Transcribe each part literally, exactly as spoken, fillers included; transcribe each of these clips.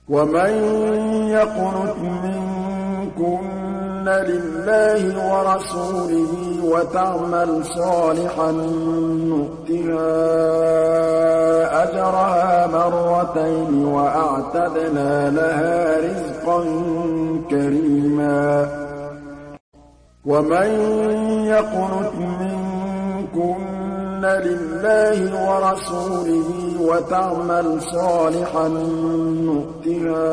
ومن يقنت منكن لله ورسوله وتعمل صالحا نؤتها أجرها مرتين وأعتدنا لها رزقا كريما ومن يقنت منكن لله ورسوله وتعمل صالحا نؤتها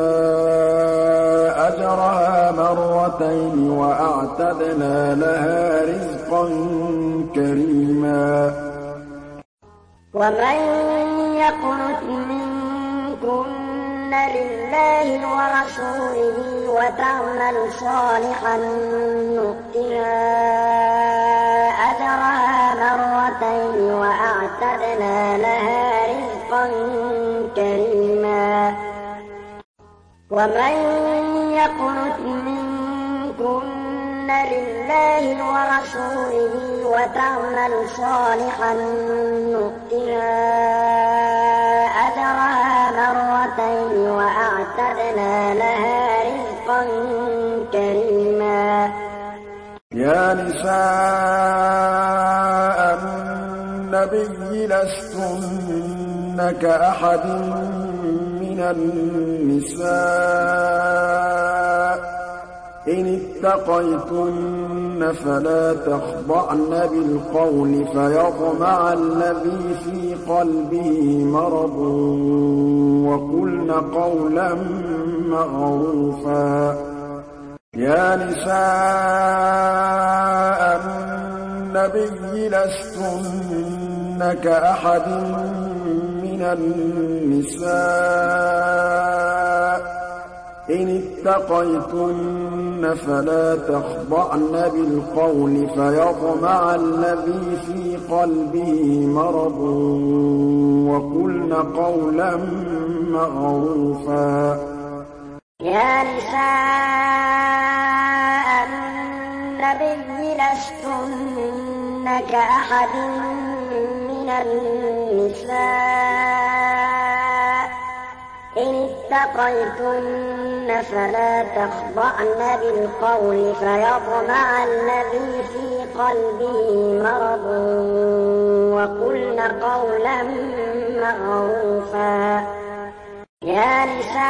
أجرها مرتين وأعتدنا لها رزقا كريما ومن يقنت منكن لله ورسوله وتعمل صالحا نؤتها أجرها مرتين وأعتدنا لها رزقا كريما ومن يقنت منكن لله ورسوله وتعمل صالحا نؤتها أجرها مرتين وأعتدنا لها رزقا كريما يا نساء النبي لستن كأحد من النساء إن اتقيتن فلا تخضعن بالقول فيطمع الذي في قلبه مرض وقلن قولا معروفا يا نساء النبي لستن كأحد من النساء إن اتقيتن فلا تخضعن بالقول فيطمع الذي في قلبه مرض وقلن قولا معروفا يا نساء النبي لستن كأحد من النساء إن اتقيتن فلا تخضعن بالقول فيطمع الذي في قلبه مرض وقلن قولا معروفا يا نساء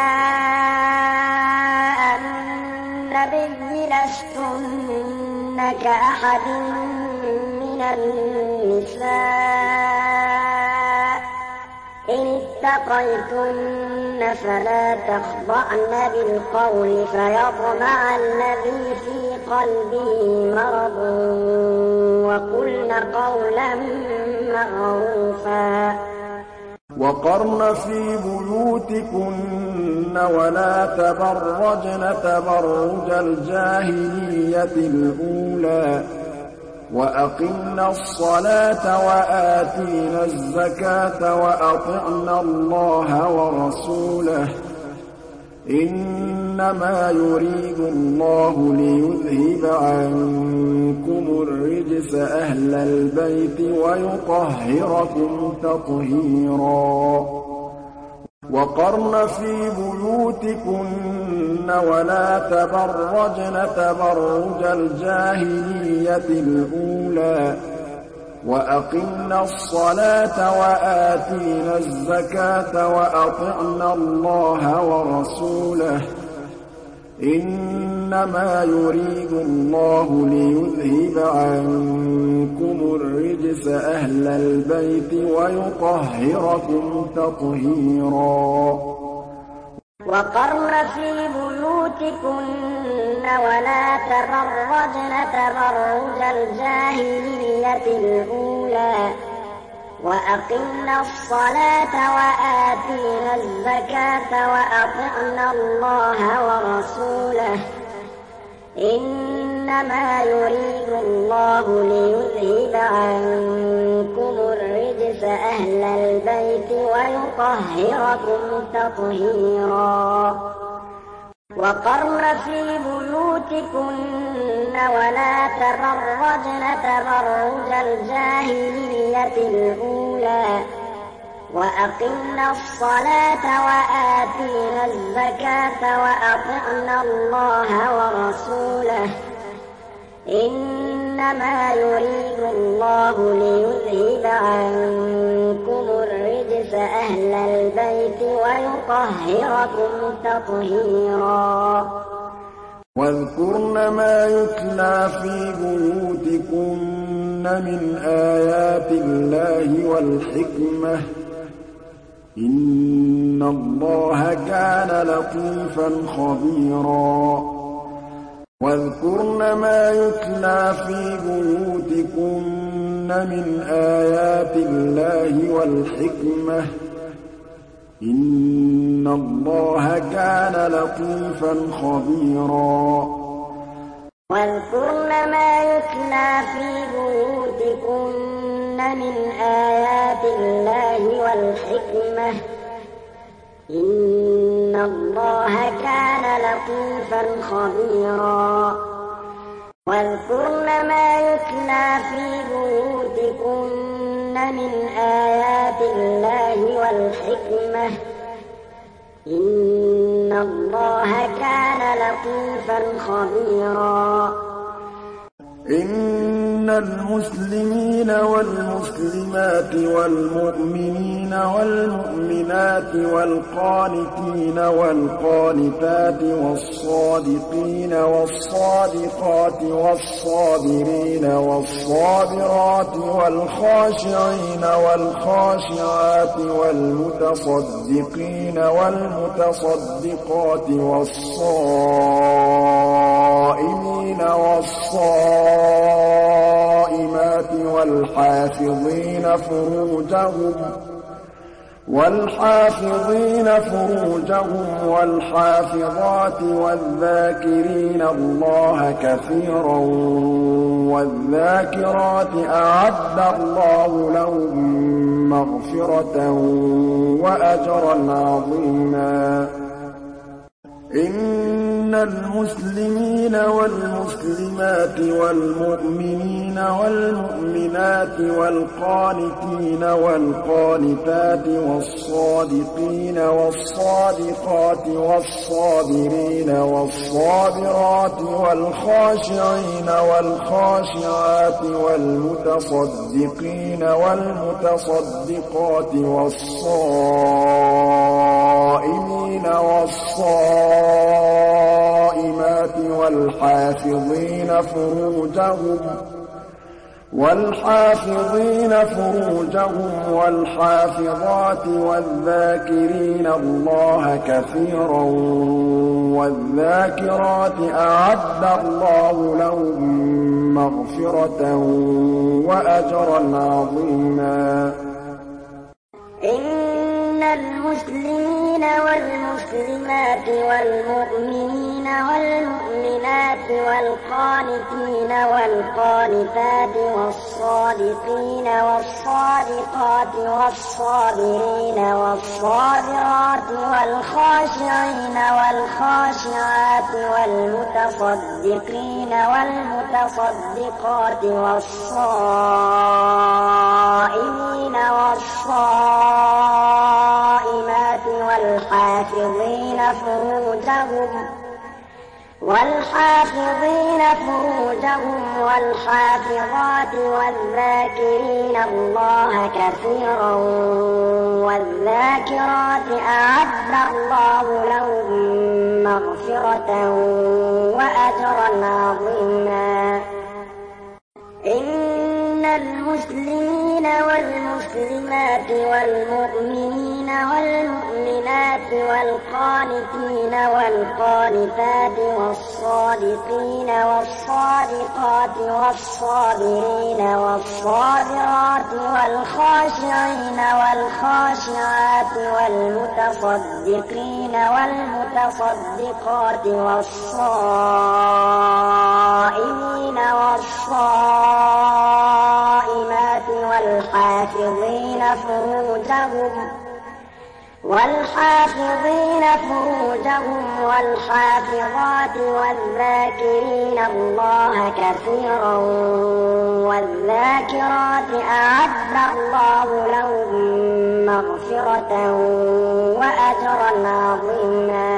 النبي لستن كأحد من النساء إن اتقيتن فلا تخضعن بالقول فيطمع الذي في قلبه مرض وقلن قولا معروفا وقرن في بيوتكن ولا تبرجن تبرج الجاهلية الأولى وأقمنا الصلاة وآتينا الزكاة وأطعنا الله ورسوله إنما يريد الله ليذهب عنكم الرجس أهل البيت ويطهركم تطهيرا وقرن في بيوتكن ولا تبرجن تبرج الجاهلية الأولى وأقمنا الصلاة وآتينا الزكاة وأطعنا الله ورسوله إنما يريد الله ليذهب عنكم الرجس أهل البيت ويطهركم تطهيرا وقرن في بيوتكن ولا تبرجن تبرج الجاهلية الأولى وأقمنا الصلاة وآتينا الزكاة وأطعنا الله ورسوله إنما يريد الله ليذهب عنكم الرجس أهل البيت ويطهركم تطهيرا وقرن في بيوتكن ولا تبرجن تبرج الجاهلية الأولى وأقمنا الصلاة وآتينا الزكاة وأطعنا الله ورسوله إنما يريد الله ليذهب عنكم الرجس أهل البيت ويطهركم تطهيرا واذكرن ما يتلى في بيوتكن من آيات الله والحكمة إن الله كان لطيفا خبيرا واذكرن ما يتلى في بيوتكن من آيات الله والحكمة إن الله كان لطيفا خبيرا واذكرن ما يتلى في بيوتكن من آيات الله والحكمة إن الله كان لطيفا خبيرا واذكرن ما يتلى في بيوتكن من آيات الله والحكمة إن الله كان لطيفا خبيرا إن المسلمين والمسلمات والمؤمنين والمؤمنات والقانتين والقانتات والصادقين والصادقات والصابرين والصابرات والخاشعين والخاشعات والمتصدقين والمتصدقات والصائمين والصائمات والحافظين فروجهم والحافظين فروجهم والحافظات والذاكرين الله كثيرا والذاكرات أعد الله لهم مغفرة وأجرا عظيما إن المسلمين والمسلمات والمؤمنين والمؤمنات والقانتين والقانتات والصادقين والصادقات والصابرين والصابرات والخاشعين والخاشعات والمتصدقين والمتصدقات والصائمين والصائمات والحافظين فروجهم والحافظين فروجهم والحافظات والذاكرين الله كثيرا والذاكرات أعد الله لهم مغفرة وأجرا عظيما إن المسلمين والمسلمات والمؤمنين والمؤمنات والقانتين والقانتات والصادقين والصادقات والصابرين والصابرات والخاشعين والخاشعات والمتصدقين والمتصدقات والصائمين والصائمات والحافظين فروجهم والحافظين فروجهم والحافظات والذاكرين الله كثيرا والذاكرات أعد الله لهم مغفرة وأجرا عظيما إن المسلمين والمسلمات والمؤمنين والمؤمنات والقانتين والقانتات والصادقين والصادقات والصابرين والصابرات والخاشعين والخاشعات والمتصدقين والمتصدقات والصائمين والصائمات والحافظين فروجهم والحافظين فروجهم والحافظات والذاكرين الله كثيرا والذاكرات أعد الله لهم مغفرة وأجرا عظيما.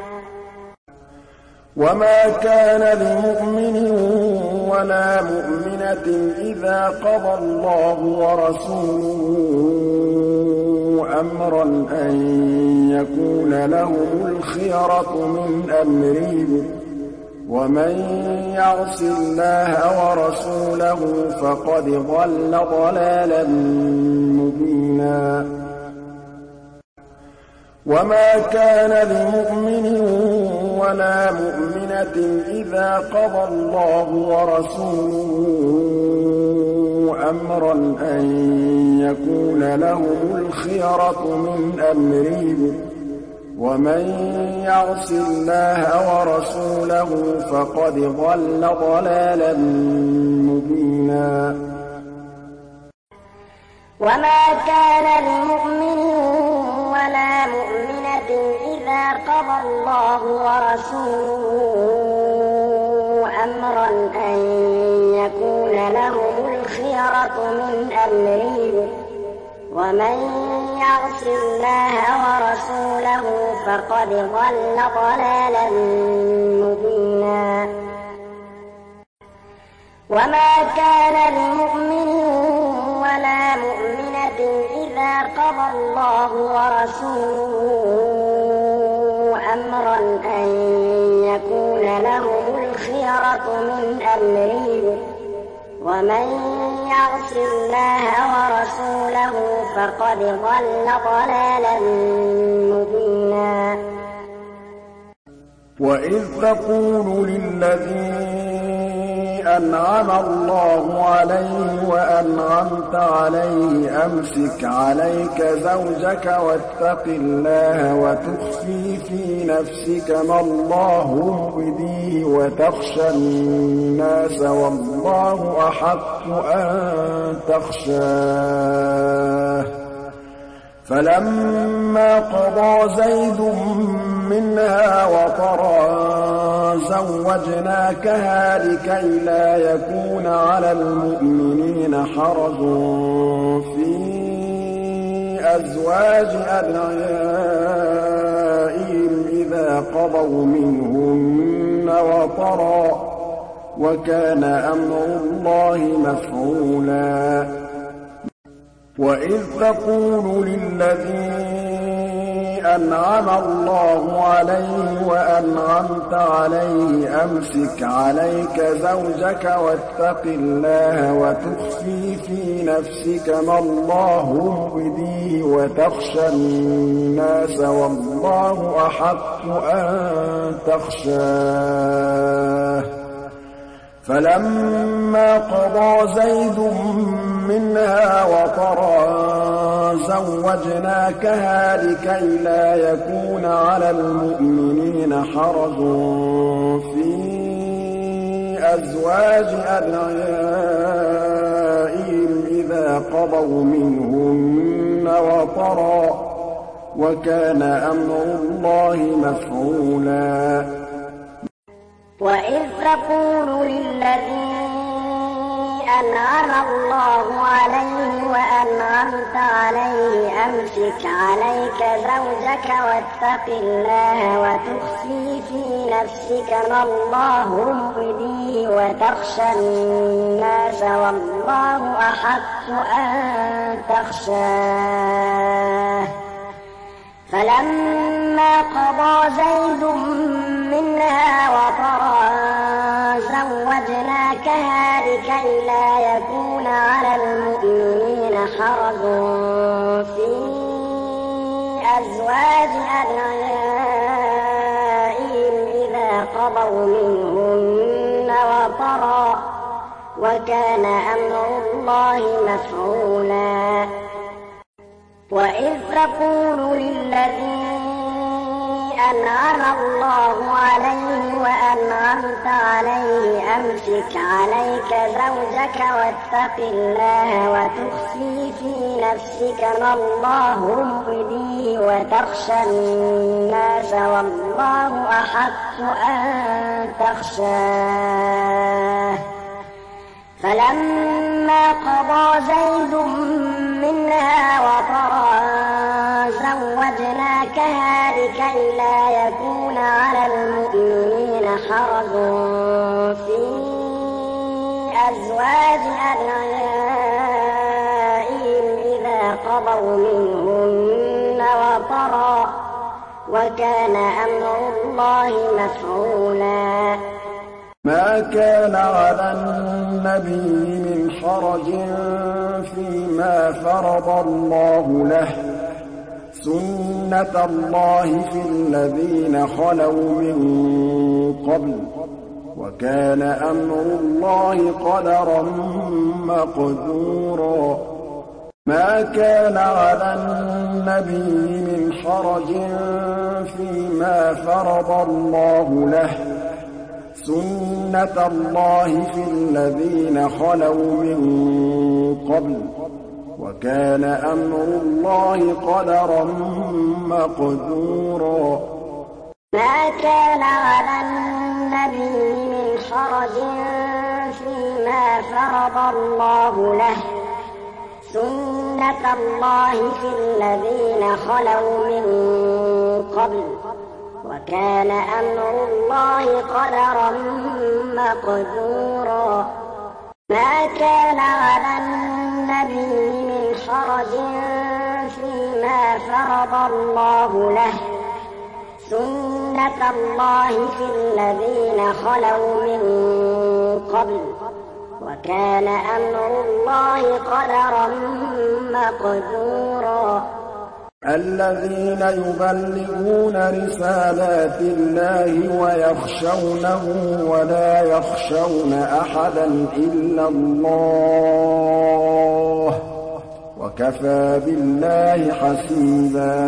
وما كان لمؤمن ولا مؤمنة إذا قضى الله ورسوله أمرا أن يكون لهم الخيرة من أمرهم ومن يعص الله ورسوله فقد ضل ضلالا مبينا. وما كان لمؤمن ولا مؤمنة إذا قضى الله ورسوله أمرا أن يكون لهم الخيرة من أمرهم ومن يعص الله ورسوله فقد ضل ضلالا مبينا. وما كان لمؤمن ولا مؤمنة إذا قضى الله ورسوله أمرا أن يكون لهم الخيرة من أمرهم ومن يعص الله ورسوله فقد ضل ضلالا مبينا. وما كان لمؤمن ولا مؤمنة إذا قضى الله ورسوله أمرا أن يكون لهم الخيرة من أمرهم ومن يعص الله ورسوله فقد ضل ضلالا مبينا. وإذ تقول للذي أنعم الله عليه وأنعمت عليه أمسك عليك زوجك واتق الله وتخفي في نفسك ما الله مبديه وتخشى الناس والله أحق أن تخشاه فلما قضى زيد منها وطرا زوجناكها لكي لا يكون على المؤمنين حرج في أزواج أدعيائهم إذا قضوا منهن وطرا وكان أمر الله مفعولا. وإذ تقول للذي أنعم الله عليه وأنعمت عليه أمسك عليك زوجك واتق الله وتخفي في نفسك ما الله مبديه وتخشى الناس والله أحق أن تخشاه فلما قضى زيد منها وطرا زوجناكها لكي لا يكون على المؤمنين حرج في أزواج أدعيائهم إذا قضوا منهن وطرا وكان أمر الله مفعولا. وإذ تقول للذي أنعم الله عليه وأنعمت عليه أمسك عليك زوجك واتق الله وتخفي في نفسك ما الله مبديه وتخشى الناس والله أحق أن تخشاه فلما قضى زيد منها وطرا زوجناكها لكي لا يكون على المؤمنين حرج في أزواج أدعيائهم إذا قضوا منهن وطرا وكان أمر الله مفعولا. وإذ تقول للذي أنعم الله عليه وأنعمت عليه أمسك عليك زوجك واتق الله وتخفي في نفسك ما الله مبديه وتخشى الناس والله أحق أن تخشاه فلما قضى زيد منها وطرا زوجناكها لكي لا يكون على المؤمنين حرج في أزواج أدعيائهم إذا قضوا منهن وطرا وكان أمر الله مفعولا ما كان على النبي من حرج فيما فرض الله له سنة الله في الذين خلوا من قبل وكان أمر الله قدرا مقدورا ما كان على النبي من حرج فيما فرض الله له سنة الله في الذين خلوا من قبل وكان أمر الله قدرا مقدورا ما كان على النبي من حرج فيما فرض الله له سنة الله في الذين خلوا من قبل وكان أمر الله قدرا مقدورا ما كان على النبي من حرج فيما فرض الله له سنة الله في الذين خلوا من قبل وكان أمر الله قدرا مقدورا الذين يبلغون رسالات الله ويخشونه ولا يخشون أحدا إلا الله وكفى بالله حسيبا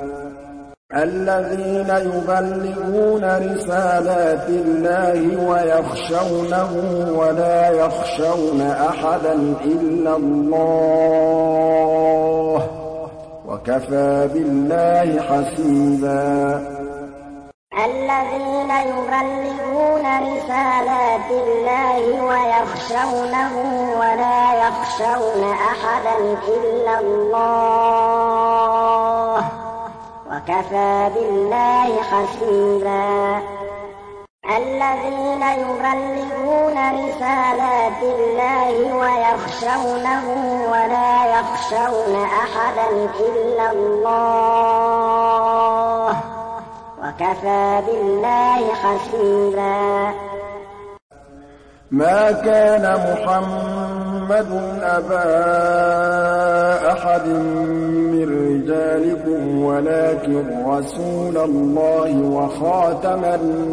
الذين يبلغون رسالات الله ويخشونه ولا يخشون أحدا إلا الله وكفى بالله حسيبا الذين يبلغون رسالات الله ويخشونه ولا يخشون أحدا إلا الله وكفى بالله حسيبا الذين يبلغون رسالات الله ويخشونه ولا يخشون أحدا إلا الله وكفى بالله حسيبا ما كان محمد أبا أحد من رجالكم ولكن رسول الله وخاتم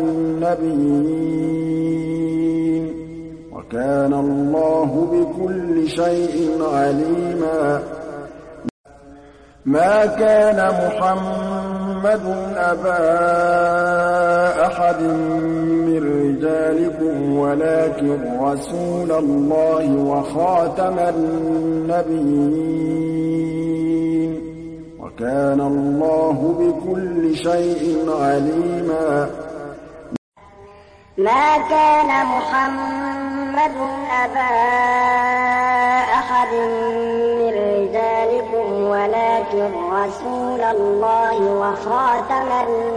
النبيين وكان الله بكل شيء عليما ما كان محمد أبا أحد من رجالكم ولكن رسول الله وخاتم النبيين وكان الله بكل شيء عليما ما كان محمد أبا أحد من رجالكم ولكن رسول الله وخاتم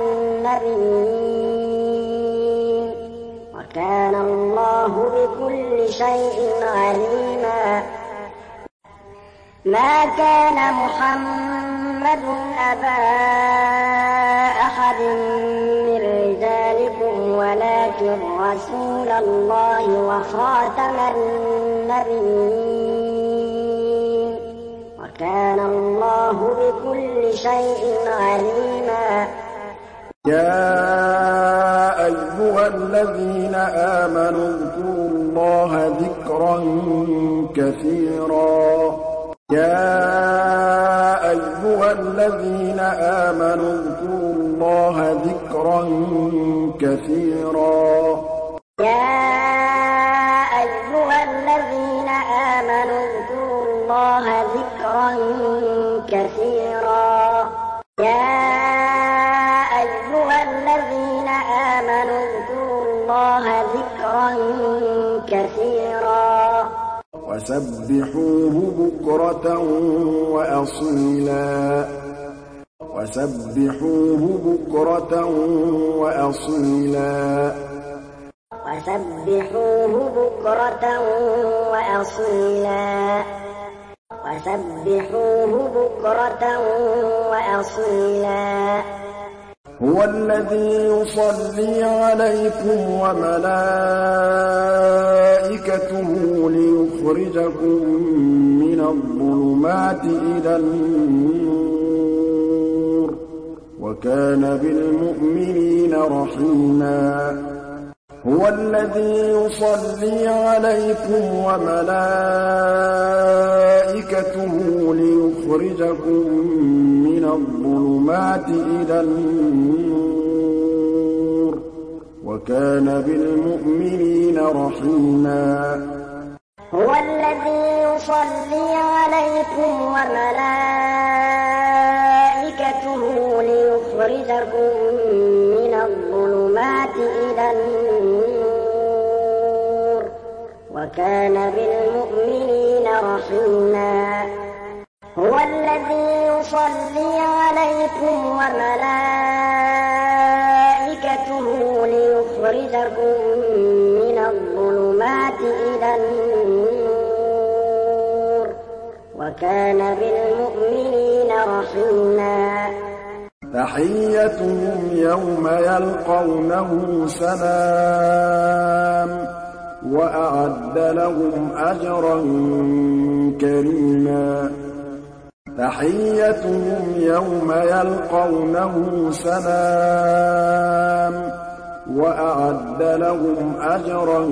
النبيين وكان الله بكل شيء عليما ما كان محمد أبا أحد من رجالكم ولكن رسول الله وخاتم النبيين وكان الله بكل شيء عليما يا أيها الذين آمنوا اذكروا الله ذكرا كثيرا يا أيها الذين آمنوا اذكروا الله ذكرا كثيرا. يا أيها الذين آمنوا اذكروا الله ذكرا كثيرا. يا أيها الذين آمنوا اذكروا الله ذكرا كثيرا. وسبحوه بكرة وأصيلا. وسبحوه بكرة وأصيلا. وسبحوه بكرة وأصيلا. وسبحوه بكرة وأصيلا. هو الذي يصلي عليكم وملائكته ليخرجكم من الظلمات إلى النور وكان بالمؤمنين رحيما. هو الذي يصلي عليكم وملائكته ليخرجكم من الظلمات إلى النور وكان بالمؤمنين رحيما. هو الذي يصلي عليكم وملائكته ليخرجكم من الظلمات إلى النور وكان بالمؤمنين رحيما. هو الذي يصلي عليكم وملائكته ليخرجكم من الظلمات إلى النور وكان بالمؤمنين رحيما. تحيتهم يوم يلقونه سلام وأعد لهم أجرا كريما. تحيتهم يوم يلقونه سلام وأعد لهم أجرا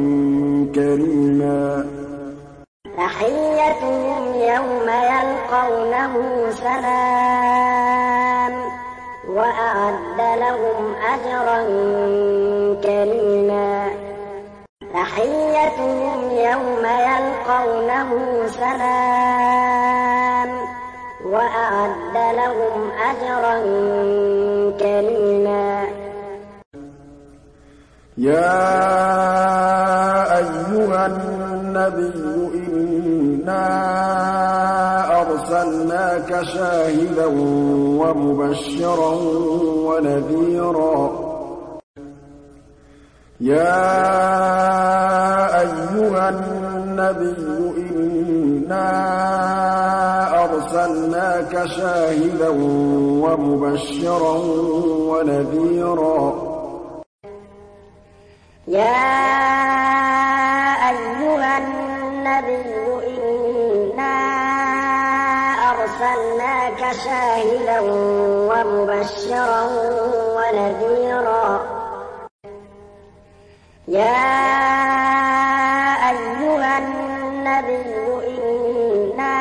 كريما. تحيتهم يوم يلقونه سلام وأعد لهم أجرا كريما. تحيتهم يوم يلقونه سلام وأعد لهم أجرا كريما. يا أيها النبي إنا أرسلناك شاهدا ومبشرا ونذيرا. يا أيها النبي إنا أرسلناك شاهدا ومبشرا ونذيرا. يا أيها النبي إنا أرسلناك شاهدا ومبشرا ونذيرا. يا أيها النبي إنا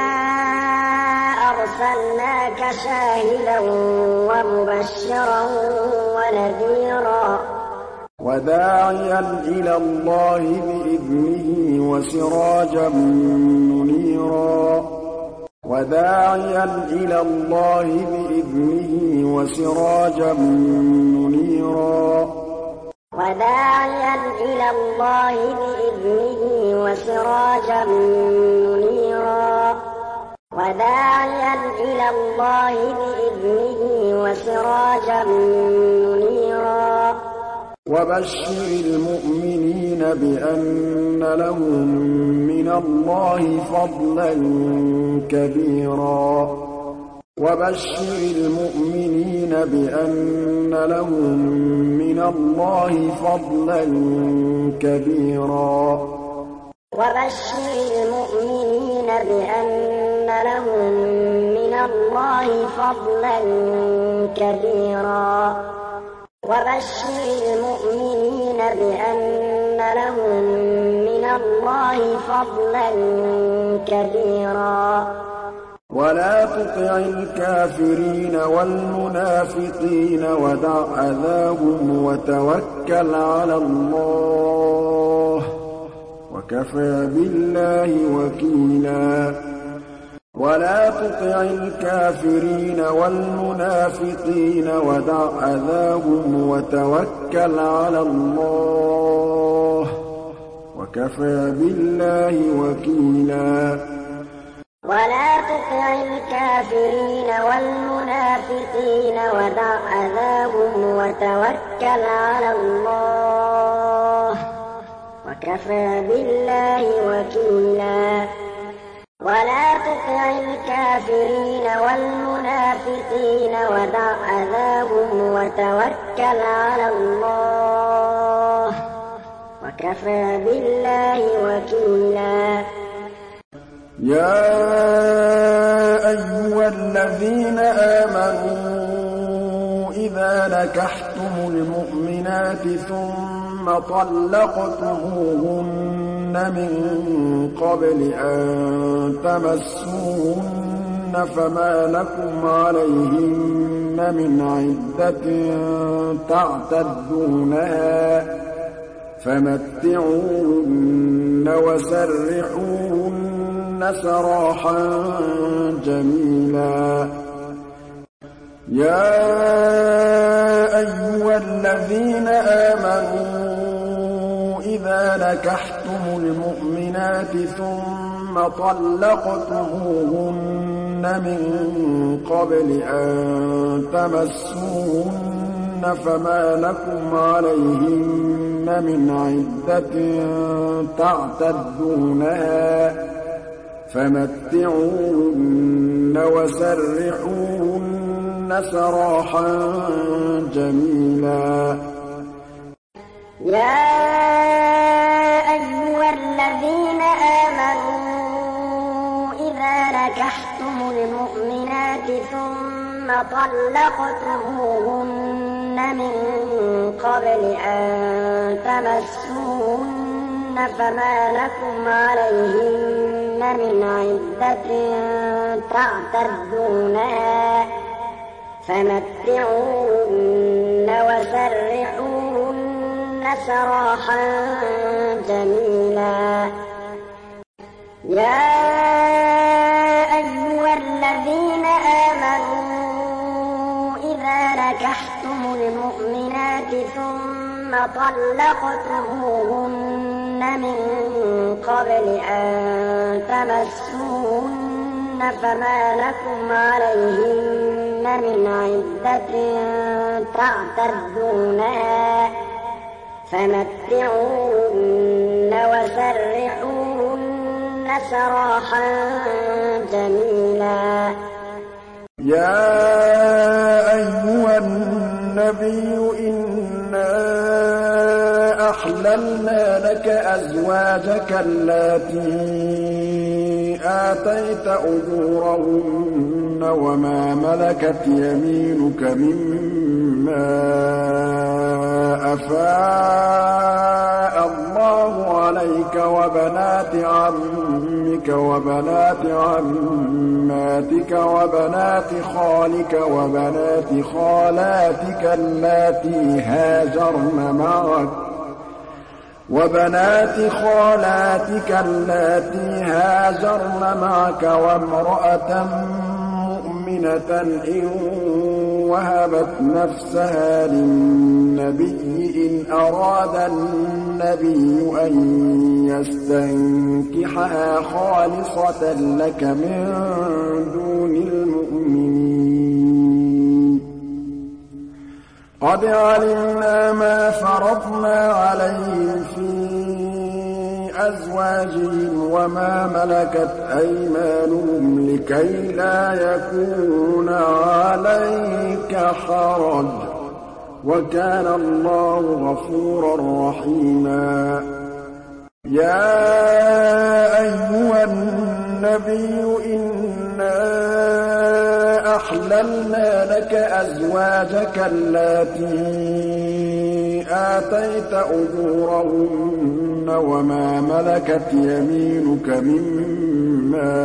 أرسلناك شاهدا ومبشرا ونذيرا وداعيا إلى الله بإذنه وسراجا منيرا. وداعيا إلى الله بإذنه وسراجا منيرا. وداعيا إلى الله بإذنه وسراجا منيرا. وداعيا إلى الله بإذنه وسراجا منيرا. وبشر المؤمنين بأن لهم من الله فضلا كبيرا. وبشر المؤمنين بأن لهم من الله فضلا كبيرا. وبشر المؤمنين بأن لهم من الله فضلا كبيرا. وبشر المؤمنين بأن لهم من الله فضلا كبيرا. ولا تطع الكافرين والمنافقين ودع أذاهم وتوكل على الله وكفى بالله وكيلا ولا تطع الكافرين والمنافقين ودع أذاهم وتوكل على الله وكفى بالله وكيلا ولا تطع الكافرين والمنافقين ودع أذاهم وتوكل على الله وكفى بالله وكيلا ولا تطع الكافرين والمنافقين ودع أذاهم وتوكل على الله وكفى بالله وكيلا يا أيها الذين آمنوا إذا نكحتم المؤمنات ثم طلقتموهن من قبل أن تمسوهن فما لكم عليهن من عدة تعتدونها فمتعوهن وسرحوهن سراحا جميلا يا أيها الذين آمنوا إذا نكحتم المؤمنات ثم طلقتموهن من قبل أن تمسوهن فما لكم عليهن من عدة تعتدونها فمتعوهن وسرحوهن سراحا جميلا يا أيها الذين آمنوا إذا نكحتم المؤمنات ثم طلقتموهن من قبل أن تمسوهن فما لكم عليهن من عدة تعتدونها فمتعوهن وسرحوهن سراحا جميلا يا أيها الذين آمنوا إذا نكحتم المؤمنات ثم طلقتموهن من قبل أن تمسوهن فما لكم عليهن من عدة تعتدونها فمتعوهن وسرحوهن سراحا جميلا يا أيها النبي إنا أحللنا لك أزواجك اللاتي آتيت أجورهن وما ملكت يمينك مما أفاء الله عليك وبنات عمك وبنات عماتك وبنات خالك وبنات خالاتك اللاتي هاجرن معك وبنات خالاتك اللاتي هاجرن معك وامرأة مؤمنة إن وهبت نفسها للنبي إن أراد النبي أن يستنكحها خالصة لك من دون المؤمنين قد علمنا ما فرضنا عليهم في أزواجهم وما ملكت أيمانهم لكي لا يكون عليك حرج وكان الله غفورا رحيما يا أيها النبي إنا أحللنا لك أزواجك اللاتي آتَيْتَ أُجُورَهُنَّ وَمَا مَلَكَتْ يَمِينُكَ مِمَّا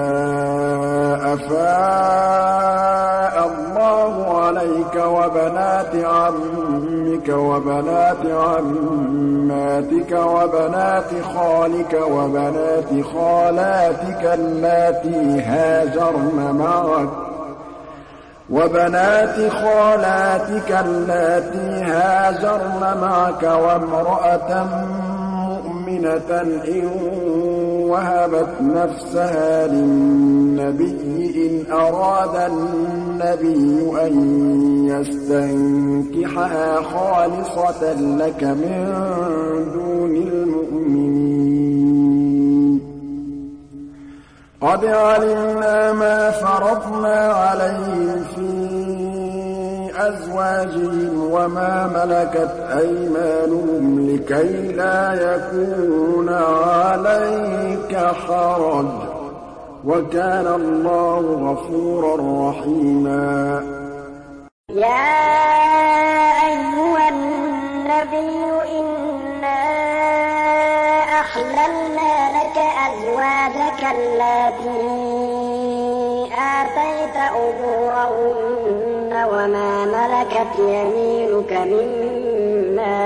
أَفَاءَ اللَّهُ عَلَيْكَ وَبَنَاتِ عَمِّكَ وَبَنَاتِ عَمَّاتِكَ وَبَنَاتِ خَالِكَ وَبَنَاتِ خَالَاتِكَ اللَّاتِي هَاجَرْنَ مَعَكَ وَبَنَاتِ خَالَاتِكَ اللَّاتِي هَاجَرْنَ مَعَكَ وَامْرَأَةً مُّؤْمِنَةً إِن وَهَبَتْ نَفْسَهَا لِلنَّبِيِّ إِنْ أَرَادَ النَّبِيُّ أَن يَسْتَنكِحَهَا خَالِصَةً لَّكَ مِن دُونِ الْمُؤْمِنِينَ ۗ قَدْ عَلِمْنَا مَا فَرَضْنَا عَلَيْهِمْ فِي أَزْوَاجِهِمْ وَمَا مَلَكَتْ أَيْمَانُهُمْ لِكَيْلَا يَكُونَ عَلَيْكَ حَرَجٌ ۗ وَكَانَ اللَّهُ غَفُورًا رَّحِيمًا. يَا أَيُّهَا النَّبِيُّ إِنَّا أَحْلَلْنَا لَكَ أَزْوَاجَكَ اللَّاتِي آتَيْتَ أُجُورَهُنَّ وَمَا مَلَكَتْ يَمِينُكَ مِمَّا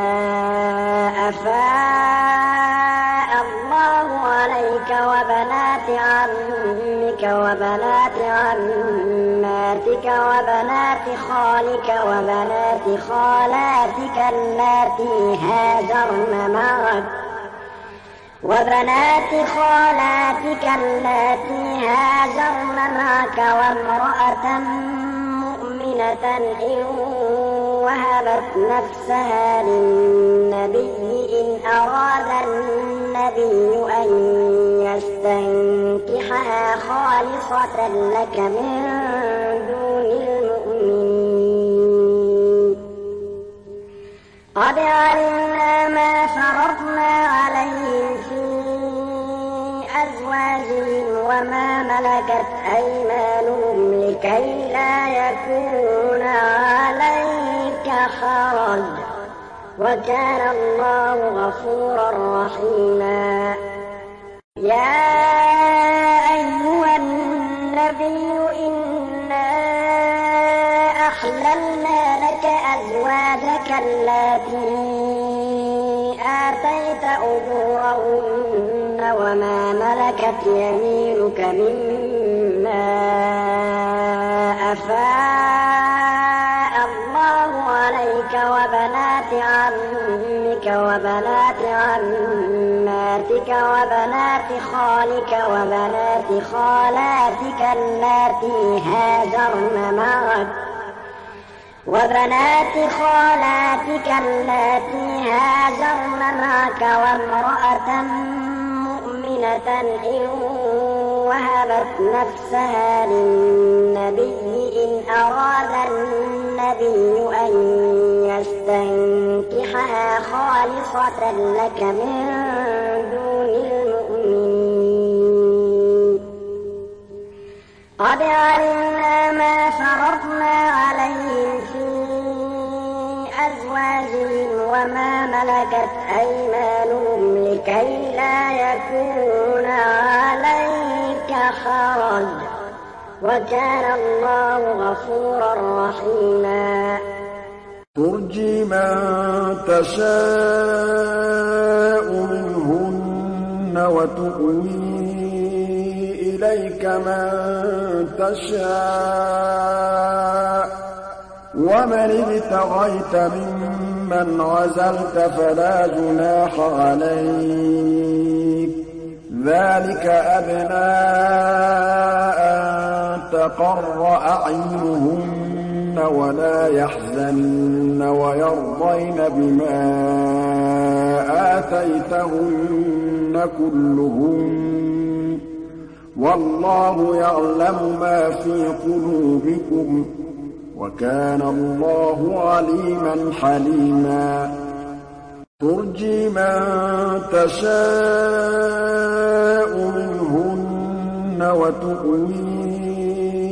أَفَاءَ اللَّهُ عَلَيْكَ وَبَنَاتِ عَمِّكَ وَبَنَاتِ عَمَّاتِكَ وَبَنَاتِ خَالِكَ وَبَنَاتِ خَالَاتِكَ اللَّاتِي هَاجَرْنَ مَعَكَ وَبَنَاتِ خَالَاتِكَ اللَّاتِي هَاجَرْنَ مَعَكَ وَامْرَأَةً مُّؤْمِنَةً إِن وَهَبَتْ نَفْسَهَا لِلنَّبِيِّ إِنْ أَرَادَ النَّبِيُّ أَن يَسْتَنكِحَهَا خَالِصَةً لَّكَ مِن دُونِ الْمُؤْمِنِينَ ۗ قَدْ عَلِمْنَا مَا فَرَضْنَا عَلَيْهِمْ فِي أَزْوَاجِهِمْ وَمَا مَلَكَتْ أَيْمَانُهُمْ لِكَيْلَا يَكُونَ عَلَيْكَ حَرَجٌ ۗ وَكَانَ اللَّهُ غَفُورًا رَّحِيمًا. يَا أَيُّهَا النَّبِيُّ إِنَّا أَحْلَلْنَا لَكَ أَزْوَاجَكَ اللَّاتِي آتَيْتَ أُجُورَهُنَّ وَمَا مَلَكَتْ يَمِينُكَ مِمَّا أَفَاءَ اللَّهُ عَلَيْكَ وَبَنَاتِ عَمِّكَ وَبَنَاتِ عَمَّاتِكَ وَبَنَاتِ خَالِكَ وَبَنَاتِ خَالَاتِكَ اللَّاتِي هَاجَرْنَ مَعَكَ وَبَنَاتِ خَالَاتِكَ اللَّاتِي هَاجَرْنَ مَعَكَ وَامْرَأَةً مُّؤْمِنَةً إِن وَهَبَتْ نَفْسَهَا لِلنَّبِيِّ إِنْ أَرَادَ النَّبِيُّ أَن يَسْتَنكِحَهَا خَالِصَةً لَّكَ مِن دُونِ الْمُؤْمِنِينَ ۗ قَدْ عَلِمْنَا مَا فَرَضْنَا عَلَيْهِمْ فِي أَزْوَاجِهِمْ وَمَا مَلَكَتْ أَيْمَانُهُمْ لِكَيْلَا يَكُونَ عَلَيْكَ حَرَجٌ ۗ وَكَانَ اللَّهُ غَفُورًا رَّحِيمًا. تُرْجِي مَن تَشَاءُ مِنْهُنَّ وَتُؤْوِي إِلَيْكَ مَن تَشَاءُ ۖ وَمَنِ ابْتَغَيْتَ مِمَّنْ عَزَلْتَ فَلَا جُنَاحَ عَلَيْكَ ۚ ذَٰلِكَ أَدْنَىٰ أَن تَقَرَّ أَعْيُنُهُنَّ وَلَا يَحْزَنَّ وَيَرْضَيْنَ بِمَا آتَيْتَهُنَّ كُلُّهُنَّ ۚ وَاللَّهُ يَعْلَمُ مَا فِي قُلُوبِكُمْ ۚ وَكَانَ اللَّهُ عَلِيمًا حَلِيمًا. تُرْجِي مَن تَشَاءُ مِنْهُنَّ وَتُؤْوِي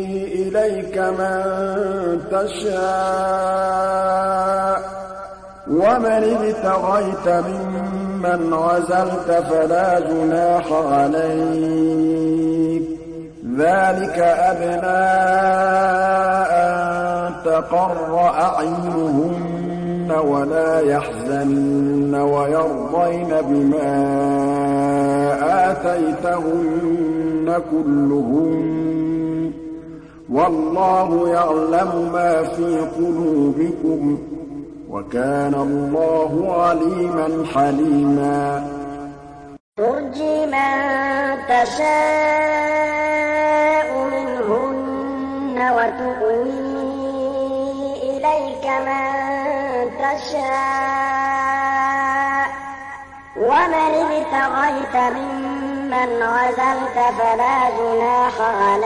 إِلَيْكَ مَن تَشَاءُ ۖ ومن ابتغيت ممن عزلت فلا جناح عليك ذلك أدنى أن تقر أعينهن ولا يحزن ويرضين بما آتيتهن كلهن والله يعلم ما في قلوبكم وكان الله عليما حليما ترجي من تشاء منهن وتؤوي إليك من تشاء ومن ابتغيت ممن عزلت فلا جناح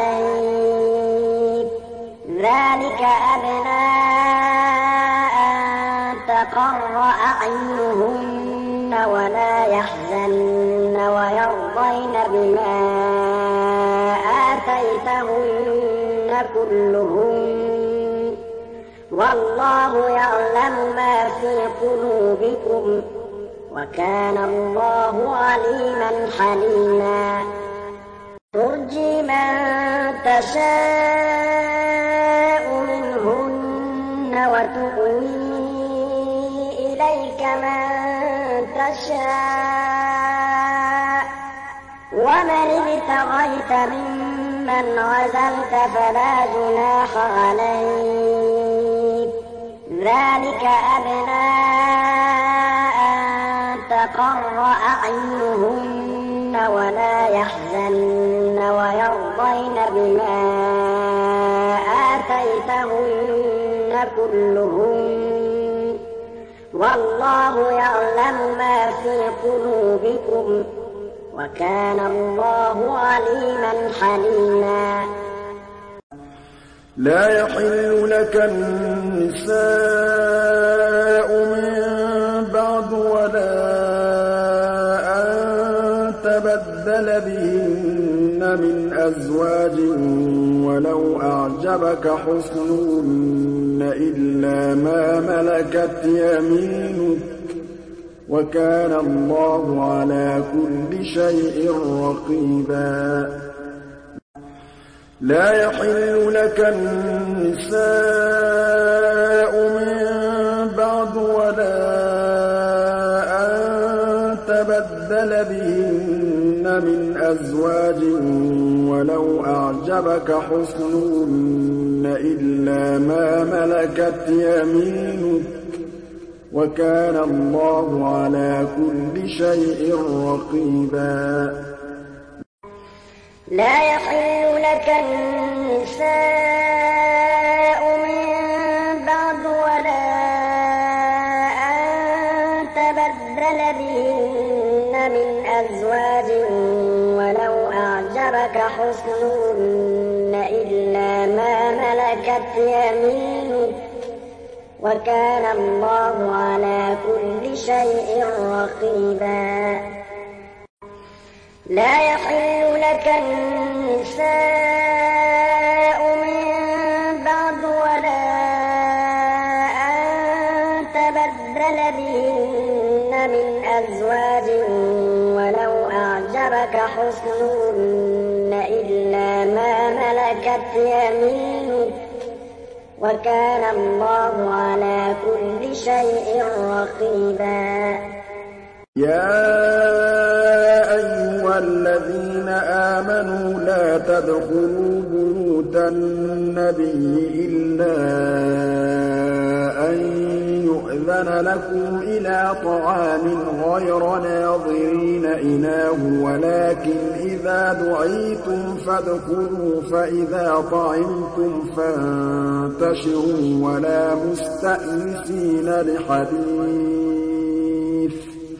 عليك ذلك أدنى أن تقر أعينهن ولا يحزن ويرضين بما آتيتهن كلهن والله يعلم ما في قلوبكم وكان الله عليما حليما ترجي من تشاء منهن وتؤوي إليك من تشاء ومن ابتغيت ممن عزلت فلا جناح عليك ذلك أدنى أن تقر أعينهن ولا يحزن ويرضين بما آتيتهن كلهن والله يعلم ما في قلوبكم وكان الله عليما حليما لا يحل لك النساء من بعد ولا أن تبدل بهن من أزواج ولو أعجبك حسنهن إلا ما ملكت يمينك وكان الله على كل شيء رقيبا لا يحل لك النساء من بعد ولا أن تبدل بهن من أزواج ولو أعجبك حسنهن إلا ما ملكت يمينك وكان الله على كل شيء رقيبا لا يحل لك النساء من بعد ولا أن تبدل بهن من أزواج ولو أعجبك حسنهن إلا ما ملكت يمينك وكان الله على كل شيء رقيبا لا يحل لك النساء من بعد ولا أن تبدل بهن من أزواج ولو أعجبك حسنهن إلا ما ملكت يمينك وكان الله على كل شيء رقيبا يا أيها الذين آمنوا لا تدخلوا بيوت النبي إلا أن يؤذن لكم إلى طعام غير ناظرين إناه ولكن إذا دعيتم فادخلوا فإذا طعمتم فانتشروا ولا مستأنسين لحديث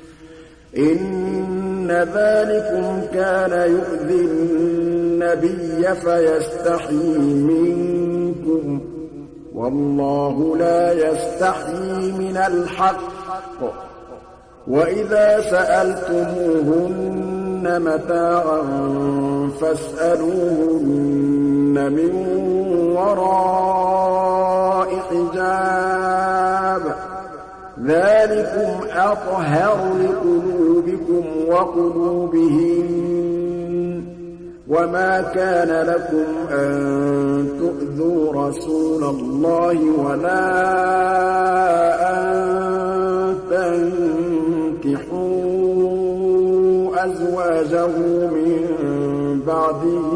إن ذلكم كان يؤذي النبي فيستحيي منكم والله لا يستحيي من الحق وإذا سألتموهن متاعا فاسألوهن من وراء حجاب ذلكم أطهر لقلوبكم وقلوبهم وما كان لكم أن تؤذوا رسول الله ولا أن تنكحوا أزواجه من بعده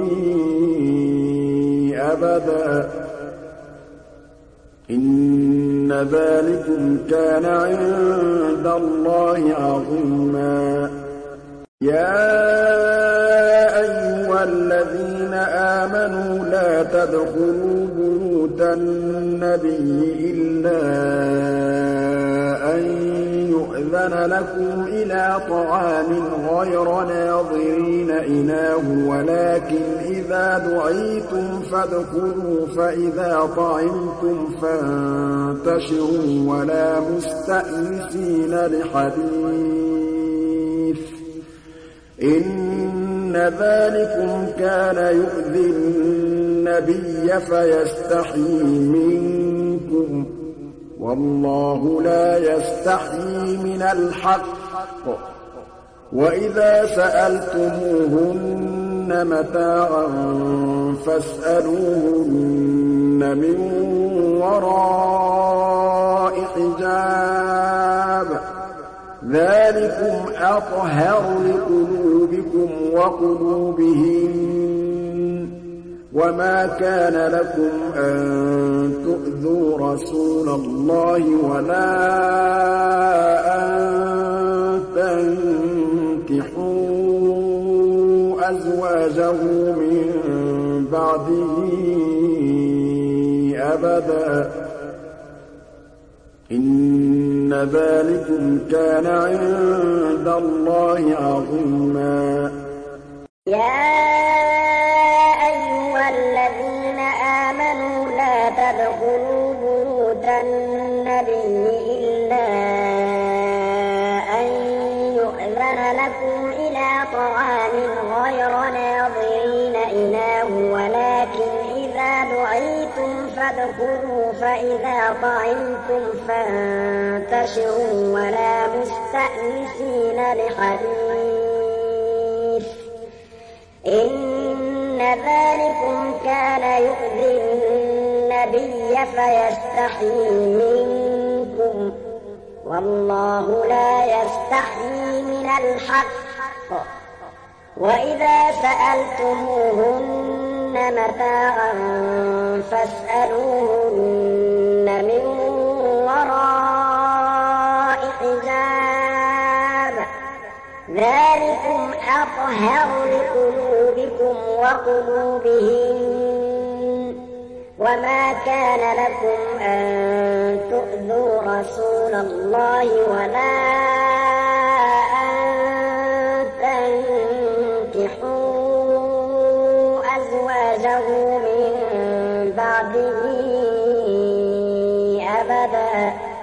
أبدا إن ذلكم كان عند الله عظيما يا أيها الذين آمنوا لا تدخلوا بيوت النبي إلا أن يؤذن لكم إلى طعام غير ناظرين إناه ولكن إذا دعيتم فادخلوا فإذا طعمتم فانتشروا ولا مستأنسين لحديث إن ذلكم كان يؤذي النبي فيستحيي منكم والله لا يستحيي من الحق وإذا سألتموهن متاعا فاسألوهن من وراء حجاب ذلكم أطهر لقلوبكم وقلوبهم وما كان لكم أن تؤذوا رسول الله ولا أن تنكحوا أزواجه من بعده أبدا إن ذلكم كان عند الله عظيما يا أيها الذين آمنوا لا تدخلوا بيوت النبي إلا أن يؤذن لكم إلى طعام غير ناظرين إناه ولكن إذا دعيتم فادخلوا فإذا طعمتم فانتشروا ولا مستأنسين لحديث إن ذلكم كان يؤذي النبي فيستحيي منكم والله لا يستحيي من الحق وإذا سألتموهن متاعا فاسألوهن من وراء حجاب ذلكم أطهر لقلوبكم وقلوبهم وما كان لكم أن تؤذوا رسول الله ولا أن تنكحوا أزواجه من بعده أبدا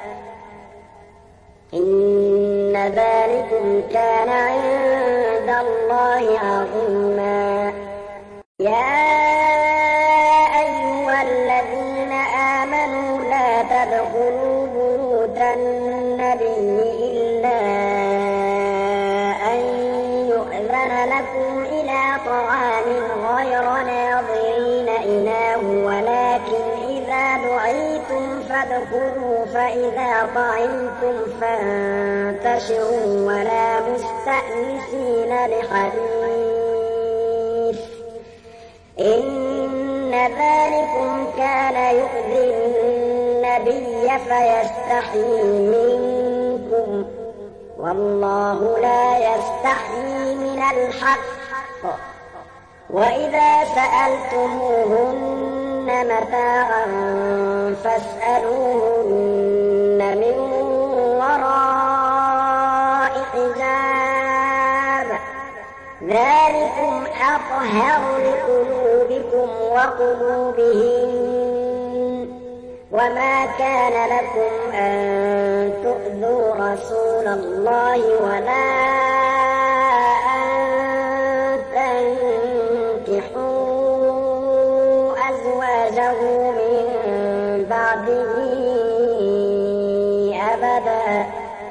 إن ذلكم كان عند الله عظيما يا أيها الذين آمنوا لا تدخلوا بيوت النبي إلا أن يؤذن لكم إلى طعام غير ناظرين إناه ولكن إذا دعيتم فادخلوا فإذا طعمتم فانتشروا ولا مستأنسين لحديث إن ذلكم كان يؤذي النبي فيستحيي منكم والله لا يستحيي من الحق وإذا سألتموهن متاعا فاسألوهن من وراء حجاب ذلكم أطهر لقلوبكم وقلوبهم وما كان لكم أن تؤذوا رسول الله ولا أن تنكحوا أزواجه من بعده أبدا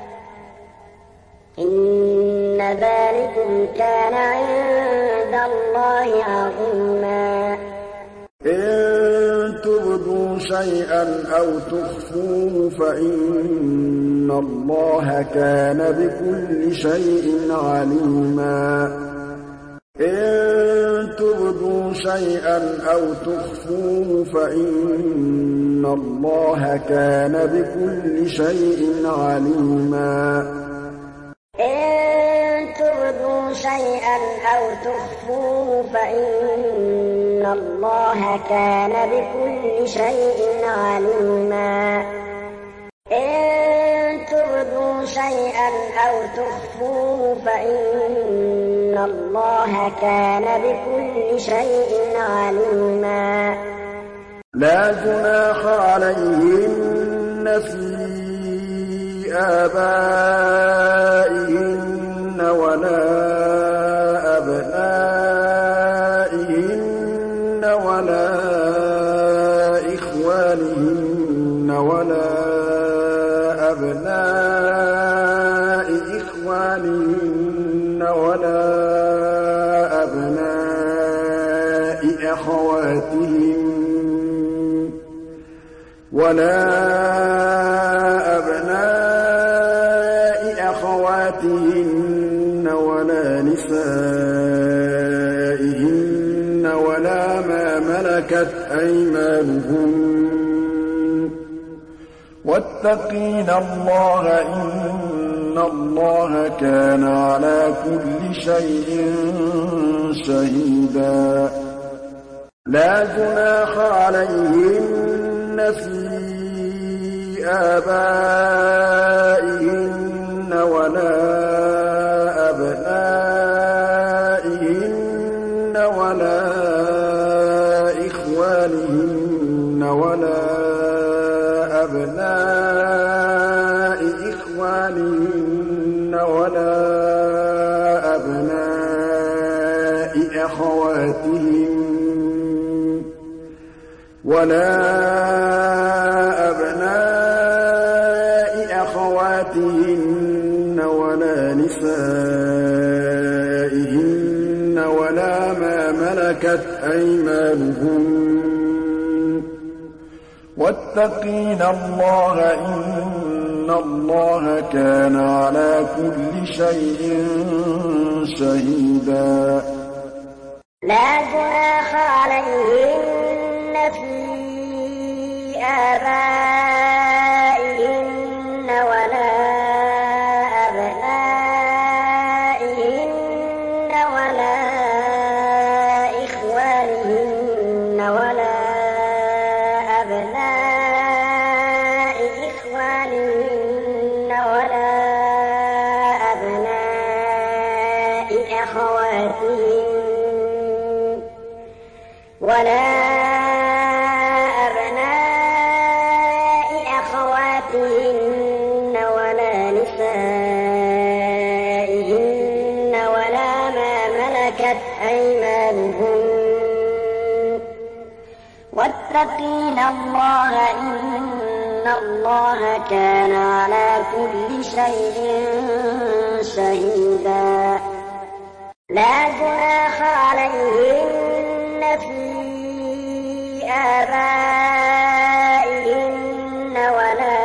إن ذلكم كان عند الله عظيما إن تبدوا شيئا أو تخفوه فإن الله كان بكل شيء عليما إن تبدوا شيئا أو تخفوه فإن الله كان بكل شيء عليما إن تبدوا شيئا أو تخفوه فإن الله كان بكل شيء عليما إن تبدوا شيئا أو تخفوه فإن الله كان بكل شيء عليما لا جناح عليهن في آبائهن ولا أبنائهن ولا إخوانهن ولا أبناء إخوانهن ولا أبناء أخواتهن ولا أبناء أخواتهن ولا نسائهن ولا ما ملكت أيمانهن واتقين الله إن الله كان على كل شيء شهيدا لا جناح عليهن في آبائهن ولا أبنائهن ولا إخوانهن ولا أبناء إخوانهن ولا أبناء أخواتهن ولا أبناء أخواتهن ولا نسائهن ولا ما ملكت أيمانهن واتقين الله إن الله كان على كل شيء شهيدا لا جناح عليهن في آبائهن ولا أبنائهن ولا إخوانهن ولا أبناء إخوانهن ولا أبناء أخواتهن ولا أبناء أخواتهن ولا نسائهن ولا ما ملكت أيمانهن واتقين الله إن الله كان على كل شيء شهيدا لا جناح عليهن في آبائهن ولا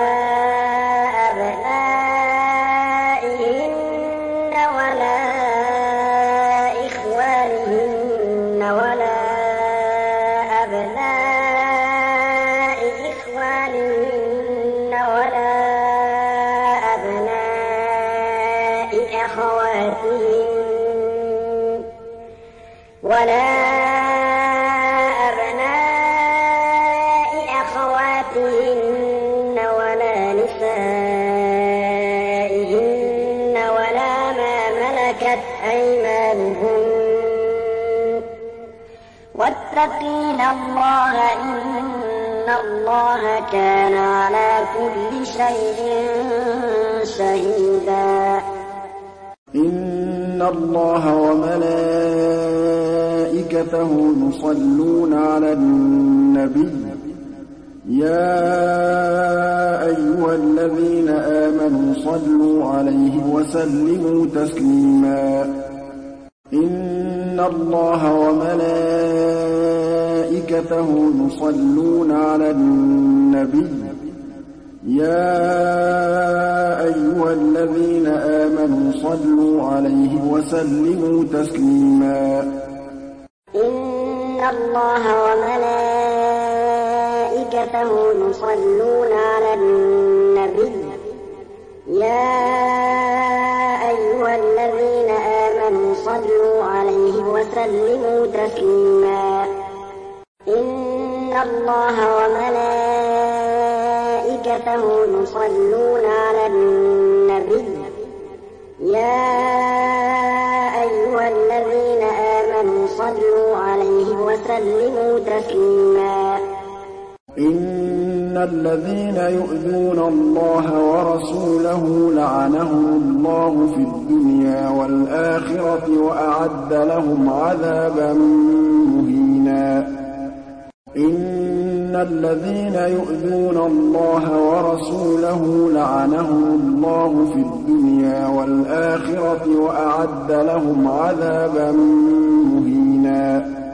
أبنائهن ولا إخوانهن ولا أبناء إخوانهن ولا أبناء أخواتهن ولا أبناء أخواتهن ولا نسائهن ولا ما ملكت أيمانهن واتقين الله إن الله كان على كل شيء شهيدا إن الله وملائكته يصلون على النبي يَا أَيُّهَا الَّذِينَ آمَنُوا صَلُّوا عَلَيْهِ وَسَلِّمُوا تَسْلِيمًا إِنَّ اللَّهَ وَمَلَائِكَتَهُ يُصَلُّونَ عَلَى النَّبِيِّ يَا أَيُّهَا الَّذِينَ آمَنُوا صَلُّوا عَلَيْهِ وَسَلِّمُوا تَسْلِيمًا إِنَّ اللَّهَ وَمَلَائِكَتَهُ يُصَلُّونَ عَلَى النَّبِيِّ يَا أَيُّهَا الَّذِينَ آمَنُوا صَلُّوا عَلَيْهِ وَسَلِّمُوا تَسْلِيمًا إِنَّ اللَّهَ وَمَلَائِكَتَهُ يُصَلُّونَ عَلَى النَّبِيِّ يَا أَيُّهَا الَّذِينَ آمَنُوا صَلُّوا عَلَيْهِ وَسَلِّمُوا تَسْلِيمًا إِنَّ الَّذِينَ يُؤْذُونَ اللَّهَ وَرَسُولَهُ لَعَنَهُمُ اللَّهُ فِي الدُّنْيَا وَالْآخِرَةِ وَأَعَدَّ لَهُمْ عَذَابًا مُّهِينًا إِنَّ الَّذِينَ يُؤْذُونَ اللَّهَ وَرَسُولَهُ لَعَنَهُمُ اللَّهُ فِي الدُّنْيا وَالْآخِرَةِ وَأَعَدَّ لَهُمْ عَذَابًا مُّهِينًا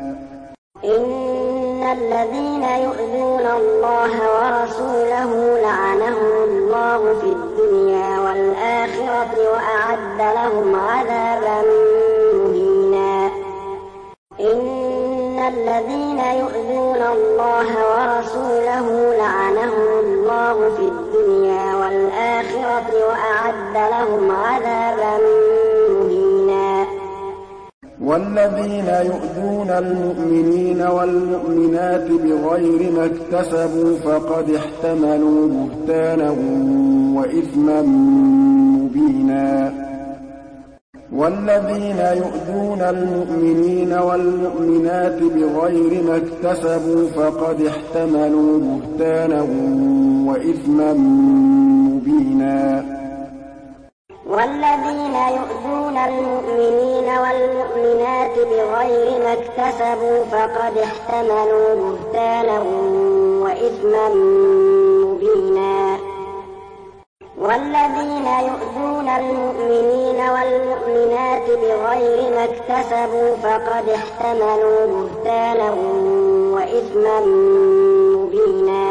إِنَّ الَّذِينَ يُؤْذُونَ اللَّهَ وَرَسُولَهُ لَعَنَهُمُ اللَّهُ فِي الدُّنْيَا وَالْآخِرَةِ وَأَعَدَّ لَهُمْ عَذَابًا مُّهِينًا إِنَّ الَّذِينَ يُؤْذُونَ اللَّهَ وَرَسُولَهُ لَعَنَهُمُ اللَّهُ فِي الدُّنْيا وَالْآخِرَةِ وَأَعَدَّ لَهُمْ عَذَابًا مُّهِينًا وَالَّذِينَ يُؤْذُونَ الْمُؤْمِنِينَ وَالْمُؤْمِنَاتِ بِغَيْرِ مَا اكْتَسَبُوا فَقَدِ احْتَمَلُوا بُهْتَانًا وَإِثْمًا مُّبِينًا وَالَّذِينَ يُؤْذُونَ الْمُؤْمِنِينَ وَالْمُؤْمِنَاتِ بِغَيْرِ مَا اكْتَسَبُوا فَقَدِ احْتَمَلُوا بُهْتَانًا وَإِثْمًا مُّبِينًا وَالَّذِينَ يُؤْذُونَ الْمُؤْمِنِينَ وَالْمُؤْمِنَاتِ بِغَيْرِ مَا اكْتَسَبُوا فَقَدِ احْتَمَلُوا بُهْتَانًا وَإِثْمًا مُّبِينًا وَالَّذِينَ يُؤْذُونَ الْمُؤْمِنِينَ وَالْمُؤْمِنَاتِ بِغَيْرِ مَا اكْتَسَبُوا فَقَدِ احْتَمَلُوا بُهْتَانًا وَإِثْمًا مُّبِينًا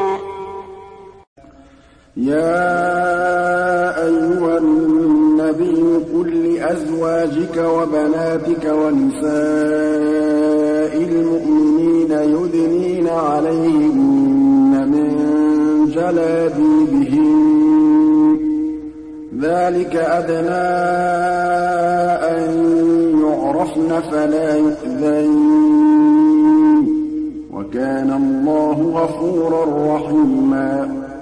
يَا أَيُّهَا النَّبِيُّ قُل لِّأَزْوَاجِكَ وَبَنَاتِكَ وَنِسَاءِ الْمُؤْمِنِينَ يُدْنِينَ عَلَيْهِنَّ مِن جَلَابِيبِهِنَّ ذَٰلِكَ أَدْنَىٰ أَن يُعْرَفْنَ فَلَا يُؤْذَيْنَ ۗ وَكَانَ اللَّهُ غَفُورًا رَّحِيمًا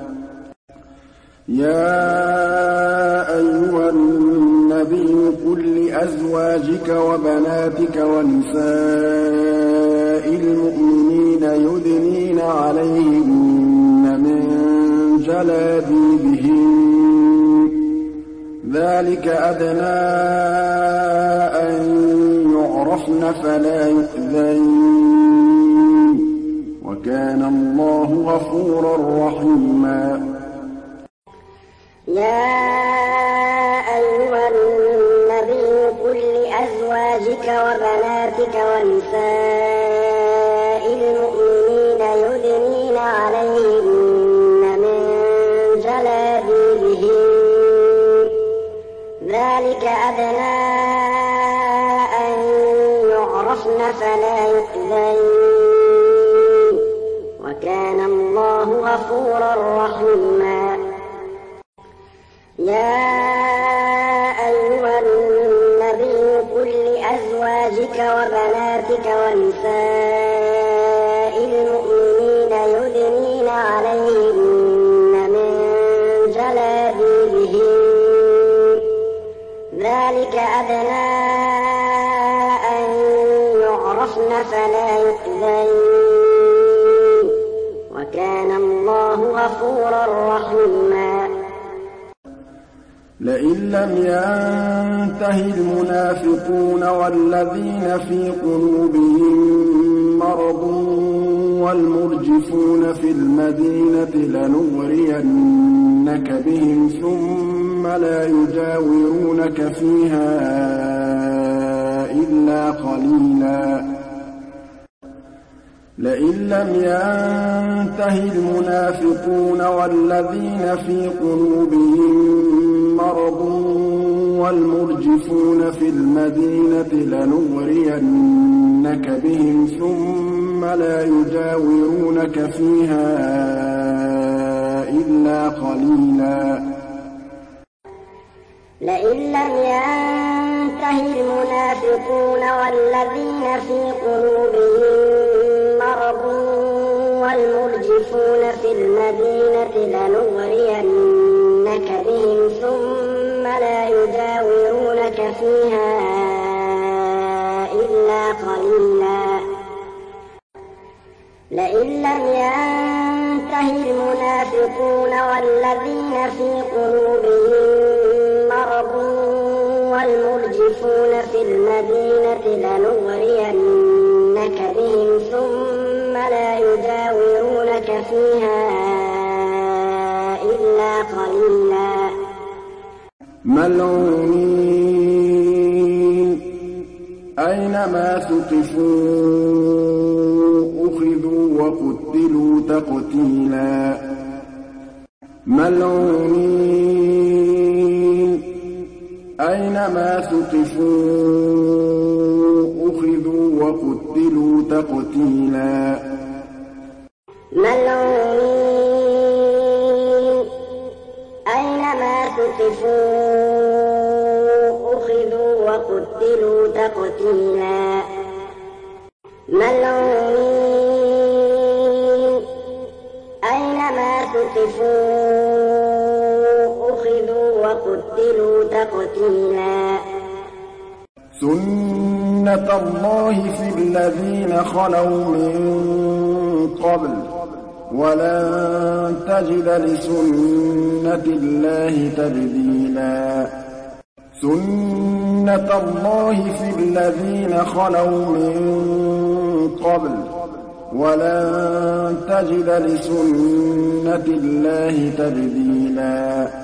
يَا أَيُّهَا النَّبِيُّ قُل لِّأَزْوَاجِكَ وَبَنَاتِكَ وَنِسَاءِ الْمُؤْمِنِينَ يُدْنِينَ عَلَيْهِنَّ مِن جَلَابِيبِهِنَّ ذَٰلِكَ أَدْنَىٰ أَن يُعْرَفْنَ فَلَا يُؤْذَيْنَ ۗ وَكَانَ اللَّهُ غَفُورًا رَّحِيمًا يَا أَيُّهَا النَّبِيُّ قُل لِّأَزْوَاجِكَ وَبَنَاتِكَ وَنِسَاءِ الْمُؤْمِنِينَ يُدْنِينَ عَلَيْهِنَّ مِن جَلَابِيبِهِنَّ ذَٰلِكَ أَدْنَىٰ أَن يُعْرَفْنَ فَلَا يُؤْذَيْنَ ۗ وَكَانَ اللَّهُ غَفُورًا رَّحِيمًا يَا أَيُّهَا النَّبِيُّ قُل لِّأَزْوَاجِكَ وَبَنَاتِكَ وَنِسَاءِ الْمُؤْمِنِينَ يُدْنِينَ عَلَيْهِنَّ مِن جَلَابِيبِهِنَّ ذَٰلِكَ أَدْنَىٰ أَن يُعْرَفْنَ فَلَا يُؤْذَيْنَ ۗ وَكَانَ اللَّهُ غَفُورًا رَّحِيمًا لئن لم ينته المنافقون والذين في قلوبهم مرض والمرجفون في المدينة لنغرينك بهم ثم لا يجاورونك فيها إلا قليلا لئن لم ينته المنافقون والذين في قلوبهم مرض والمرجفون في المدينة لنغرينك بهم ثم لا يجاورونك فيها إلا قليلا لئن لم ينته المنافقون والذين في قلوبهم مرض والمرجفون في المدينة لنغرينك بهم ثم لا يجاورونك فيها إلا قليلا لئن لم ينته المنافقون والذين في قلوبهم مرض والمرجفون في المدينة لنغرينك بهم ثم لا يجاورونك فيها إلا قليلا ملعونين أينما ثقفوا أخذوا وقتلوا تقتيلا ملعونين أينما ثقفوا أخذوا وقتلوا تقتيلا ملعونين أينما ثقفوا أخذوا وقتلوا تقتيلا ملعونين أينما ثقفوا أخذوا وقتلوا تقتيلا سنة الله في الذين خلوا من قبل ولن تجد لسنة الله تبديلا سنة الله في الذين خلوا من قبل ولن تجد لسنة الله تبديلا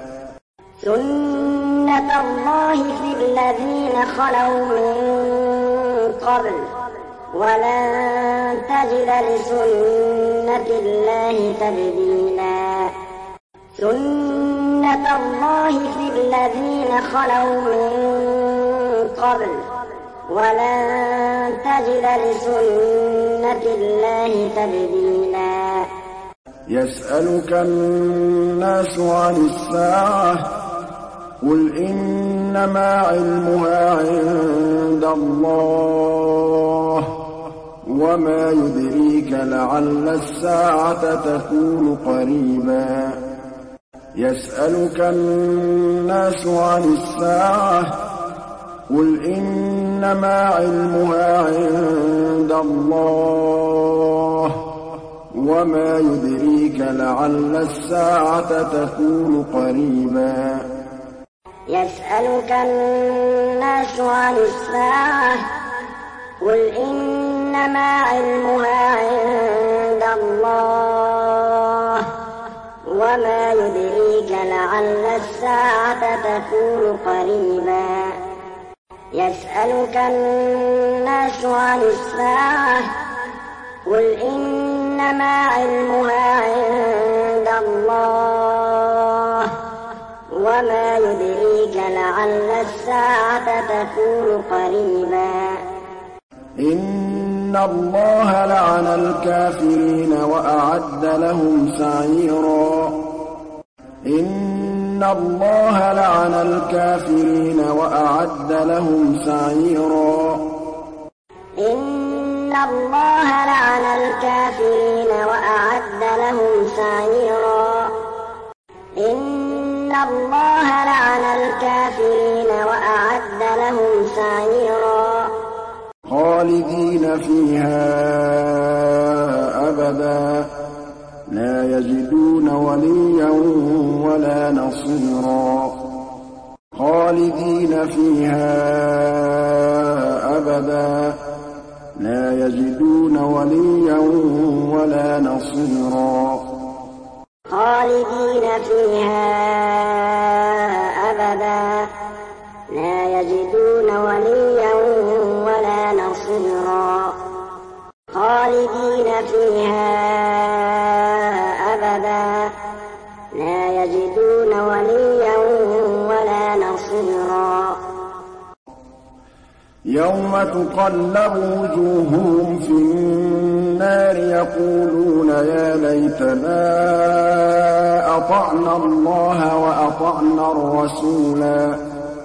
سنة الله في الذين خلوا من قبل ولن تجد لسنة الله تبديلا سنة الله في الذين خلوا من قبل ولن تجد لسنة الله تبديلا يسألك الناس عن الساعة قل إنما علمها عند الله وما يدريك لعل الساعة تكون قريبا يسألك الناس عن الساعة قل إنما علمها عند الله وما يدريك لعل الساعة تكون قريبا يسألك الناس عن الساعة قل إنما علمها عند الله وما يدريك لعل الساعة تكون قريبا يسألك الناس عن الساعة قل إنما علمها عند الله وما يدريك لعل الساعة تكون قريبا إن الله لعن الكافرين وأعد لهم سعيرا إن الله لعن الكافرين وأعد لهم سعيرا إن الله لعن الكافرين وأعد لهم سعيرا إن الله لعن الكافرين وأعد لهم سعيرا خالدين فيها أبدا لا يجدون وليا ولا نصيرا خالدين فيها أبدا لا يجدون وليا ولا نصيرا خالدين فيها أبدا لا يجدون وليا ولا نصيرا خالدين فيها أبدا لا يجدون وليا ولا نصيرا يوم تقلب وجوههم في النار يقولون يا ليتنا أطعنا الله وأطعنا الرسولا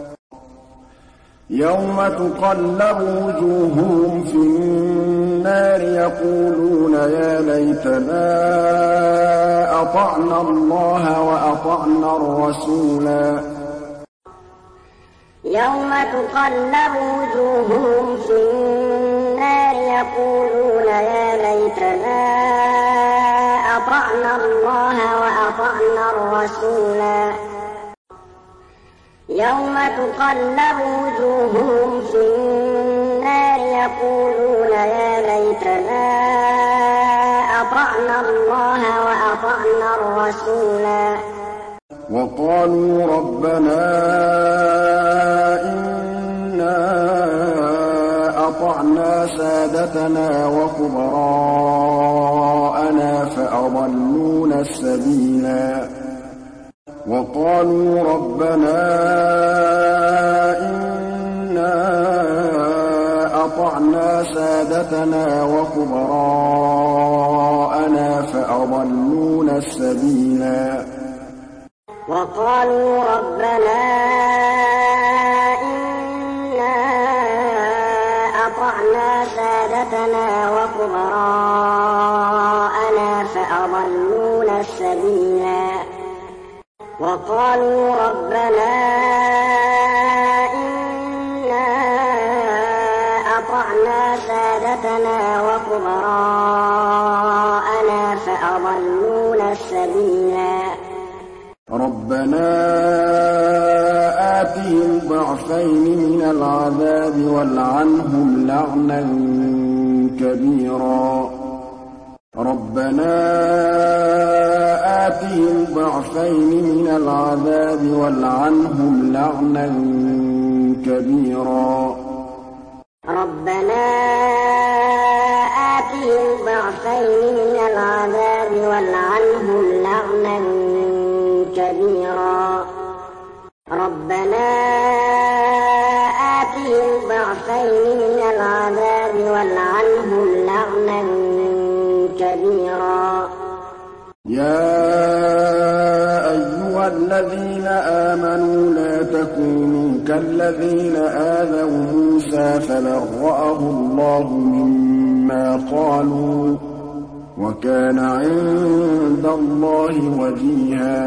يوم تقلب وجوههم في النار يقولون يا ليتنا أطعنا الله وأطعنا الرسولا يوم تقلب وجوههم في النار يقولون يا ليتنا أطعنا الله وأطعنا الرسولا يوم تقلب وجوههم في النار يقولون يا ليتنا أطعنا الله وأطعنا الرسولا وقالوا ربنا إنا أطعنا سادتنا وكبراءنا فأضلونا السبيلا وقالوا ربنا إنا أطعنا سادتنا وكبراءنا فأضلونا السبيلا وقالوا ربنا إنا أطعنا سادتنا وكبراءنا فأضلونا السبيلا وقالوا ربنا إنا أطعنا سادتنا وكبراءنا فأضلونا السبيلا ربنا آتهم ضعفين من العذاب والعنهم لعنا كبيرا ربنا آتهم ضعفين من العذاب والعنهم لعنا كبيرا ربنا آتهم ضعفين من العذاب والعنهم لعنا كبيرا ربنا آتهم ضعفين من العذاب والعنهم لعنا كبيرا يا أيها الذين آمنوا لا تكونوا كالذين آذوا موسى فبرأه الله مما قالوا وكان عند الله وجيها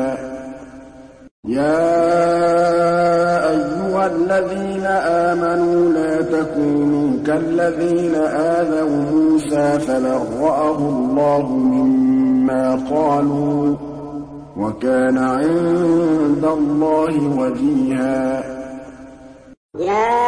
يا أيها الذين آمنوا لا تكونوا كالذين آذوا موسى فبرأه الله مما قالوا وكان عند الله وجيها يا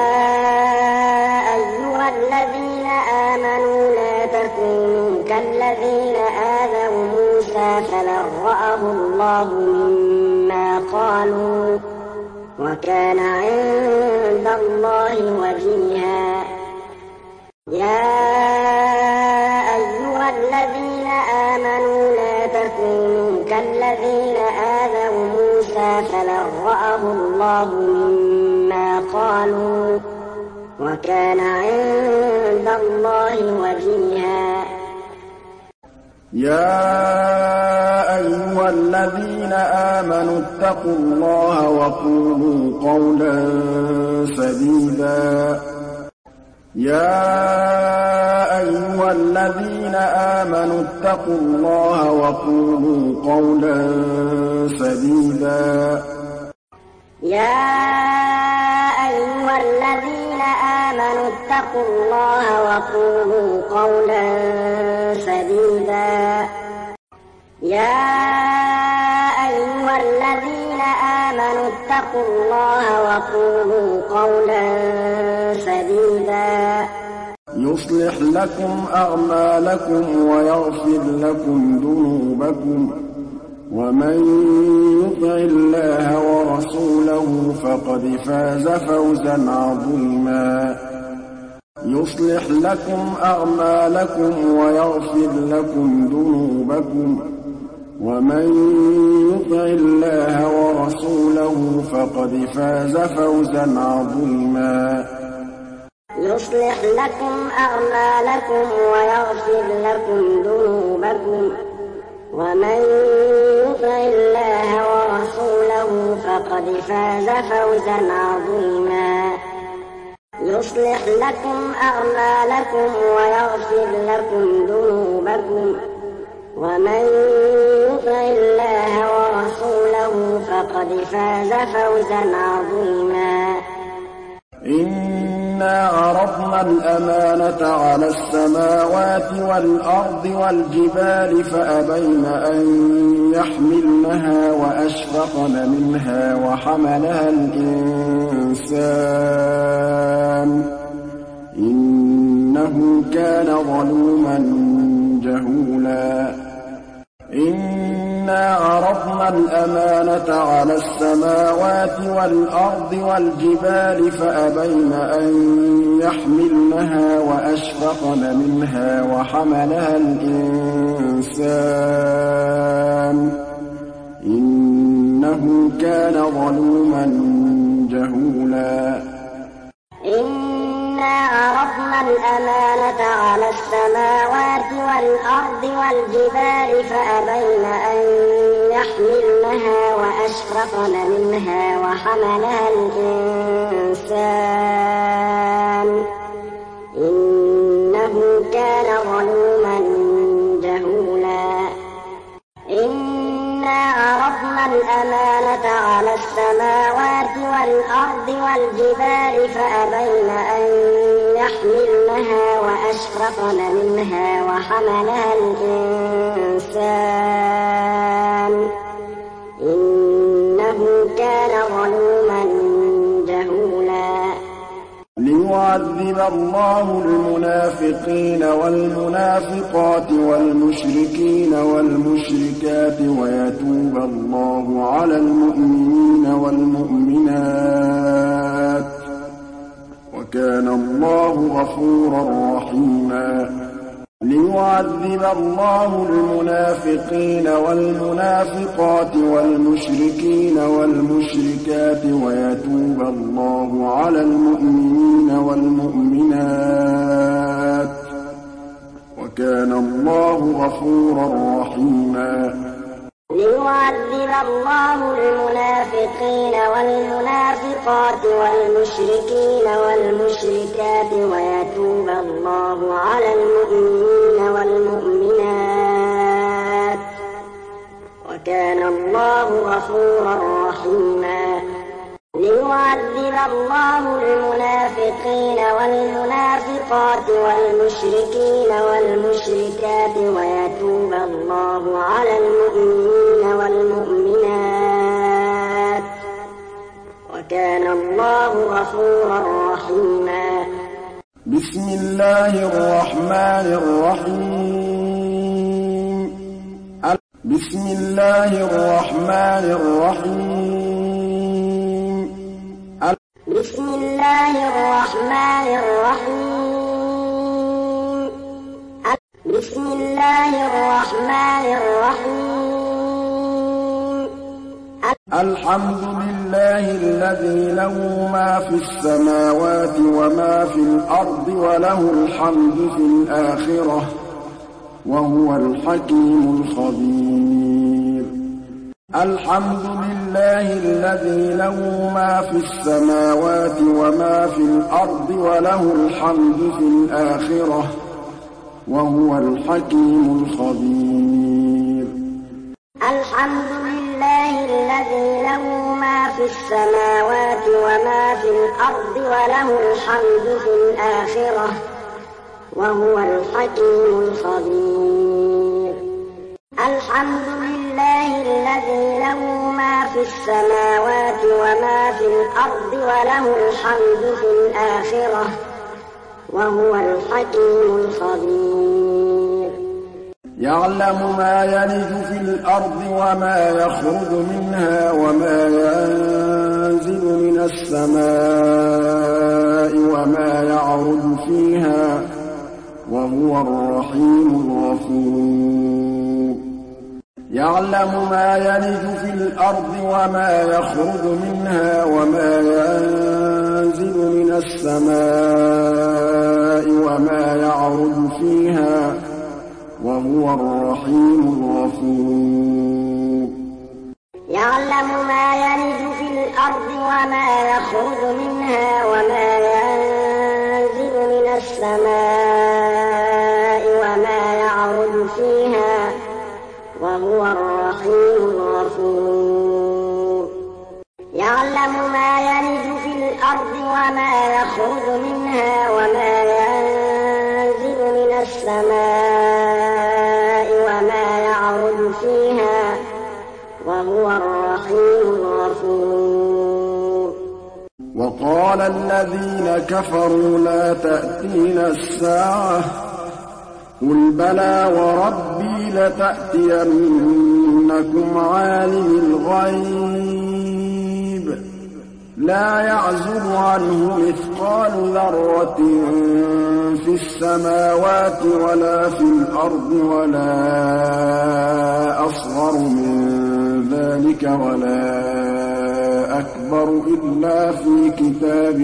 أيها الذين آمنوا لا تكونوا كالذين آذوا موسى فبرأه الله مما قالوا وكان عند الله وجيها يا أيها الذين آمنوا لا تكونوا كالذين آذوا موسى فبرأه الله مما قالوا وكان عند الله وجيها يا أيها الذين آمنوا اتقوا الله وقولوا قولا سديدا يا أيها الذين آمنوا اتقوا الله وقولوا قولا سديدا يا أيها الذين آمنوا اتقوا الله وقولوا قولا سديدا يا أيها الذين آمنوا اتقوا الله وقولوا قولا سديدا يصلح لكم أعمالكم ويغفر لكم ذنوبكم ومن يطع الله ورسوله فقد فاز فوزا عظيما يصلح لكم أعمالكم ويغفر لكم ذنوبكم ومن يطع الله ورسوله فقد فاز فوزا عظيما يصلح لكم أعمالكم ويغفر لكم ذنوبكم ومن يطع الله ورسوله فقد فاز فوزا عظيما يصلح لكم أعمالكم ويغفر لكم ذنوبكم ومن يطع الله ورسوله فقد فاز فوزا عظيما إنا عرضنا الأمانة على السماوات والأرض والجبال فأبين أن يحملنها وأشفقن منها وحملها الإنسان إنه كان ظلوما جهولا إنا عرضنا الأمانة على السماوات والأرض والجبال فأبين أن يحملنها وأشفقن منها وحملها الإنسان إنه كان ظلوما جهولا إنا عرضنا الأمانة على السماوات والأرض والجبال فأبين أن يحملنها وأشفقن منها وحملها الإنسان إنه كان ظلوما جهولا إنا عرضنا الأمانة على السماوات والأرض والجبال فأبين أن يحملنها وأشفقن منها وحملها الإنسان إنه كان ظلوما جهولا ليعذب الله المنافقين والمنافقات والمشركين والمشركات ويتوب الله على المؤمنين والمؤمنات وكان الله غفورا رحيما ليعذب الله المنافقين والمنافقات والمشركين والمشركات ويتوب الله على المؤمنين والمؤمنات وكان الله غفورا رحيما ليعذب الله المنافقين والمنافقات والمشركين والمشركات ويتوب الله على المؤمنين والمؤمنات وكان الله غفورا رحيما ليعذب الله المنافقين والمنافقات والمشركين والمشركات ويتوب الله على المؤمنين والمؤمنات وكان الله غفورا رحيما بسم الله الرحمن الرحيم بسم الله الرحمن الرحيم بسم الله الرحمن الرحيم بسم الله الرحمن الرحيم الحمد لله الذي له ما في السماوات وما في الأرض وله الحمد في الآخرة وهو الحكيم الخبير الحمد لله الذي له ما في السماوات وما في الأرض وله الحمد في الآخرة وهو الحكيم الخبير الحمد لله الذي له ما في السماوات وما في الأرض وله الحمد في الآخرة وهو الحكيم الخبير الحمد لله الذي له ما في السماوات وما في الأرض وله الحمد في الآخرة وهو الحكيم الخبير. يعلم ما يلج في الأرض وما يخرج منها وما ينزل من السماء وما يعرج فيها وهو الرحيم الغفور. يعلم ما يلج في الأرض وما يخرج منها وما ينزل من السماء وما يعرج فيها وهو الرحيم الغفور. يعلم ما يلج في الأرض وما يخرج منها وما ينزل من السماء وما يعرج فيها وهو الرحيم الغفور. يعلم ما يلج في الأرض وما يخرج منها وما ينزل من السماء وما يعرج فيها وهو الرحيم الغفور. وقال الذين كفروا لا تأتينا الساعة قل بلى وربي لتأتينكم عالم الغيب لا يعزب عنه مثقال ذرة في السماوات ولا في الأرض ولا أصغر من ذلك ولا أكبر إلا في كتاب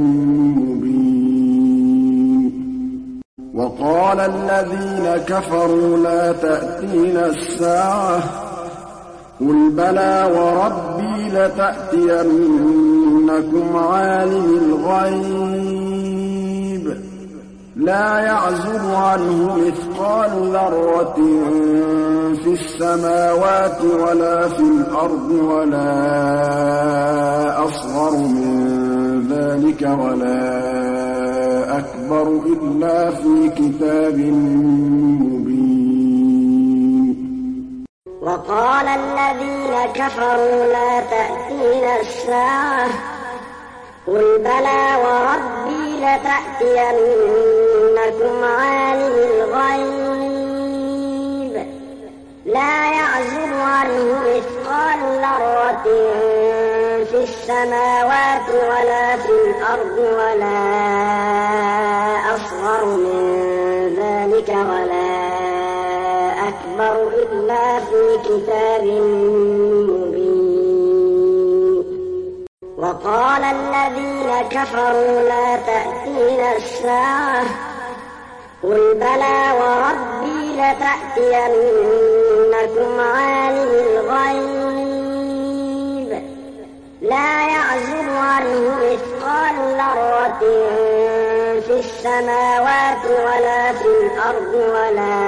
مبين. وقال الذين كفروا لا تأتينا الساعة قل بلى وربي لتأتينكم عالم الغيب لا يعزب عنه مثقال ذرة في السماوات ولا في الأرض ولا أصغر من ذلك ولا أكبر إلا في كتاب مبين. وقال الذين كفروا لا تأتينا الساعة قل بلى وربي لتأتينكم عالم الغيب لا يعزب عنه مثقال ذرة في السماوات ولا في الأرض ولا أصغر من ذلك ولا أكبر إلا في كتاب مبين. وقال الذين كفروا لا تأتينا الساعة قل بلى وربي لتأتينكم عالم الغيب لا يعزب عنه مثقال ذرة في السماوات ولا في الأرض ولا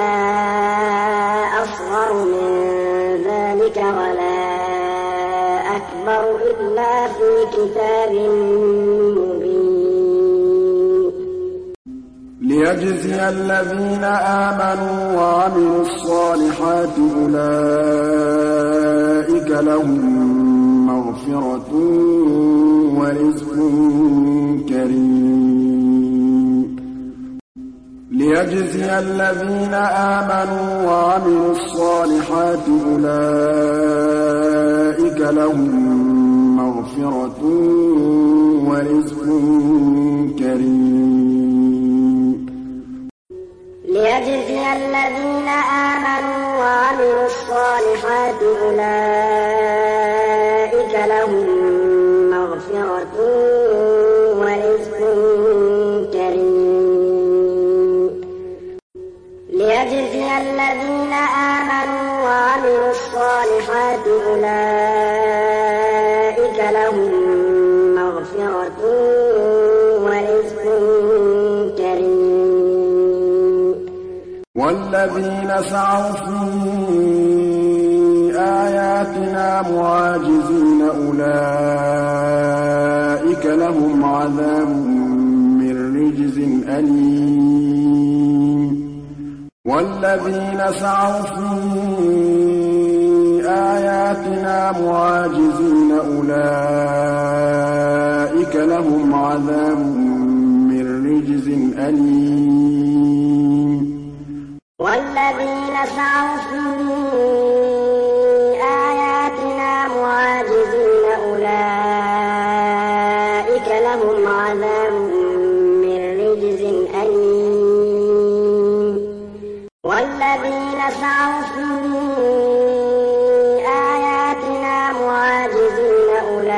أصغر من ذلك ولا أكبر إلا في كتاب مبين. ليجزي الذين آمنوا وعملوا الصالحات أولئك لهم مغفرة ورزق كريم. ليجزي الذين آمنوا وعملوا الصالحات أولئك لهم مغفرة ورزق كريم. ليجزي الذين آمنوا وعملوا الصالحات أولئك لهم مغفرة ورزق كريم. ليجزي الذين آمنوا وعملوا الصالحات أولئك لهم مغفرة ورزق كريم. والذين سعوا في آياتنا معاجزين أولئك لهم عذاب من رجز أليم. والذين سعوا في آياتنا معاجزين أولئك لهم عذاب من رجز رجز أليم والذين سعوا في آياتنا معاجزين أولئك لهم عذاب من رجز أليم والذين سعوا في آياتنا معاجزين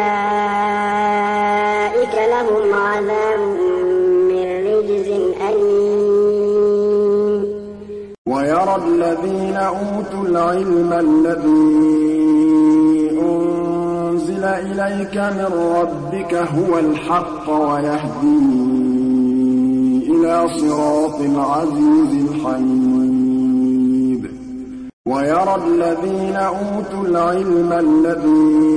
أولئك لهم عذاب من رجز أليم ويرى الذين أوتوا العلم الذي أنزل إليك من ربك هو الحق ويهدي إلى صراط العزيز الحميد ويرى الذين أوتوا العلم الذي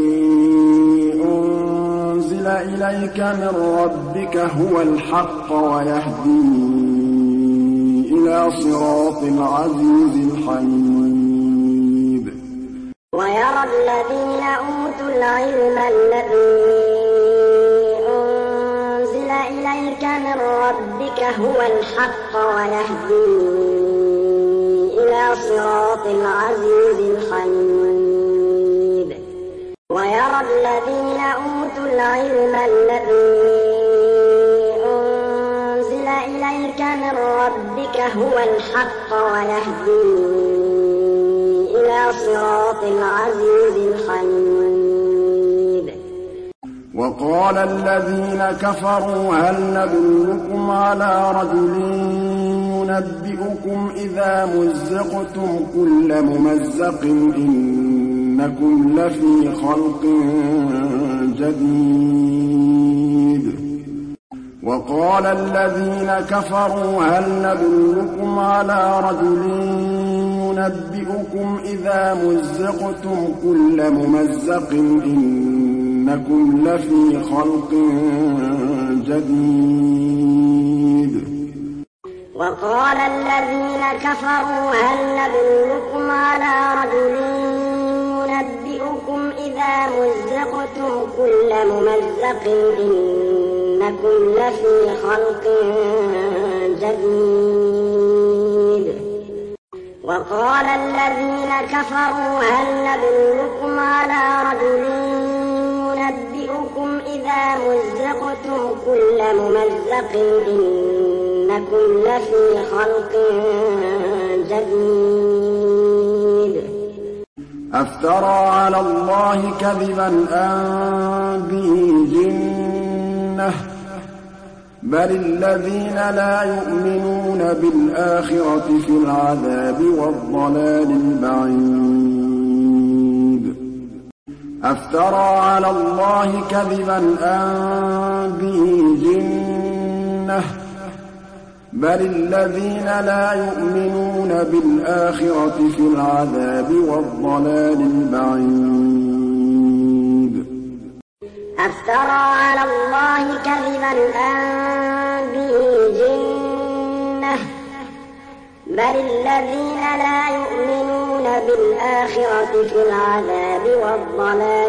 أنزل إليك من ربك هو الحق ويهدي إلى صراط العزيز الحميد ويرى الذين أوتوا العلم الذي أنزل إليك من ربك هو الحق ويهدي إلى صراط العزيز الحميد ويرى الذين أوتوا العلم الذي أنزل إليك من ربك هو الحق ويهدي إلى صراط العزيز الحميد وقال الذين كفروا هل ندلكم على رجل ينبئكم إذا مزقتم كل ممزق إنكم لفي خلق جديد وقال الذين كفروا هل ندلكم على رجل ينبئكم إذا مزقتم كل ممزق إنكم لفي خلق جديد وقال الذين كفروا هل ندلكم على رجل ينبئكم إذا مزقتم كل ممزق إنكم لفي خلق جديد وقال الذين كفروا هل ندلكم على رجل ينبئكم إذا مزقتم كل ممزق إنكم لفي خلق جديد أفترى على الله كذبا أم به جنة بل الذين لا يؤمنون بالآخرة في العذاب والضلال البعيد أفترى على الله كذبا أم به جنة بل الذين لا يؤمنون بالآخرة في العذاب والضلال البعيد أفترى على الله كذبا أم به جنة بل الذين لا يؤمنون بالآخرة في العذاب والضلال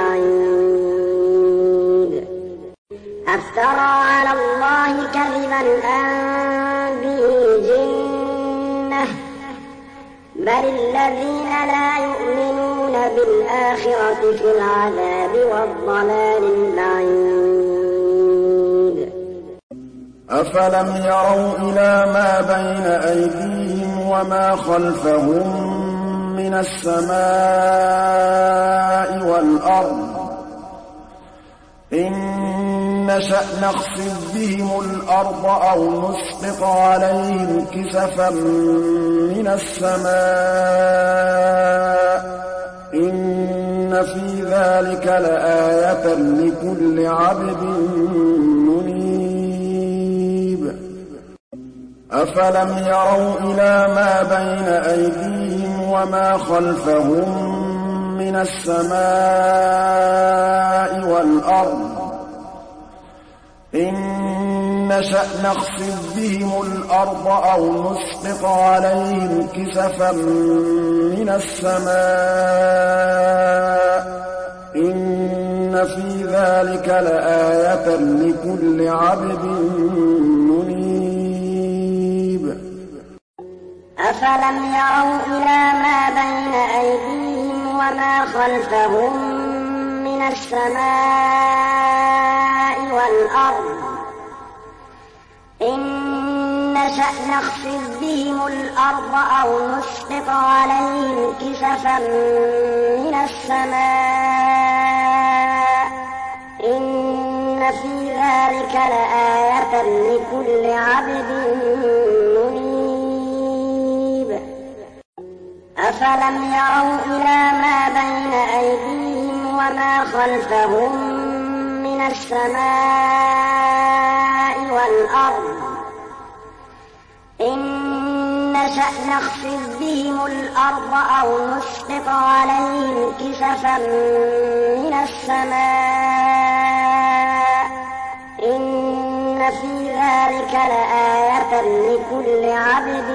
البعيد أفترى على الله كذبا أم به جنة بل الذين لا يؤمنون بالآخرة في العذاب والضلال البعيد أفلم يروا إلى ما بين أيديهم وما خلفهم من السماء والأرض إن نشأ نخسف بهم الأرض أو نسقط عليهم كسفا من السماء إن في ذلك لآية لكل عبد منيب أفلم يروا إلى ما بين أيديهم وما خلفهم من السماء والأرض إن نشأ نخسف بهم الأرض أو نسقط عليهم كسفا من السماء إن في ذلك لآية لكل عبد منيب أفلم يروا إلى ما بين أيديهم وما خلفهم من السماء والأرض إن نشأ نخسف بهم الأرض أو نسقط عليهم كسفا من السماء إن في ذلك لآية لكل عبد منيب أفلم يروا إلى ما بين أيديهم وما خلفهم من السماء والأرض إن نشأ نخسف بهم الأرض أو نسقط عليهم كسفا من السماء إن في ذلك لآية لكل عبد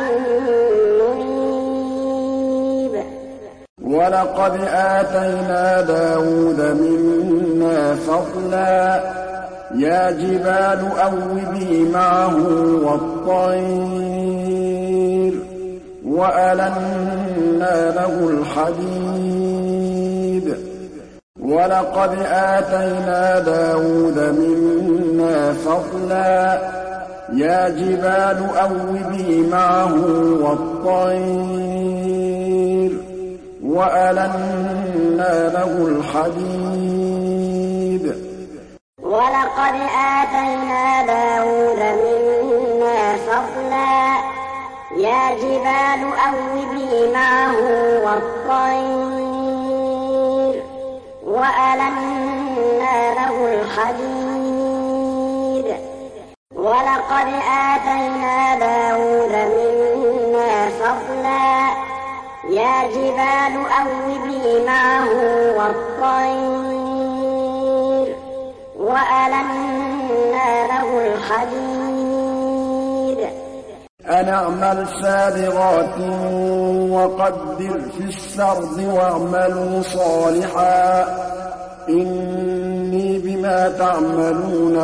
منيب ولقد آتينا داود منا فضلا يا جبال أوبي معه والطير وألنا له الحديد ولقد آتينا داود منا فضلا يا جبال أوبي معه والطير وألنا له الحديد ولقد آتينا داود منا فضلا يا جبال أوبي معه والطير وألنا له الحديد ولقد آتينا داود منا فضلا يا جبال أوبي معه والطير وألنا له الحديد أن اعمل سابغات وقدر في السرد واعملوا صالحا إني بما تعملون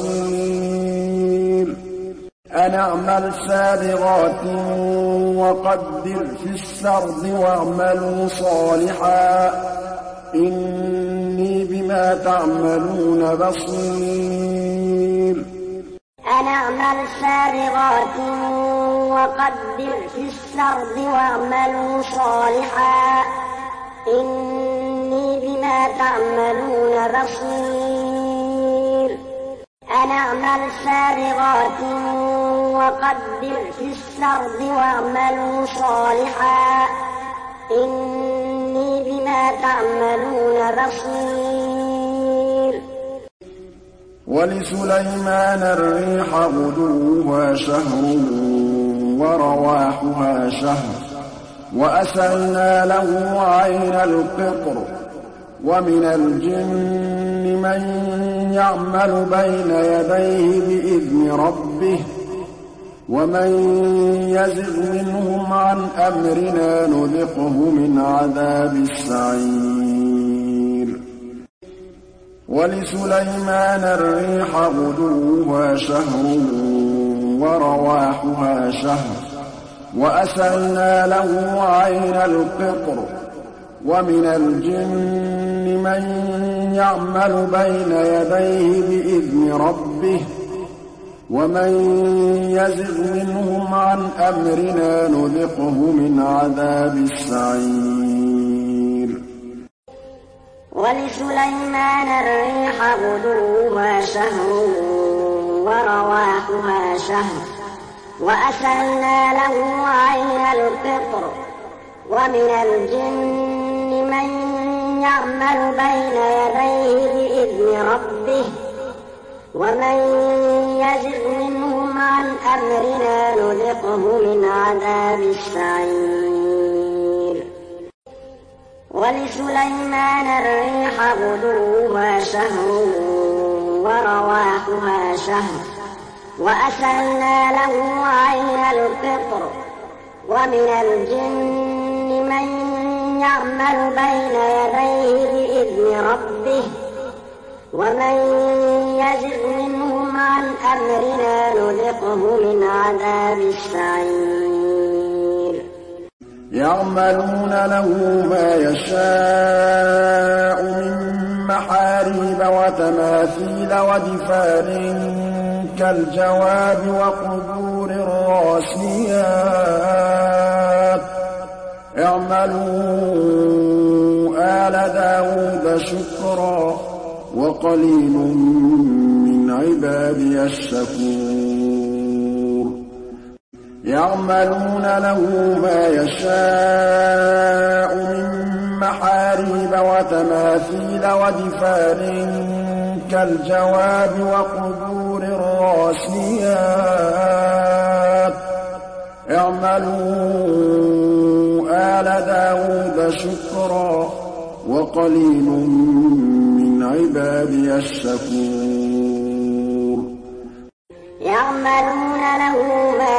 بصير أن اعمل سابغات وقدر في السرد واعملوا صالحا إني بما تعملون بصير أن اعمل سابغات وقدر في السرد واعملوا صالحا إني بما تعملون بصير أن اعمل سابغات وقدر في السرد واعملوا صالحا إني بما تعملون بصير ولسليمان الريح غدوها شهر ورواحها شهر وأسلنا له عين القطر ومن الجن من يعمل بين يديه بإذن ربه ومن يزغ منهم عن أمرنا نذقه من عذاب السعير ولسليمان الريح غدوها شهر ورواحها شهر وأسلنا له عين القطر ومن الجن من يعمل بين يديه بإذن ربه ومن يزغ منهم عن أمرنا نذقه من عذاب السعير ولسليمان الريح غدوها شهر ورواحها شهر وأسلنا له عين القطر ومن الجن من يعمل بين يديه بإذن ربه ومن يزغ منهم عن أمرنا نذقه من عذاب السعير ولسليمان الريح غدوها شهر ورواحها شهر وأسلنا له عين القطر ومن الجن من يعمل بين يديه بإذن ربه ومن يزغ منهم عن أمرنا نذقه من عذاب السعير يعملون له ما يشاء من محاريب وتماثيل ودفان كالجواب وقدور الراسيات اعملوا آل داود شكرا وقليل من عبادي الشكور يعملون له ما يشاء من محاريب وتماثيل ودفان كالجواب وقدور الراسيات اعملوا آل داود شكرا وقليل من عبادي الشكور يعملون له ما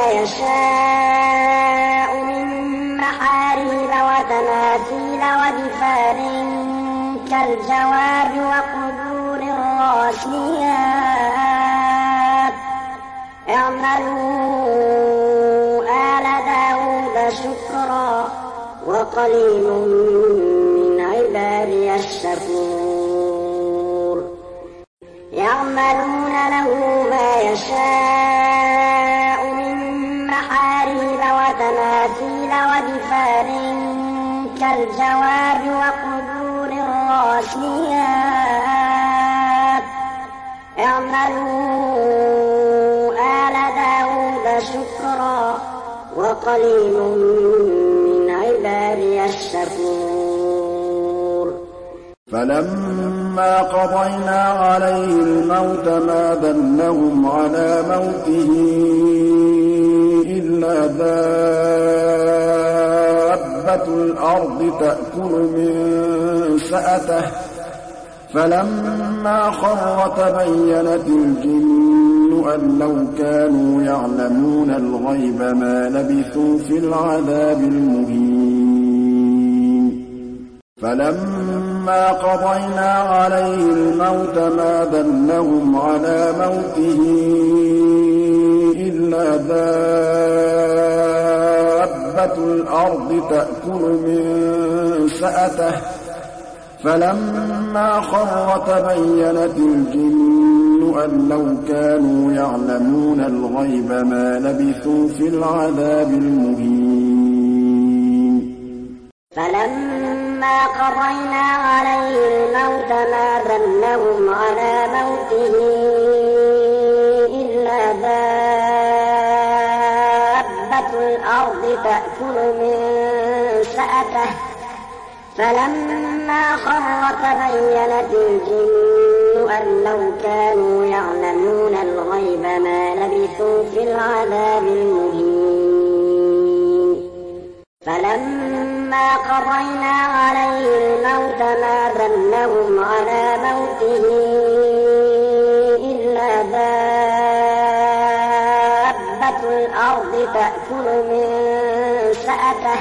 يشاء من محاريب وتماثيل ودفان كالجواب وقدور الراسيات اعملوا آل داود شكرا وقليل من عبادي الشكور يعملون له ما يشاء من محاريب وتماثيل ودفان كالجواب وقدور الراسيات اعملوا آل داود شكرا وقليل من عبادي الشكور فلما قضينا عليه الموت ما دلهم على موته إلا دابة الأرض تأكل من سأته فلما خر تبينت الجن أن لو كانوا يعلمون الغيب ما لبثوا في العذاب المهين فلما قضينا عليه الموت ما دلهم على موته إلا دابة الأرض تأكل من سأته فلما خر تبينت الجن أن لو كانوا يعلمون الغيب ما لبثوا في العذاب المهين فلما قضينا عليه الموت ما دلهم على موته إلا دابة الأرض تأكل من سأته فلما خر تبينت الجن أن لو كانوا يعلمون الغيب ما لبثوا في العذاب المهين فلما قضينا عليه الموت ما دلهم على موته إلا دابة الأرض تأكل من سأته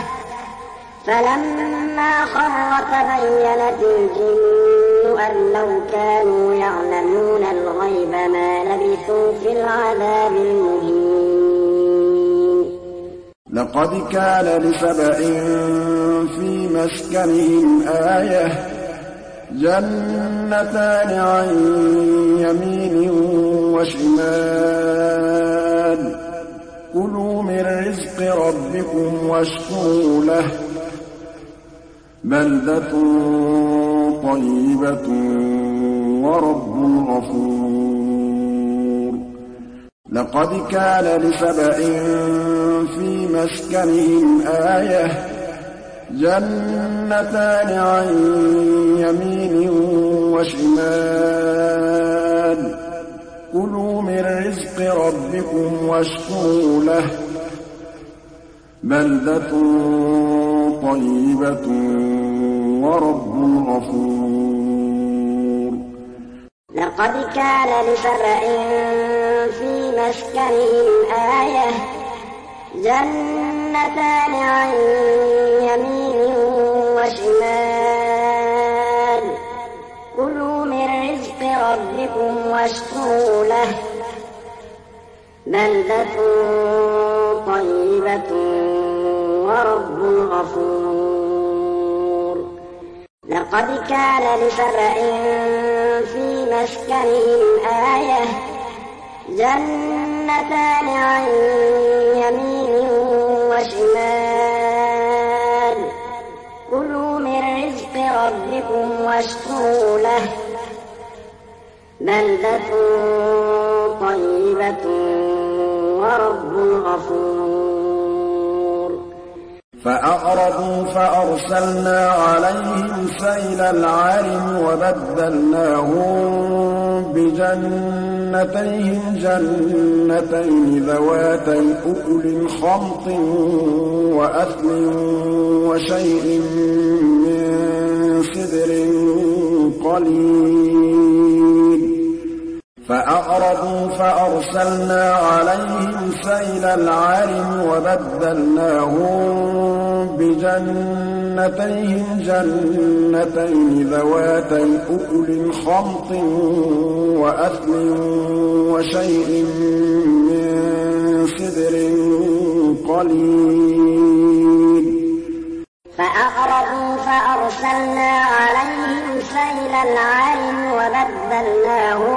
فلما خر تبينت الجن أن لو كانوا يعلمون الغيب ما لبثوا في العذاب المهين لقد كان لسبإ في مسكنهم آية جنتان عن يمين وشمال كلوا من رزق ربكم واشكروا له بلدة طيبة ورب غفور لقد كان لسبإ في مسكنهم آية جنتان عن يمين وشمال كلوا من رزق ربكم واشكروا له بلدة طيبة ورب غفور لقد كان لسبإ في مسكنهم آية جنتان عن يمين وشمال كلوا من رزق ربكم واشكروا له بلدة طيبة ورب غفور لقد كان لسبإ في مسكنهم آية جنتان عن يمين وشمال كلوا من رزق ربكم واشكروا له بلدة طيبة ورب غفور فأعرضوا فأرسلنا عليهم سيل العرم وبدلناهم بجنتيهم جنتين ذواتي أكل خمط وأثل وشيء من سدر قليل فأعرضوا فأرسلنا عليهم سيل العرم وبدلناهم بجنتيهم جنتين ذواتي أكل خمط وأثل وشيء من سدر قليل فأعرضوا فأرسلنا عليهم سيل العرم وبدلناهم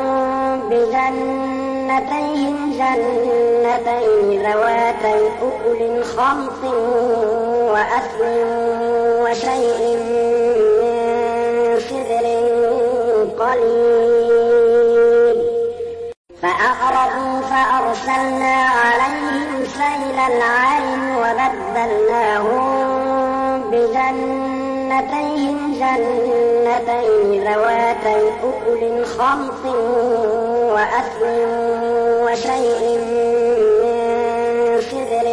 بجنتيهم جنتين ذواتي أكل خمط وأثل وشيء من سدر قليل فأعرضوا فأرسلنا عليهم سيل العرم وبدلناهم بجنتيهم جنتين ذواتي أكل خمط وأثل وشيء من سدر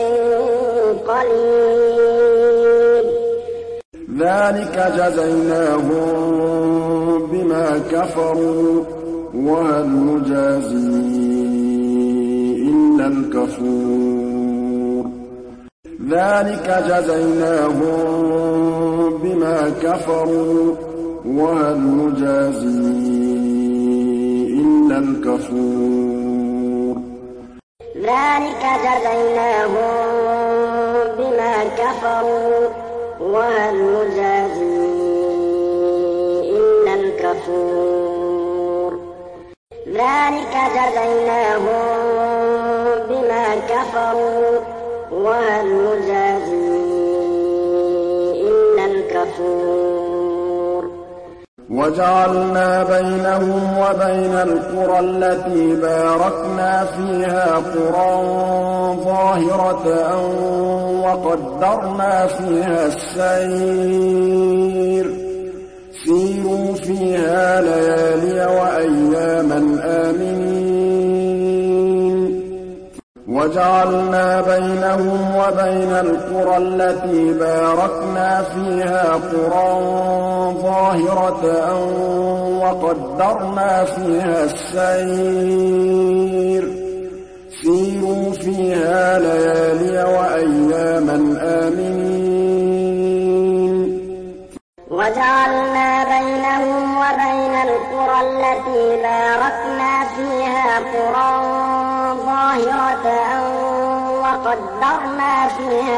قليل ذلك جزيناهم بما كفروا وهل نجازي إلا الكفور ذلك جزيناهم بما كفروا وهل نجازي إلا الكفور ذلك جزيناهم بما كفروا وهل نجازي إلا الكفور ذلك جزيناهم بما كفروا وهل نجازي إلا الكفور وجعلنا بينهم وبين القرى التي باركنا فيها قرى ظاهرة وقدرنا فيها السير سيروا فيها ليالي وأياما آمنين وجعلنا بينهم وبين القرى التي باركنا فيها قرى ظاهرة وقدرنا فيها السير سيروا فيها ليالي وأياما آمنين وجعلنا بينهم وبين القرى التي باركنا فيها قرى ظاهرة وقدرنا فيها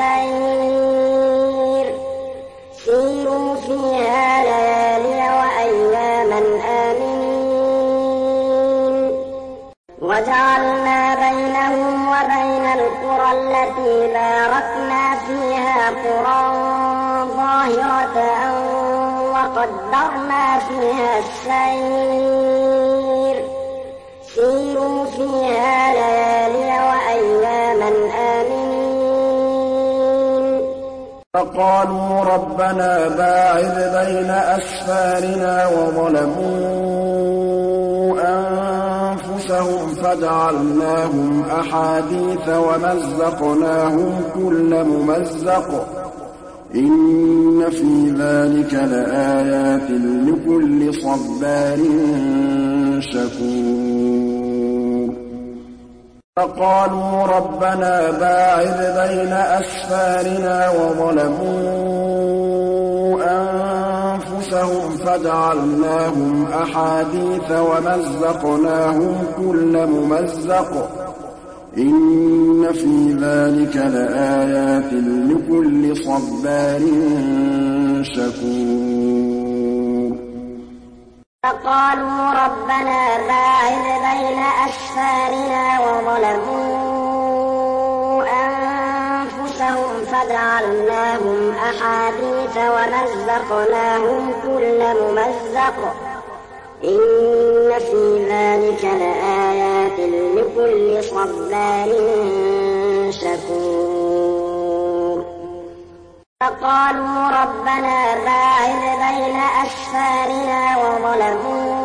السير سيروا فيها ليالي وأياما آمنين وجعلنا بينهم وبين القرى التي باركنا فيها قرى ظاهرة وقدرنا فيها السير سيروا فيها ليالي وأياما آمنين فقالوا ربنا باعد بين أسفارنا وظلموا أنفسهم فجعلناهم أحاديث ومزقناهم كل ممزق إن في ذلك لآيات لكل صبار شكور فقالوا ربنا باعد بين أسفارنا وظلموا أنفسهم فجعلناهم أحاديث ومزقناهم كل ممزق إِنَّ فِي ذَلِكَ لَآيَاتٍ لِكُلِّ صَبَّارٍ شَكُورٍ فَقَالُوا رَبَّنَا بَاعِدْ بَيْنَ أَسْفَارِنَا وَظَلَمُوا أَنفُسَهُمْ فَجَعَلْنَاهُمْ أَحَادِيثَ وَمَزَّقْنَاهُمْ كُلَّ مُمَزَّقٍ إِنَّ فِي ذَلِكَ لَآيَاتٍ لِكُلِّ صَبَّارٍ شَكُورٍ فَقَالُوا رَبَّنَا بَاعِدْ بَيْنَ أَسْفَارِنَا وَظَلَمُوا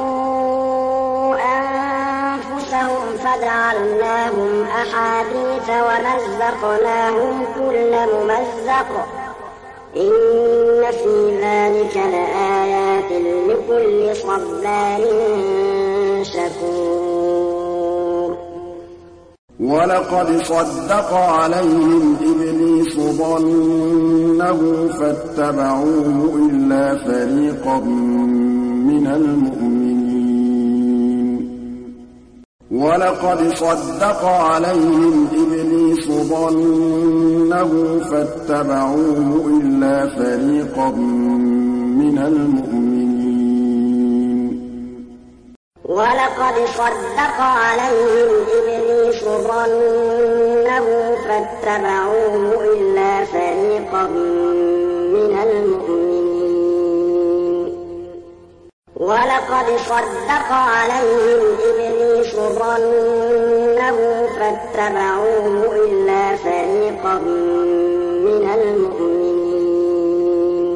أَنفُسَهُمْ فَجَعَلْنَاهُمْ أَحَادِيثَ وَمَزَّقْنَاهُمْ كُلَّ مُمَزَّقٍ إِنَّ فِي ذَلِكَ لَآيَاتٍ لِكُلِّ صَبَّارٍ شَكُورٍ وَلَقَدْ صَدَّقَ عَلَيْهِمْ إِبْلِيسُ ظَنَّهُ فَاتَّبَعُوهُ إِلَّا فَرِيقًا مِّنَ الْمُؤْمِنِينَ وَلَقَدْ صَدَّقَ عَلَيْهِمْ إِبْلِيسُ ظَنَّهُ فَاتَّبَعُوهُ إِلَّا فَرِيقًا مِّنَ الْمُؤْمِنِينَ وَلَقَدْ صَدَّقَ عَلَيْهِمْ إِبْلِيسُ ظَنَّهُ فَاتَّبَعُوهُ إِلَّا فَرِيقًا مِّنَ الْمُؤْمِنِينَ وَلَقَدْ صَدَّقَ عَلَيْهِمْ إِبْلِيسُ ظَنَّهُ فَاتَّبَعُوهُ إِلَّا فَرِيقًا مِّنَ الْمُؤْمِنِينَ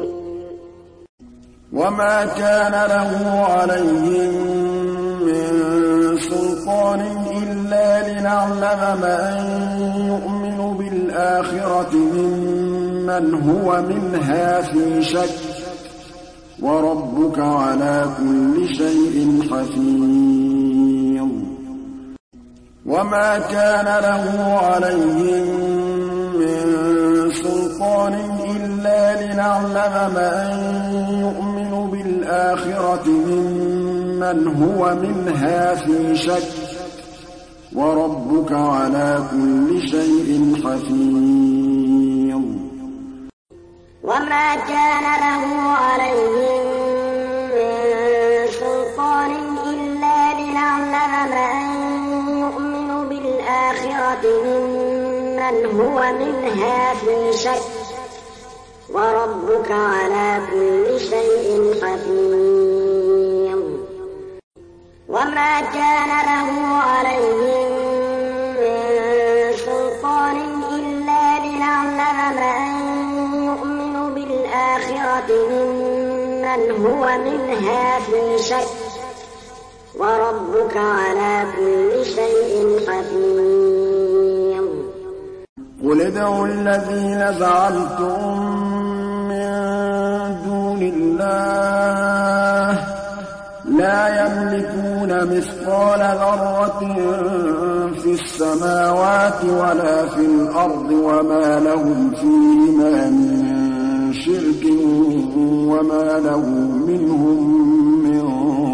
وَمَا كَانَ لَهُ عَلَيْهِم مِّن سُلْطَانٍ إِلَّا لِنَعْلَمَ مَن يُؤْمِنُ بِالْآخِرَةِ مِمَّنْ هُوَ مِنْهَا فِي شَكٍّ وَرَبُّكَ عَلَىٰ كُلِّ شَيْءٍ حَفِيظٌ وَمَا كَانَ لَهُ عَلَيْهِم مِّن سُلْطَانٍ إِلَّا لِنَعْلَمَ مَن يُؤْمِنُ بِالْآخِرَةِ مِمَّنْ هُوَ مِنْهَا فِي شَكٍّ وَرَبُّكَ عَلَىٰ كُلِّ شَيْءٍ حَفِيظٌ وَمَا كَانَ لَهُ عَلَيْهِم مِّن سُلْطَانٍ إِلَّا لِنَعْلَمَ مَن يُؤْمِنُ بِالْآخِرَةِ مِمَّنْ هُوَ مِنْهَا فِي شَكٍّ وَرَبُّكَ عَلَىٰ كُلِّ شَيْءٍ حَفِيظٌ وَمَا كَانَ لَهُ عَلَيْهِم مِّن سُلْطَانٍ إِلَّا لِنَعْلَمَ مَن يُؤْمِنُ بِالْآخِرَةِ مِمَّنْ هُوَ مِنْهَا فِي شَكٍّ وَرَبُّكَ عَلَىٰ كُلِّ شَيْءٍ حَفِيظٌ قُلِ ادْعُوا الَّذِينَ زَعَمْتُم مِّن دُونِ اللَّهِ لَا يَمْلِكُونَ مِثْقَالَ ذَرَّةٍ فِي السَّمَاوَاتِ وَلَا فِي الْأَرْضِ وَمَا لَهُمْ فِيهِمَا مِن شِرْكٍ وَمَا لَهُ مِنْهُم مِّن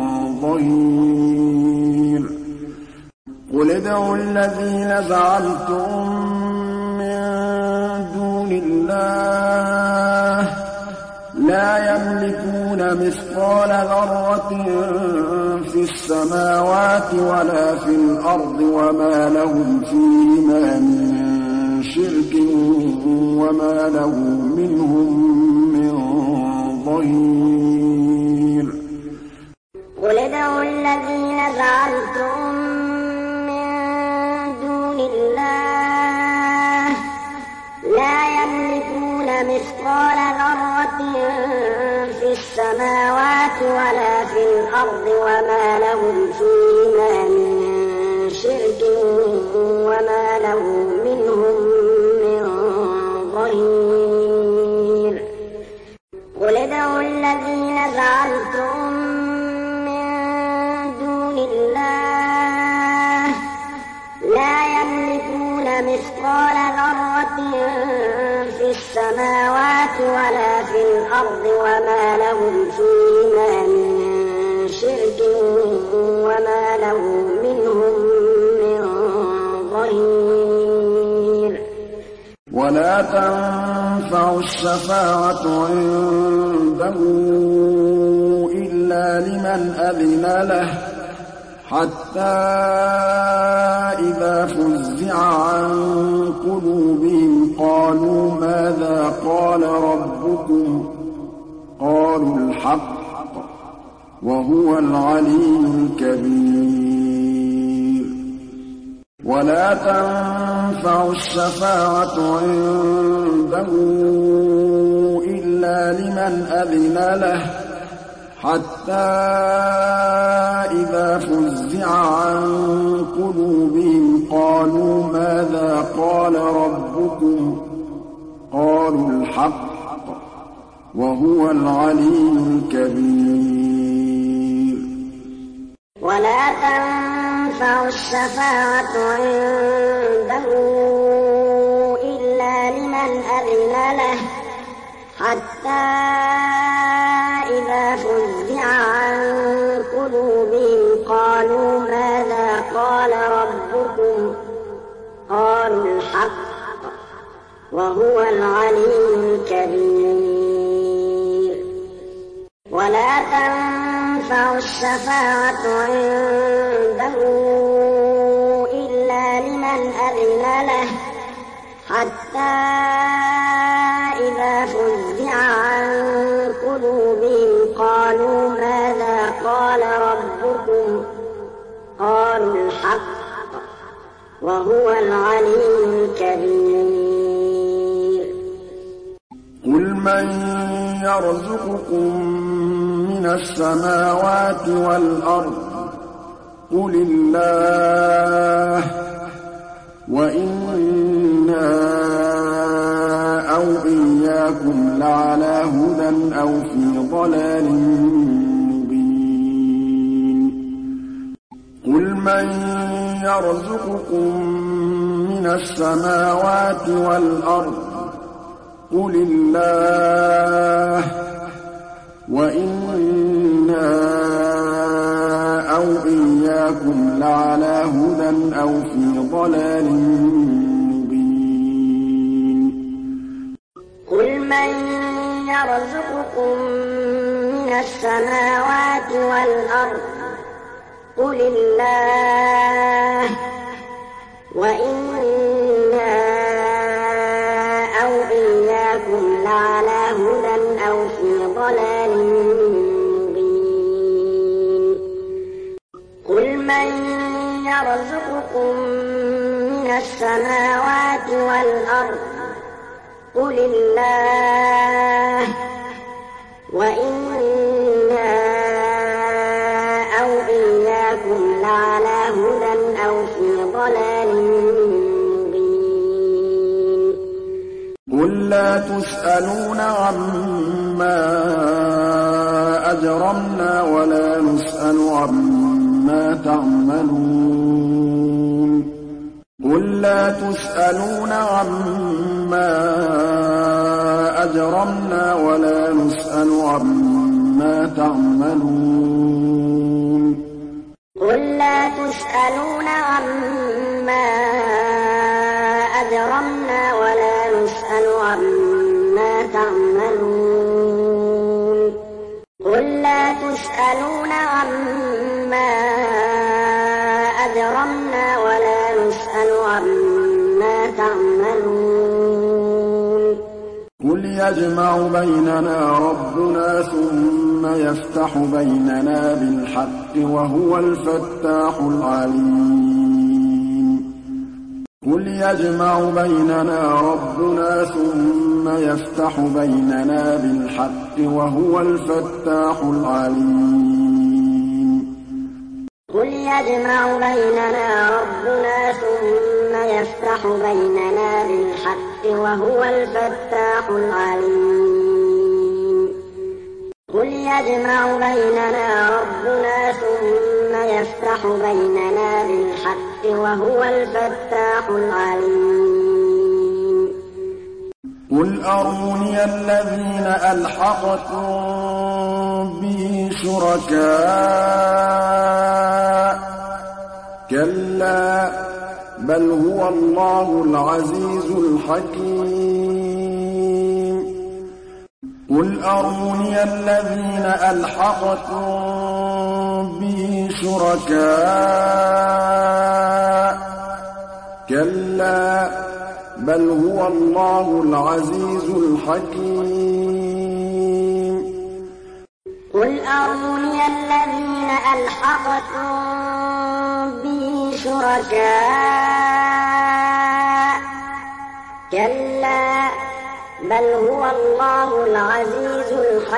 ظَهِيرٍ قُلِ ادْعُوا الَّذِينَ زَعَمْتُم مِّن دُونِ اللَّهِ لَا يَمْلِكُونَ مِثْقَالَ ذَرَّةٍ فِي السَّمَاوَاتِ وَلَا فِي الْأَرْضِ وَمَا لَهُمْ فِيهِمَا مِن شِرْكٍ وَمَا لَهُ مِنْهُم مِّن ظَهِيرٍ قُلِ ادْعُوا الَّذِينَ زَعَمْتُم مِّن دُونِ اللَّهِ لَا يَمْلِكُونَ مِثْقَالَ ذَرَّةٍ فِي السَّمَاوَاتِ وَلَا فِي الْأَرْضِ وَمَا لَهُمْ فِيهِمَا مِن شِرْكٍ وَمَا لَهُ مِنْهُم مِّن ظَهِيرٍ قُلِ ادْعُوا الَّذِينَ زَعَمْتُم مِّن دُونِ اللَّهِ لَا يَمْلِكُونَ مِثْقَالَ ذَرَّةٍ فِي السَّمَاوَاتِ وَلَا فِي الْأَرْضِ وَمَا لَهُمْ فِيهِمَا مِن شِرْكٍ وَمَا لَهُ مِنْهُم مِّن ظَهِيرٍ ولا تنفع الشفاعة عنده إلا لمن أذن له حتى إذا فزع عن قلوبهم قالوا ماذا قال ربكم قالوا الحق وهو العلي الكبير ولا تنفع الشفاعة عنده إلا لمن أذن له حتى إذا فزع عن قلوبهم قالوا ماذا قال ربكم قالوا الحق وهو العلي الكبير ولا تنفع الشفاعة عنده إلا لمن أذن له حتى إذا فزع عن قلوبهم قالوا ماذا قال ربكم قالوا الحق وهو العلي الكبير ولا تنفع الشفاعة عنده إلا لمن أذن له حتى إذا فزع عن قلوبهم قالوا ماذا قال ربكم قالوا الحق وهو العلي الكبير قل من يرزقكم من السماوات والأرض قل الله وإنا أو إياكم لعلى هدى أو في ضلال مبين قل من يرزقكم من السماوات والأرض قل الله وإنا أو إياكم لعلى هدى أو في ضلال مبين قل من يرزقكم من السماوات والأرض قل الله وإنا أو إياكم لعلى هدى أو في ضلال مبين قل من يرزقكم من السماوات والأرض قل الله وإنا أو إياكم لعلى هدى أو في ضلال مبين قل لا تسألون عما أجرمنا ولا نسأل عما تعملون قل لا تسألون عما أجرمنا ولا نسأل عما تعملون قل لا تسألون عما أجرمنا ولا نسأل عما تعملون قل لا تسألون عما أجرمنا ولا نسأل عما تعملون قل يجمع بيننا ربنا ثم يفتح بيننا بالحق وهو الفتاح العليم قل يجمع بيننا ربنا ثم يفتح بيننا بالحق وهو الفتاح العليم قل يجمع بيننا ربنا ثم يفتح بيننا بالحق وهو الفتاح العليم قل يجمع بيننا ربنا ثم يفتح بيننا بالحق وهو الفتاح العليم قل أروني الذين ألحقتم به شركاء كلا بل هو الله العزيز الحكيم قل أروني الذين ألحقتم به شركاء كلا بل هو الله العزيز الحكيم قل أروني الذين ألحقتم به شركاء كلا بل هو الله العزيز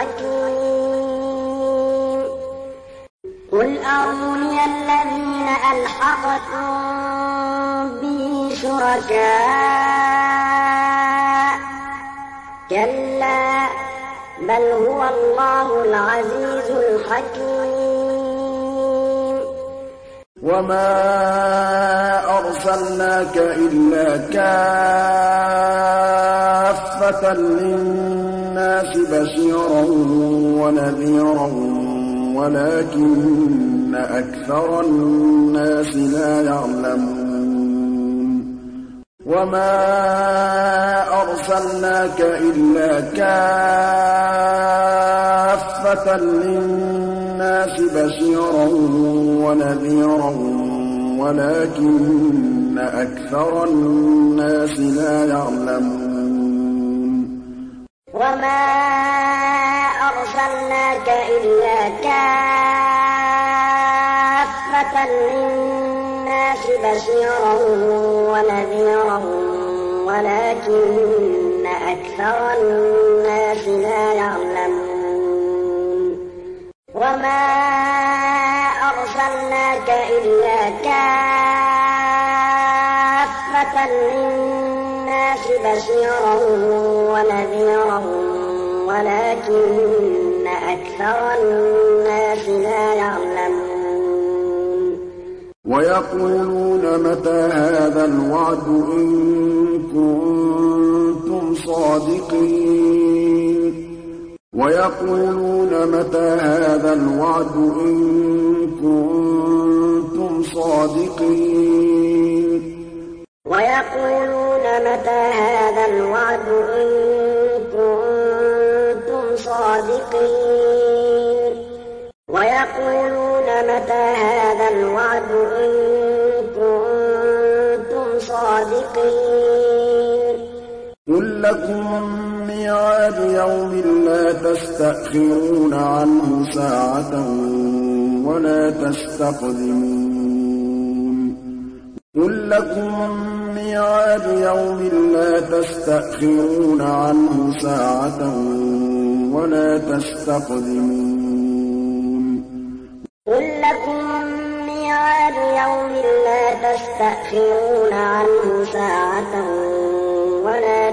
الحكيم قل أروني الذين ألحقتم به شركاء كلا بل هو الله العزيز الحكيم وما أرسلناك إلا كافة للناس بشيرا ونذيرا ولكن أكثر الناس لا يعلمون وما أرسلناك إلا كافة للناس بشيرا ونذيرا ولكن أكثر الناس لا يعلمون وما أرسلناك إلا كافة للناس بشيرا ونذيرا ولكن أكثر الناس لا يعلمون وما أرسلناك إلا كافة للناس بشيرا ونذيرا ولكن أكثر الناس لا يعلمون ويقولون متى هذا الوعد إن كنتم صادقين ويقولون متى هذا الوعد إن كنتم صادقين ويقولون متى هذا الوعد إن كنتم صادقين ويقولون متى هذا الوعد إن كنتم صادقين قل لكم ميعاد يوم لا تستأخرون عنه ساعة ولا تستقدمون قل لكم ميعاد يوم لا تستأخرون عنه ساعة ولا تستقدمون قل لكم ميعاد يوم لا تستأخرون عنه ساعة ولا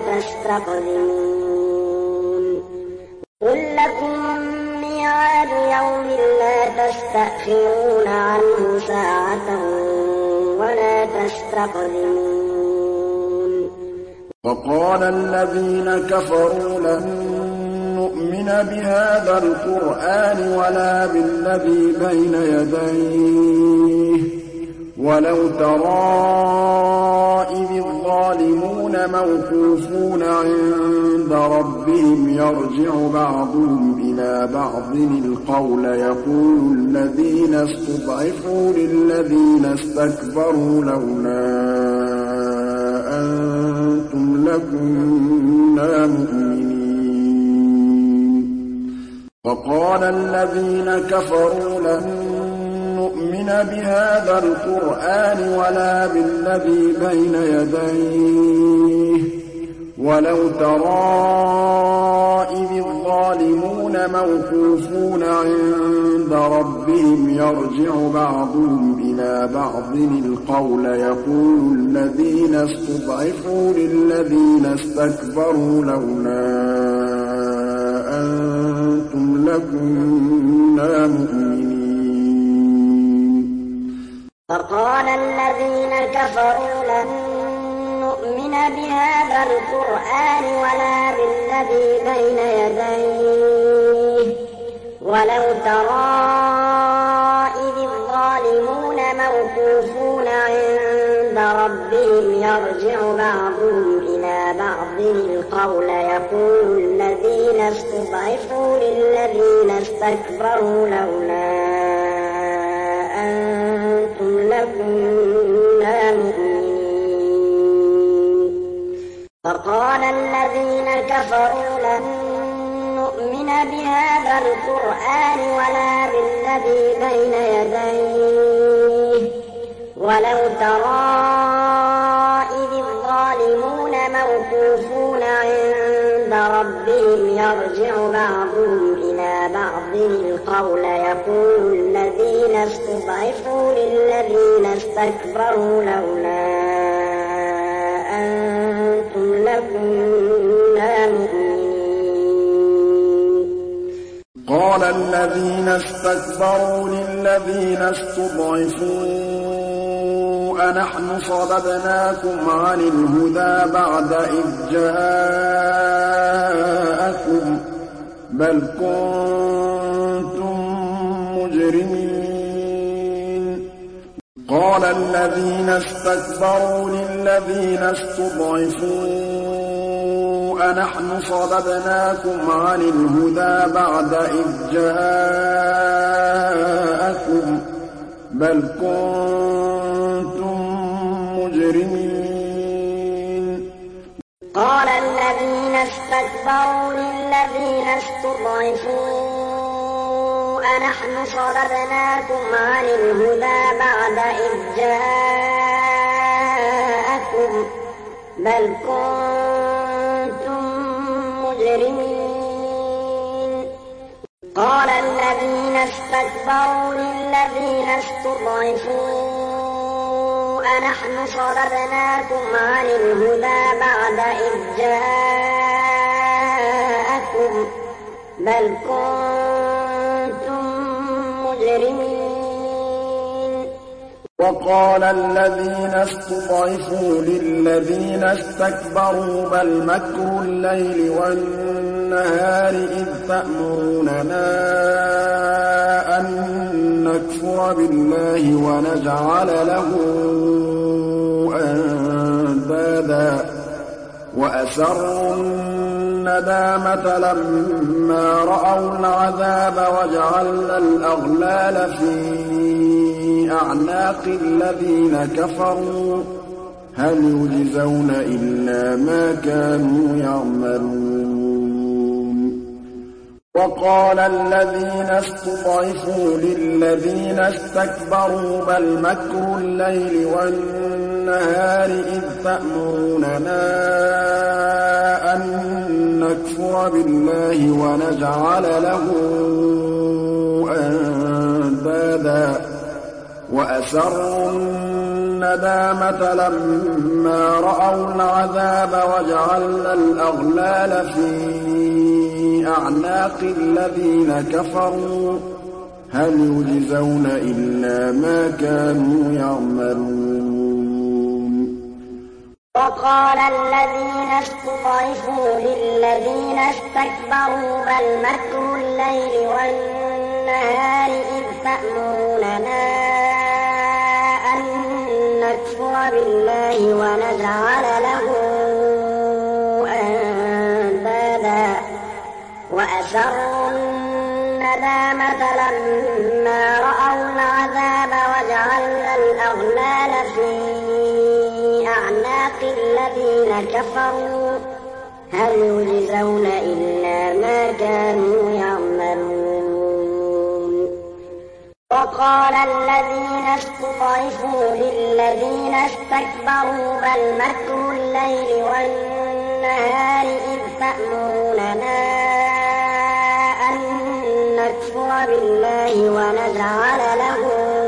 تستقدمون قل لكم ميعاد يوم لا تستأخرون عنه ساعة ولا تستقدمون وقال الذين كفروا لن نؤمن بهذا القرآن ولا بالذي بين يديه ولو ترى إذ الظالمون موقوفون عند ربهم يرجع بعضهم إلى بعض القول يقول الذين استضعفوا للذين استكبروا لولا أنتم لكنا مؤمنين وقال الذين كفروا لن نؤمن بهذا القرآن ولا بالذي بين يديه ولو ترى إذ الظالمون موقوفون عند ربهم يرجع بعضهم إلى بعض القول يقول الذين استضعفوا للذين استكبروا لولا أنتم لكنا مؤمنين فقال الذين كفروا لن نؤمن بهذا القرآن ولا بالذي بين يديه ولو ترى إذ الظالمون موقوفون عند ربهم يرجع بعضهم إلى بعض القول يقول الذين استضعفوا للذين استكبروا لولا أنتم لكنا مؤمنين فقال الذين كفروا لن نؤمن بهذا القرآن ولا بالذي بين يديه ولو ترى إذ الظالمون موقوفون عند ربهم يرجع بعضهم إلى بعض القول يقول الذين استضعفوا للذين استكبروا لولا أنتم لكنا مؤمنين قال الذين استكبروا للذين استضعفوا أنحن صددناكم عن الهدى بعد إذ جاءكم بل كنتم مجرمين قال الذين استكبروا للذين استضعفوا أنحن صددناكم عن الهدى بعد إذ جاءكم بل كنتم مجرمين قال الذين استكبروا للذين استضعفوا أنحن صددناكم عن الهدى بعد إذ جاءكم بل كنتم مجرمين قال الذين استكبروا للذين استضعفوا أنحن صددناكم عن الهدى بعد إذ جاءكم بل كنتم مجرمين وقال الذين استضعفوا للذين استكبروا بل مكر الليل والنهار إذ تأمروننا أن نكفر بالله ونجعل له أندادا وأسروا الندامة لما رأوا العذاب وجعلنا الأغلال في أعناق الذين كفروا هل يجزون إلا ما كانوا يعملون وقال الذين استضعفوا للذين استكبروا بل مكر الليل والنهار إذ تأمروننا أن نكفر بالله ونجعل له أندادا وأسروا الندامة لما رأوا العذاب وجعلنا الأغلال في أعناق الذين كفروا هل يجزون إلا ما كانوا يعملون وقال الذين استضعفوا للذين استكبروا بل مكر الليل والنهار إذ تأمروننا أن نكفر بالله ونجعل له أندادا وأسروا الندامة لما رأوا العذاب وجعلنا الأغلال في أعناق الذين كفروا هل يجزون إلا ما كانوا يعملون وقال الذين استضعفوا للذين استكبروا بل مكر الليل والنهار إذ تأمروننا أن نكفر بالله ونجعل له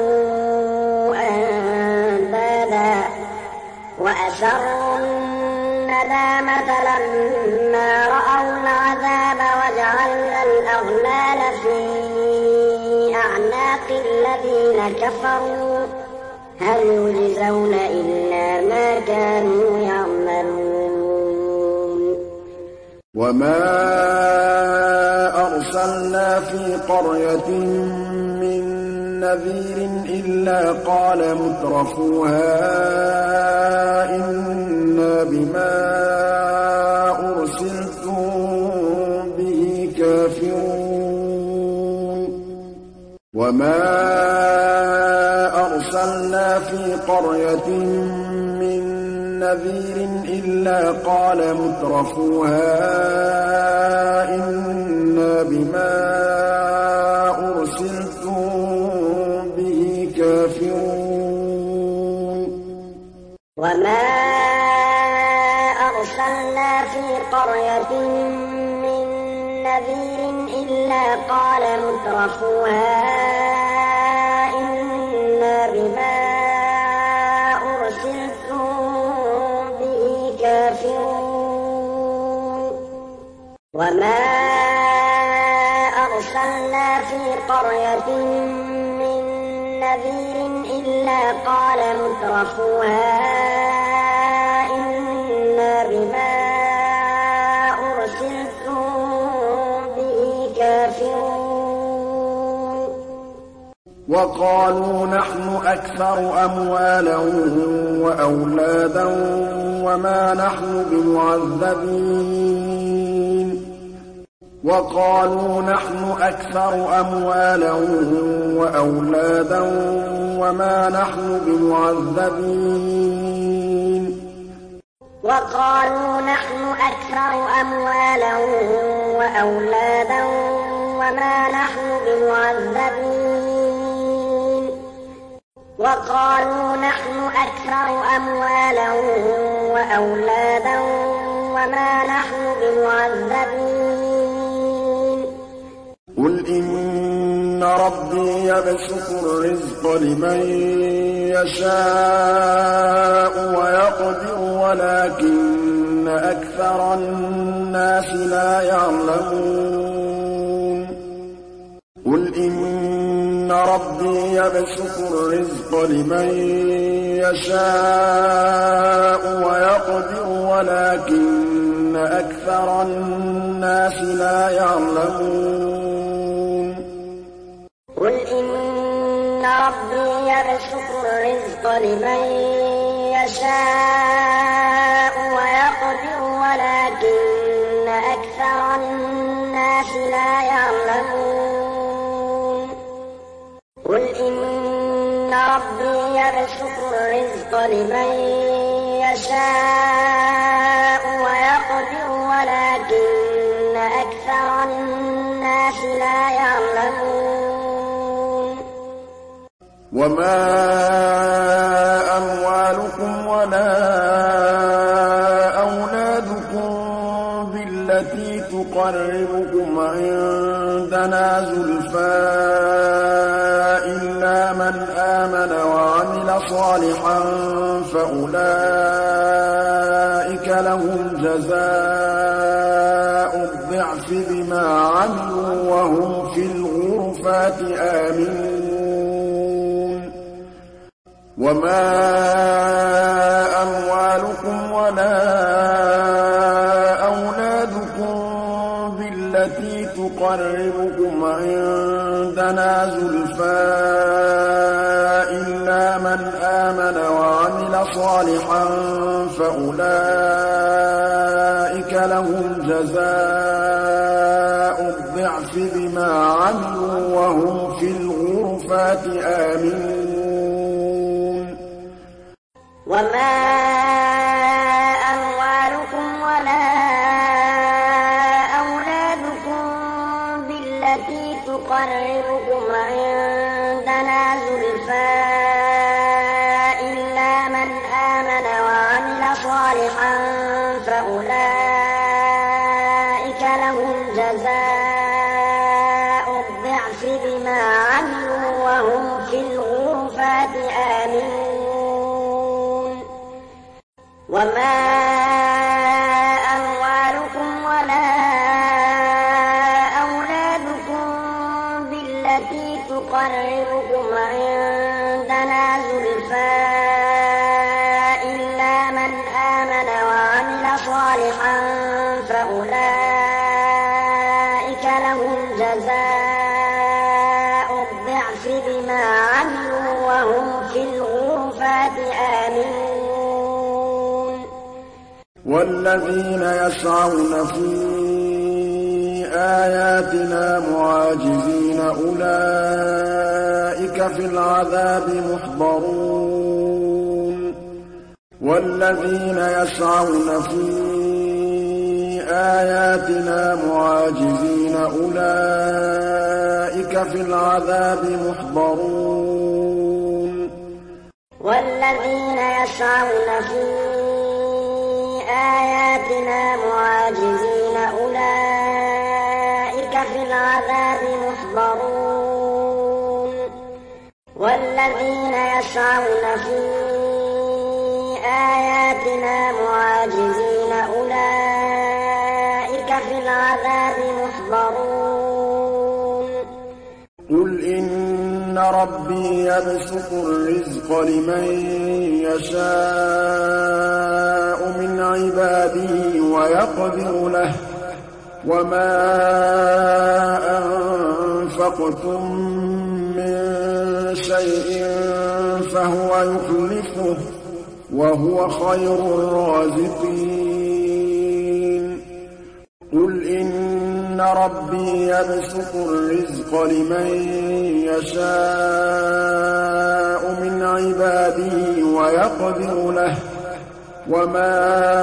أندادا وأسروا الندامة لما رأوا العذاب وجعلنا الأغلال في أعناق الذين كفروا هل يجزون إلا ما كانوا يعملون وما أرسلنا في قرية من نذير إلا قال مترفوها إنا بما أرسلتم به كافرون وما أرسلنا في قرية من نذير إلا قال مترفوها إنا بما أرسلتم به كافرون وما أرسلنا في قرية من نذير إلا قال مترفوها إنا بما أرسلتم به كافرون وما أرسلنا في قرية من نذير إلا قال مترفوها إنا بما أرسلتم به كافرون وقالوا نحن أكثر أموالا وأولادا وما نحن بمعذبين وقالوا نحن أكثر أموالا وأولادا وما نحن بمعذبين وقالوا نحن أكثر أموالا وأولادا وما نحن بمعذبين وقالوا نحن أكثر أموالا وأولادا وما نحن بمعذبين قل إن ربي يبسط الرزق لمن يشاء ويقدر ولكن أكثر الناس لا يعلمون قل إن ربي يبسط الرزق لمن يشاء ويقدر ولكن أكثر الناس لا يعلمون قل إن ربي يبسط الرزق لمن يشاء ويقدر ولكن أكثر الناس لا يعلمون قل إن ربي يبسط الرزق لمن يشاء ويقدر ولكن أكثر الناس لا يعلمون وما أموالكم ولا أولادكم بالتي تقربكم عندنا زلفى إلا من آمن وعمل صالحا فأولئك لهم جزاء الضعف بما عملوا وهم في الغرفات آمنون وما أموالكم ولا أولادكم بالتي تقربكم عندنا زلفى إلا من آمن وعمل صالحا فأولئك لهم جزاء الضعف بما عملوا وهم في الغرفات آمنون وما أموالكم ولا أولادكم بالتي تقربكم عندنا زلفى إلا من آمن وعمل صالحا فأولئك لهم جزاء الضعف بما عملوا وهم في الغرفات آمنون وما أموالكم ولا أولادكم بالتي تقربكم عندنا زلفى إلا من آمن وعمل صالحا فأولئك لهم جزاء الضعف بما عملوا وهم في الغرفات آمنون وَالَّذِينَ يَسْعَوْنَ فِي آيَاتِنَا مُعَاجِزِينَ أُولَٰئِكَ فِي الْعَذَابِ مُحْضَرُونَ وَالَّذِينَ يَسْعَوْنَ فِي آيَاتِنَا مُعَاجِزِينَ أُولَٰئِكَ فِي الْعَذَابِ مُحْضَرُونَ وَالَّذِينَ يَسْعَوْنَ فِي آيَاتِنَا مُعَاجِزِينَ أُولَٰئِكَ فِي الْعَذَابِ مُحْضَرُونَ وَالَّذِينَ يَسْعَوْنَ فِي آيَاتِنَا مُعَاجِزِينَ أُولَٰئِكَ فِي الْعَذَابِ مُحْضَرُونَ قُلْ إِنَّ رَبِّي يَبْسُطُ الرِّزْقَ لِمَن يَشَاءُ مِنْ عِبَادِهِ وَيَقْدِرُ لَهُ وَمَا أَنفَقْتُم مِّن شَيْءٍ فَهُوَ يُخْلِفُهُ وَهُوَ خَيْرُ الرَّازِقِينَ قُلْ إِنَّ رَبِّي يَبْسُطُ الرِّزْقَ لِمَن يَشَاءُ مِنْ عِبَادِهِ وَيَقْدِرُ لَهُ وَمَا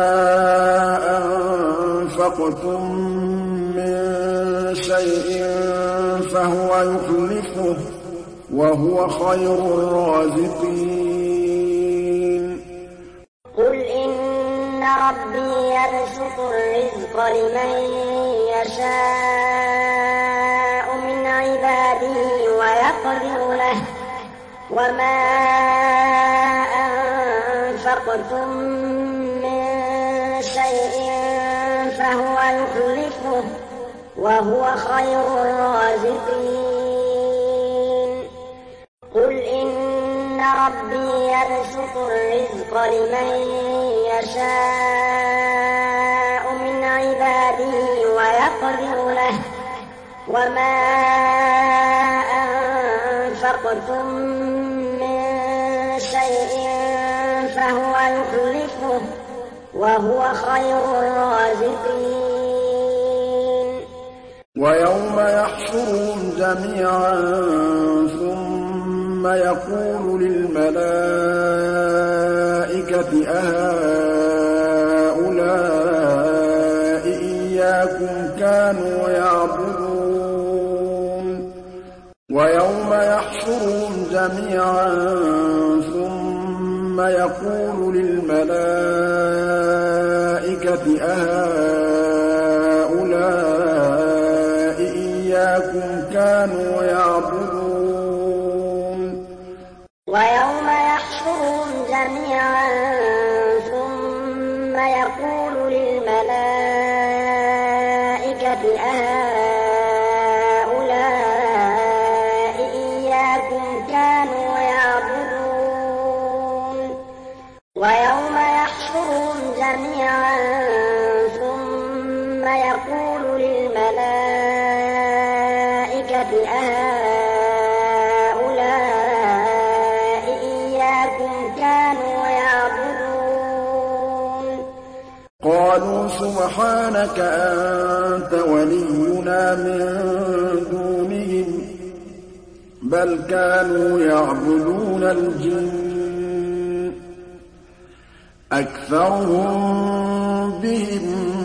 أَنفَقْتُم مِّن شَيْءٍ فَهُوَ يُخْلِفُهُ وَهُوَ خَيْرُ الرَّازِقِينَ قُلْ إِنَّ رَبِّي يَبْسُطُ الرِّزْقَ لِمَن يَشَاءُ مِنْ عِبَادِهِ وَيَقْدِرُ لَهُ وَمَا أَنفَقْتُم مِّن شَيْءٍ فَهُوَ يُخْلِفُهُ وَهُوَ خَيْرُ الرَّازِقِينَ قُلْ إِنَّ رَبِّي يَبْسُطُ الرِّزْقَ لِمَن يَشَاءُ مِنْ عِبَادِهِ وَيَقْدِرُ لَهُ وَمَا أَنفَقْتُم مِّن شَيْءٍ فَهُوَ يُخْلِفُهُ وَهُوَ خَيْرُ الرَّازِقِينَ وَيَوْمَ يَحْشُرُهُمْ جَمِيعًا ثُمَّ يَقُولُ لِلْمَلَائِكَةِ أَهَٰؤُلَاءِ إِيَّاكُمْ كَانُوا يَعْبُدُونَ وَيَوْمَ يَحْشُرُهُمْ جَمِيعًا ثُمَّ يَقُولُ لِلْمَلَائِكَةِ أَهَٰؤُلَاءِ إِيَّاكُمْ كَانُوا يَعْبُدُونَ وَيَوْمَ يَحْشُرُهُمْ جَمِيعًا ثُمَّ يَقُولُ لِلْمَلَائِكَةِ أَهَٰؤُلَاءِ إِيَّاكُمْ كَانُوا يَعْبُدُونَ وَيَوْمَ يَحْشُرُهُمْ جَمِيعًا ثُمَّ يَقُولُ لِلْمَلَائِكَةِ أَهَٰؤُلَاءِ إِيَّاكُمْ كَانُوا يَعْبُدُونَ قَالُوا سُبْحَانَكَ أَنتَ وَلِيُّنَا مِن دُونِهِم بَلْ كَانُوا يَعْبُدُونَ الْجِنَّ أَكْثَرُهُم بِهِم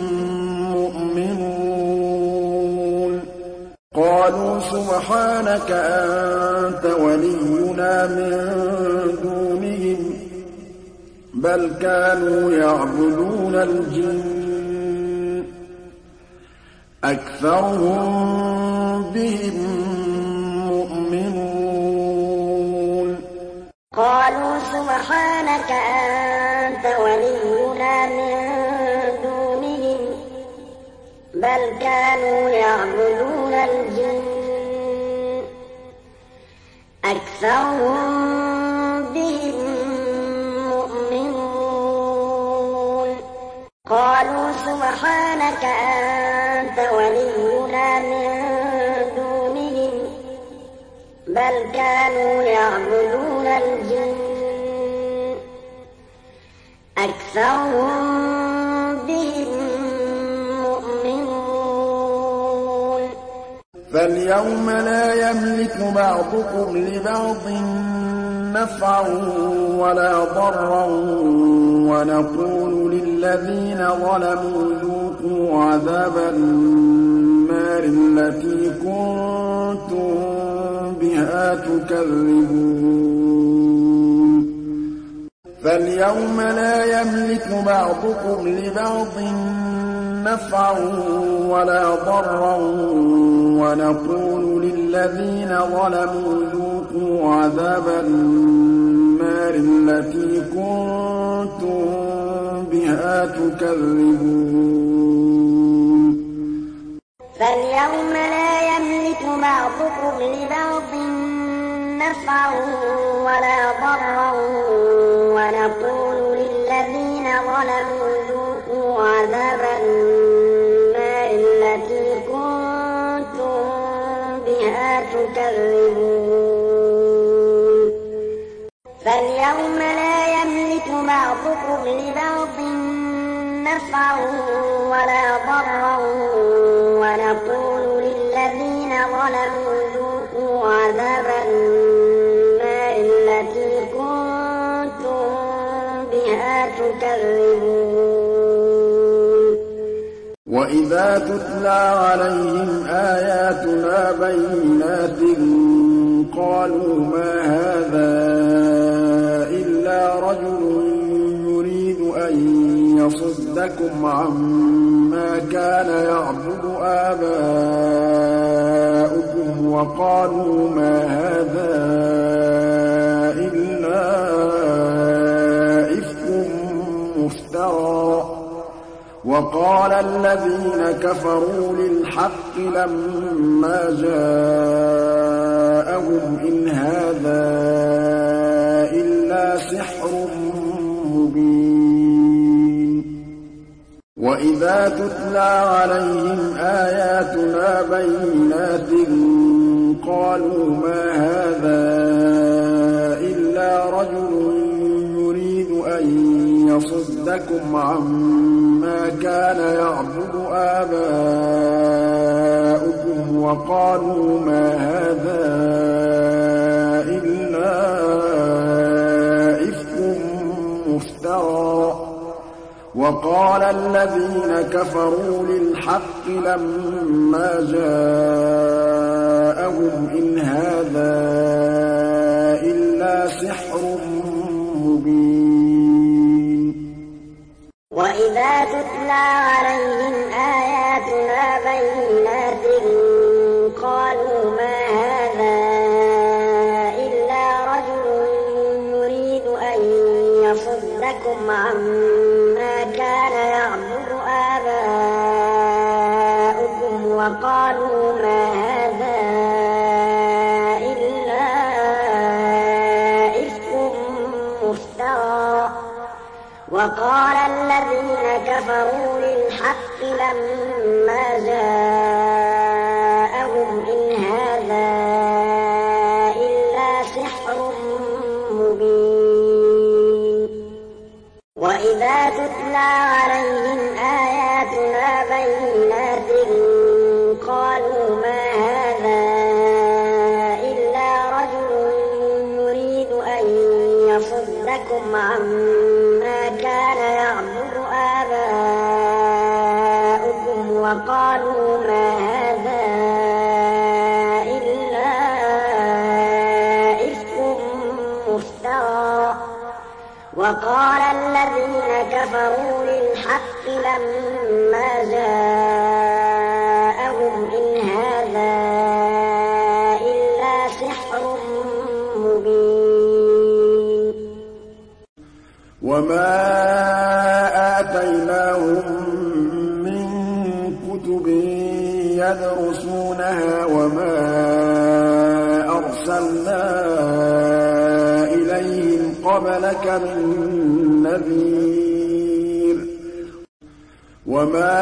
مُّؤْمِنُونَ قَالُوا سُبْحَانَكَ أَنتَ وَلِيُّنَا مِن دُونِهِم بَلْ كَانُوا يَعْبُدُونَ الْجِنَّ أَكْثَرُهُم بِهِم مُّؤْمِنُونَ قَالُوا سُبْحَانَكَ أَنتَ وَلِيُّنَا مِن دُونِهِم بَلْ كَانُوا يَعْبُدُونَ الْجِنَّ أَكْثَرُهُم بِهِم مُّؤْمِنُونَ قَالُوا سُبْحَانَكَ أَنتَ وَلِيُّنَا مِن دُونِهِم بَلْ كَانُوا يَعْبُدُونَ الْجِنَّ أَكْثَرُهُم فاليوم لا يملك بعضكم لبعض نفعا ولا ضرا ونقول للذين ظلموا ذوقوا عذاب النار التي كنتم بها تكذبون فاليوم لا يملك بعضكم لبعض نفعا ولا ضرا ونقول للذين ظلموا ذوقوا عذاب النار التي كنتم بها تكذبون فاليوم لا يملك بعضكم لبعض نفعا ولا ضرا ونقول للذين ظلموا ذوقوا عذاب النار التي كنتم بها تكذبون فاليوم لا يملك بعضكم لبعض نفعا ولا ضرا ونقول للذين ظلموا ذوقوا عذاب النار التي كنتم بها تكذبون وإذا تتلى عليهم آياتنا بينات قالوا ما هذا إلا رجل يريد أن يصدكم عما كان يعبد آباؤكم وقالوا ما هذا إلا إفك مفترى وقال الذين كفروا للحق لما جاءهم إن هذا إلا سحر مبين وإذا تتلى عليهم آياتنا بينات قالوا ما هذا إلا رجل يريد أن يصدكم عما كان يعبد آباؤكم وقالوا ما هذا إلا إفك مفترى وقال الذين كفروا للحق لما جاءهم إن هذا إلا سحر مبين وإذا تتلى عليهم آياتنا بينات قالوا ما هذا إلا رجل يريد أن يصدكم عما كان يعبد آباؤكم وقالوا ما هذا إلا إفك مفترى وقال الذين كفروا للحق لما جاءهم إن هذا إلا سحر مبين وإذا تتلى عليهم آياتنا بينات قالوا ما هذا إلا رجل يريد أن يصدكم عما كان يعبد آباؤكم وقالوا ما هذا إلا إفك مفترى وقال الذين كفروا للحق لما جاءهم إن هذا إلا سحر مبين وما آتيناهم من كتب يدرسونها وما أرسلنا إليهم قبلك من نذير وما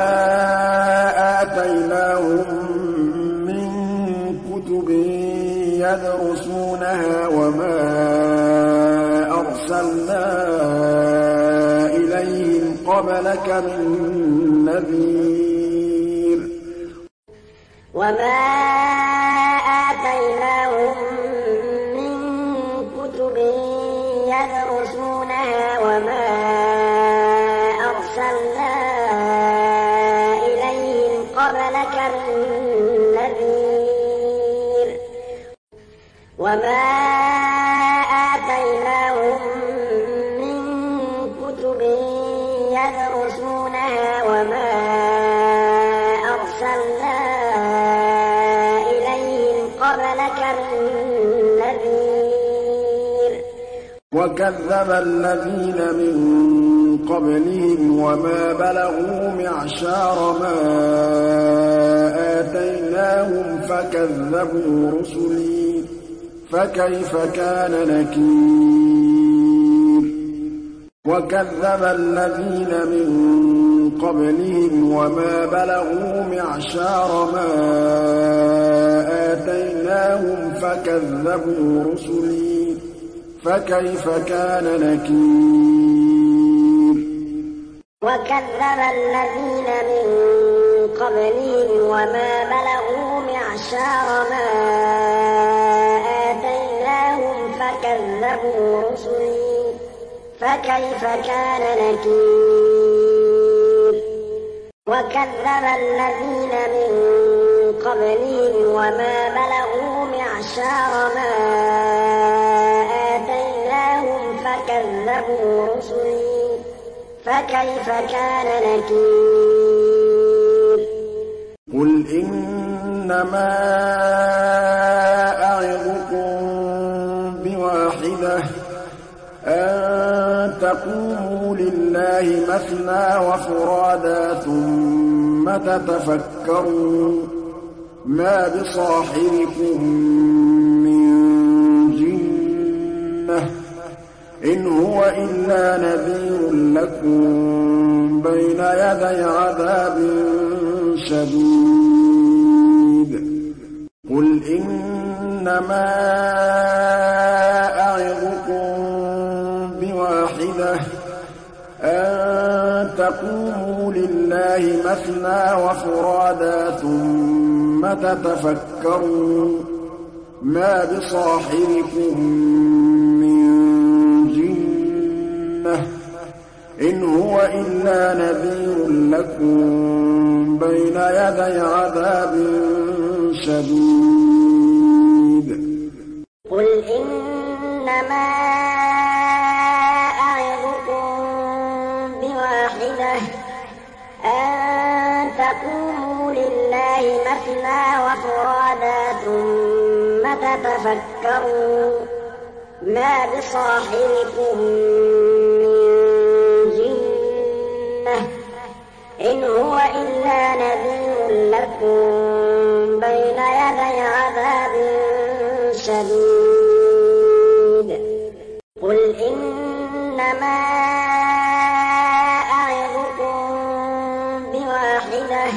آتيناهم من كتب يدرسونها وما أرسلنا إليهم قبلك من نذير وما آتيناهم من كتب يدرسونها وما أرسلنا إليهم قبلك من نذير وما آتيناهم من كتب يدرسونها وما أرسلنا إليهم قبلك من نذير وكذب الذين من قبلهم وما بلغوا معشار ما آتيناهم فكذبوا رسلي فكيف كان نكير وكذب الذين من قبلهم وما بلغوا معشار ما آتيناهم فكذبوا رسلي فكيف كان نكير وكذب الذين من قبلهم وما بلغوا معشار ما آتيناهم فكذبوا رسلي فكيف كان نكير وكذب الذين من قبلهم وما بلغوا معشار ما آتيناهم فكذبوا رسلي فكيف كان نكير قل إنما أعظكم بواحدة أن تقوموا لله مثنى وفرادا ثم تتفكروا ما بصاحبكم من جنة إن هو إلا نذير لكم بين يدي عذاب شديد قل إنما أعظكم بواحدة أن تقوموا لله مثنى وفرادا ثم تتفكروا ما بصاحبكم من جنة إن هو إلا نذير لكم بين يدي عذاب شديد قل إنما أعظكم بواحدة أن تقوموا لله مثنى وفرادا ثم تتفكروا ما بصاحبكم من جنة إن هو إلا نذير لكم بين يدي عذاب شديد قل إنما أعظكم بواحدة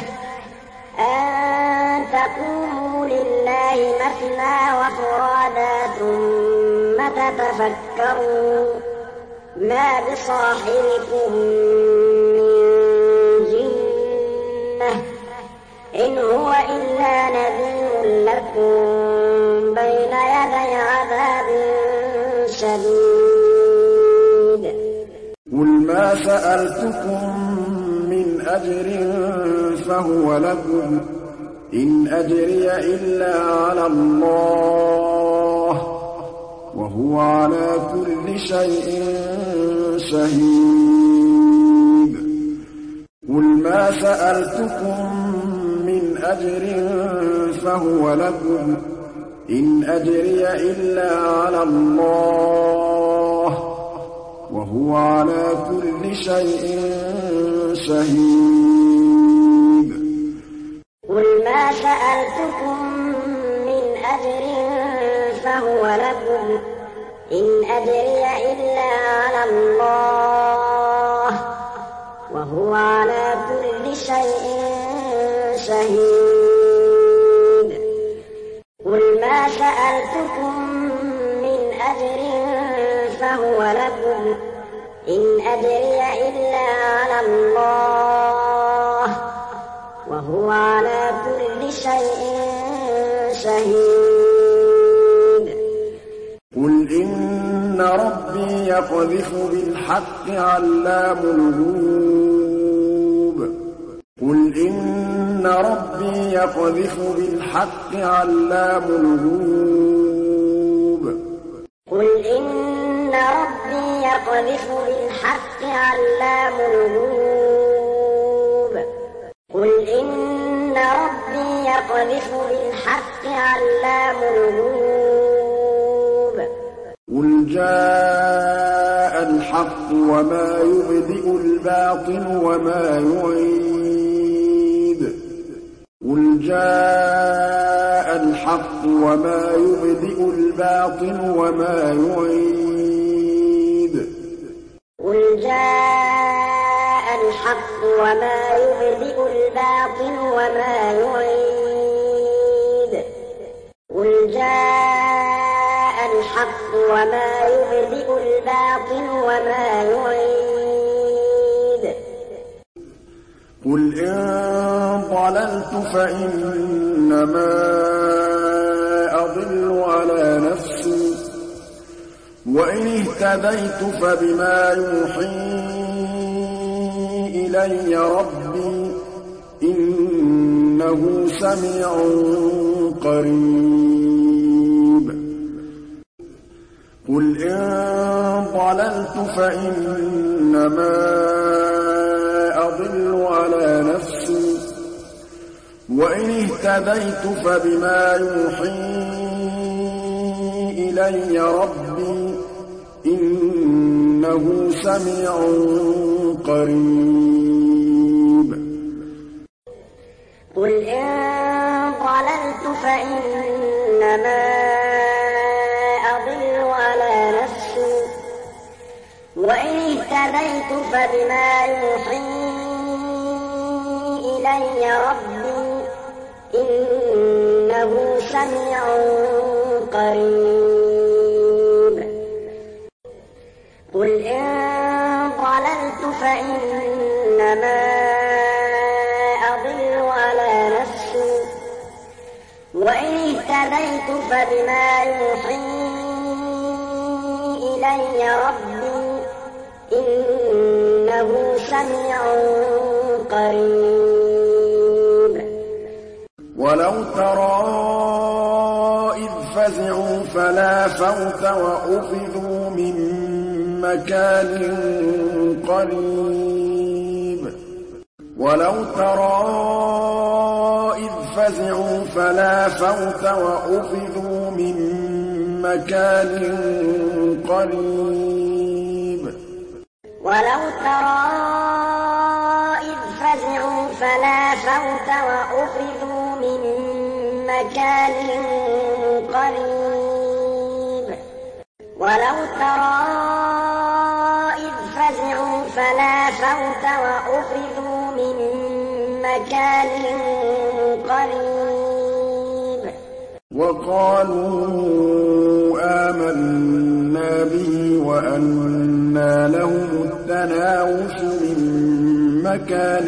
أن تقوموا لله مثنى وفرادا ثم تتفكروا ما بصاحبكم من جنة إن هو إلا نذير لكم بين يدي عذاب شديد قل ما سألتكم من أجر فهو لكم إن أجري إلا على الله وهو على كل شيء شهيد قل ما سألتكم من أجر فهو لكم إن أجري إلا على الله وهو على كل شيء شهيد قل ما سألتكم من أجر فهو لكم إن أجري إلا على الله وهو على كل شيء شهيد قل ما سألتكم من أجر فهو لكم إن أجري إلا على الله وهو على كل شيء شهيد قل إن ربي يقذف بالحق علام الغيوب قل إن ربي يقذف بالحق علام الغيوب قل إن ربي يقذف بالحق علام الغيوب قل إن ربي يقذف بالحق علام الغيوب قل جاء الحق وما يبدئ الباطل وما يعيد قل جاء الحق وما يبدئ الباطل وما يعيد قل جاء الحق وما يبدئ الباطل وما يعيد قل جاء الحق وما يبدئ الباطل وما يعيد قل إن ضللت فإنما أضل على نفسي وإن اهتديت فبما يوحي إلي ربي إنه سميع قريب قل إن ضللت فإنما أضل على نفسي وإن اهتديت فبما يوحي إلي ربي إنه سميع قريب قل إن ضللت فإنما أضل على نفسي وإن اهتديت فبما يوحي إلي ربي إنه سميع قريب قل إن ضللت فإنما أضل على نفسي وإن اهتديت فبما يوحي إلي ربي إنه سميع قريب ولو ترى إذ فزعوا فلا فوت وأخذوا من مكان قريب ولو ترى إذ فزعوا فلا فوت وأخذوا من مكان قريب ولو ترى إذ فزعوا فلا فوت وأخذوا من مكان قريب ولو ترى إذ فزعوا فلا فوت وأخذوا من مكان قريب وقالوا آمنا به وأنى لهم التناوش من مكان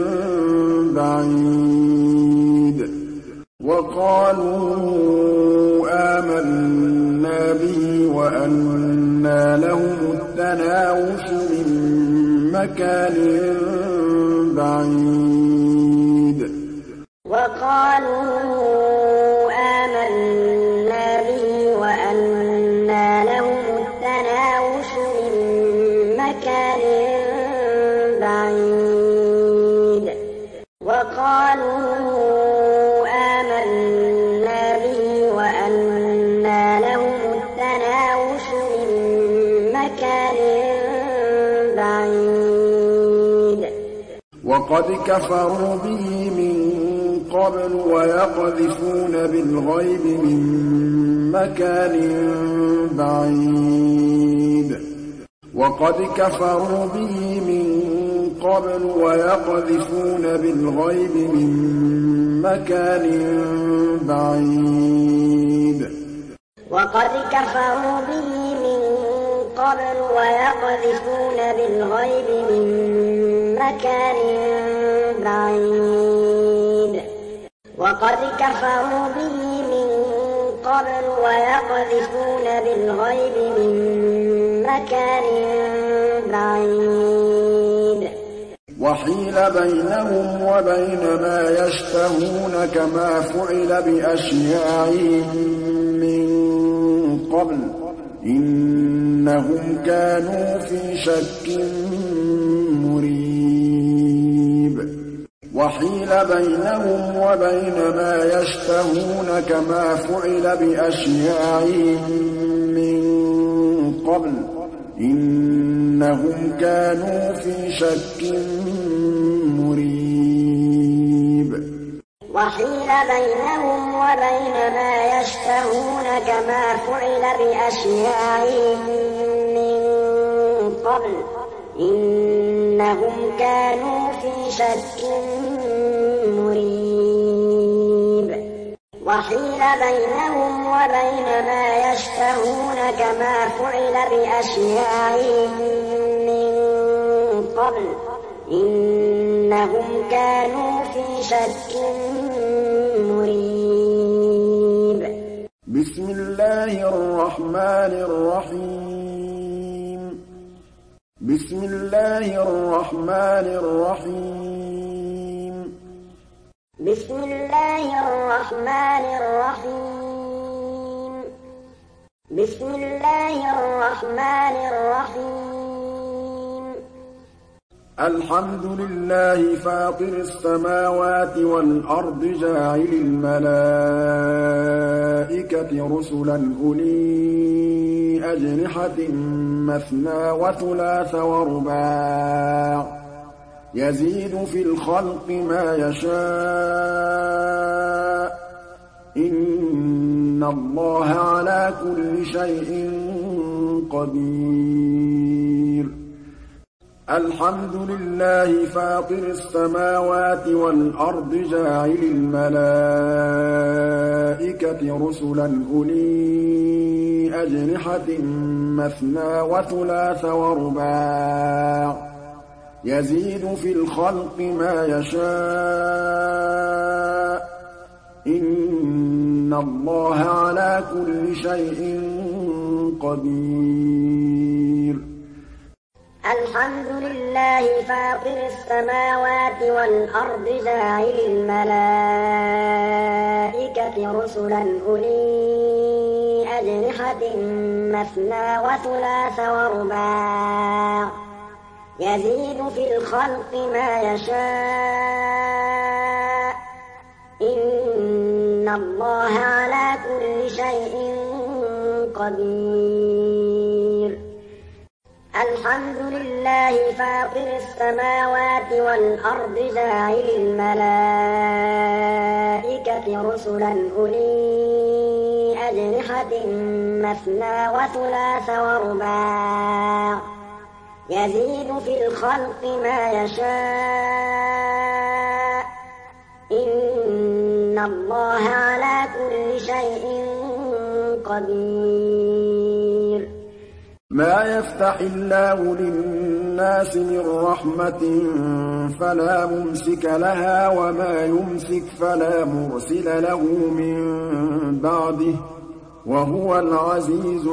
بعيد وقالوا آمنا به وأنى لهم التناوش من مكان بعيد وقالوا آمنا به وأنى لهم التناوش من مكان بعيد وقالوا آمنا به وأنى لهم التناوش من مكان بعيد وقد كفروا به من قبل ويقذفون بالغيب من مكان بعيد وقد كفروا به من قبل ويقذفون بالغيب من مكان بعيد وقد كفروا به من قبل ويقذفون بالغيب من مكان بعيد وقد كفروا به من قبل ويقذفون بالغيب من مكان بعيد وحيل بينهم وبين ما يشتهون كما فعل بأشياعهم من قبل إنهم كانوا في شك مريب وحيل بينهم وبين ما يشتهون كما فعل بأشياعهم من قبل إنهم كانوا في شك مريب وحيل بينهم وبين ما يشتهون كما فعل بأشياعهم من قبل إنهم كانوا في شك مريب وحيل بينهم وبين ما يشتهون كما فعل بأشياعهم من قبل إنهم كانوا في شك مريب بسم الله الرحمن الرحيم بسم الله الرحمن الرحيم بسم الله الرحمن الرحيم بسم الله الرحمن الرحيم الحمد لله فاطر السماوات والأرض جاعل الملائكة رسلا أولي أجنحة مثنى وثلاث ورباع يزيد في الخلق ما يشاء إن الله على كل شيء قدير الحمد لله فاطر السماوات والأرض جاعل الملائكة رسلا أولي أجنحة مثنى وثلاث ورباع يزيد في الخلق ما يشاء إن الله على كل شيء قدير الحمد لله فاطر السماوات والأرض جاعل الملائكة رسلا أولي أجنحة مثنى وثلاث ورباع يزيد في الخلق ما يشاء إن الله على كل شيء قدير الحمد لله فاطر السماوات والأرض جاعل الملائكة رسلا أولي أجنحة مثنى وثلاث ورباع يزيد في الخلق ما يشاء إن الله على كل شيء قدير ما يفتح الله للناس من رحمة فلا ممسك لها وما يمسك فلا مرسل له من بعده وهو العزيز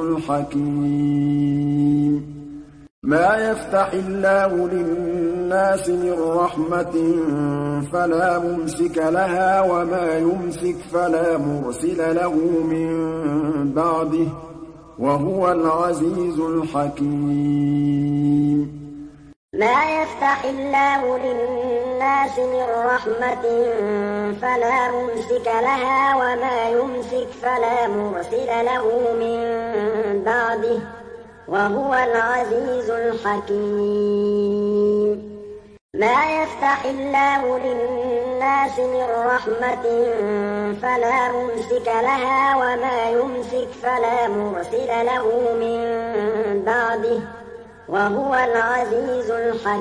الحكيم ما يفتح الله للناس من رحمة فلا ممسك لها وما يمسك فلا مرسل له من بعده وهو العزيز الحكيم ما يفتح الله للناس من رحمة فلا ممسك لها وما يمسك فلا مرسل له من بعده وهو العزيز الحكيم ما يفتح الله للناس من رحمة فلا ممسك لها وما يمسك فلا مرسل له من بعده وهو العزيز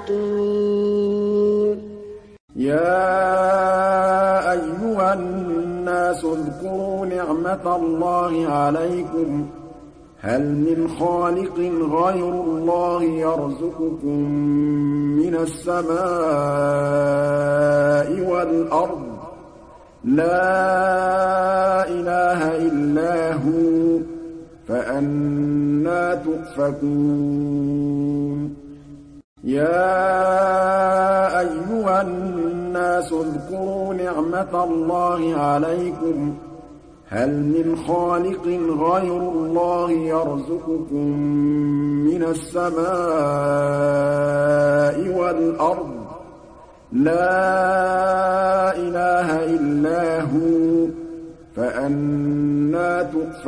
الحكيم يا أيها الناس اذكروا نعمة الله عليكم هل من خالق غير الله يرزقكم من السماء والأرض لا إله إلا هو فأنى تؤفكون يا أيها الناس اذكروا نعمة الله عليكم هل من خالق غير الله يرزقكم من السماء والأرض لا إله إلا هو فأنى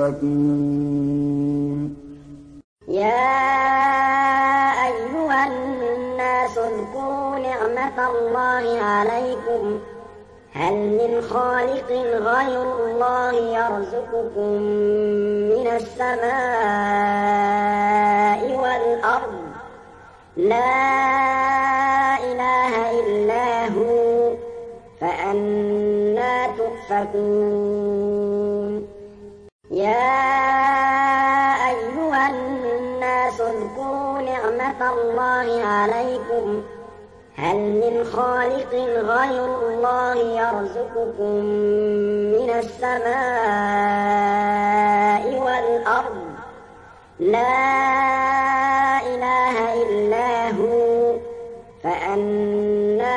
تؤفكون يا أيها الناس اذكروا نعمة الله عليكم هل من خالق غير الله يرزقكم من السماء والأرض لا إله إلا هو فأنى تؤفكون يا أيها الناس اذكروا نعمة الله عليكم هل من خالق غير الله يرزقكم من السماء والأرض لا إله إلا هو فأنى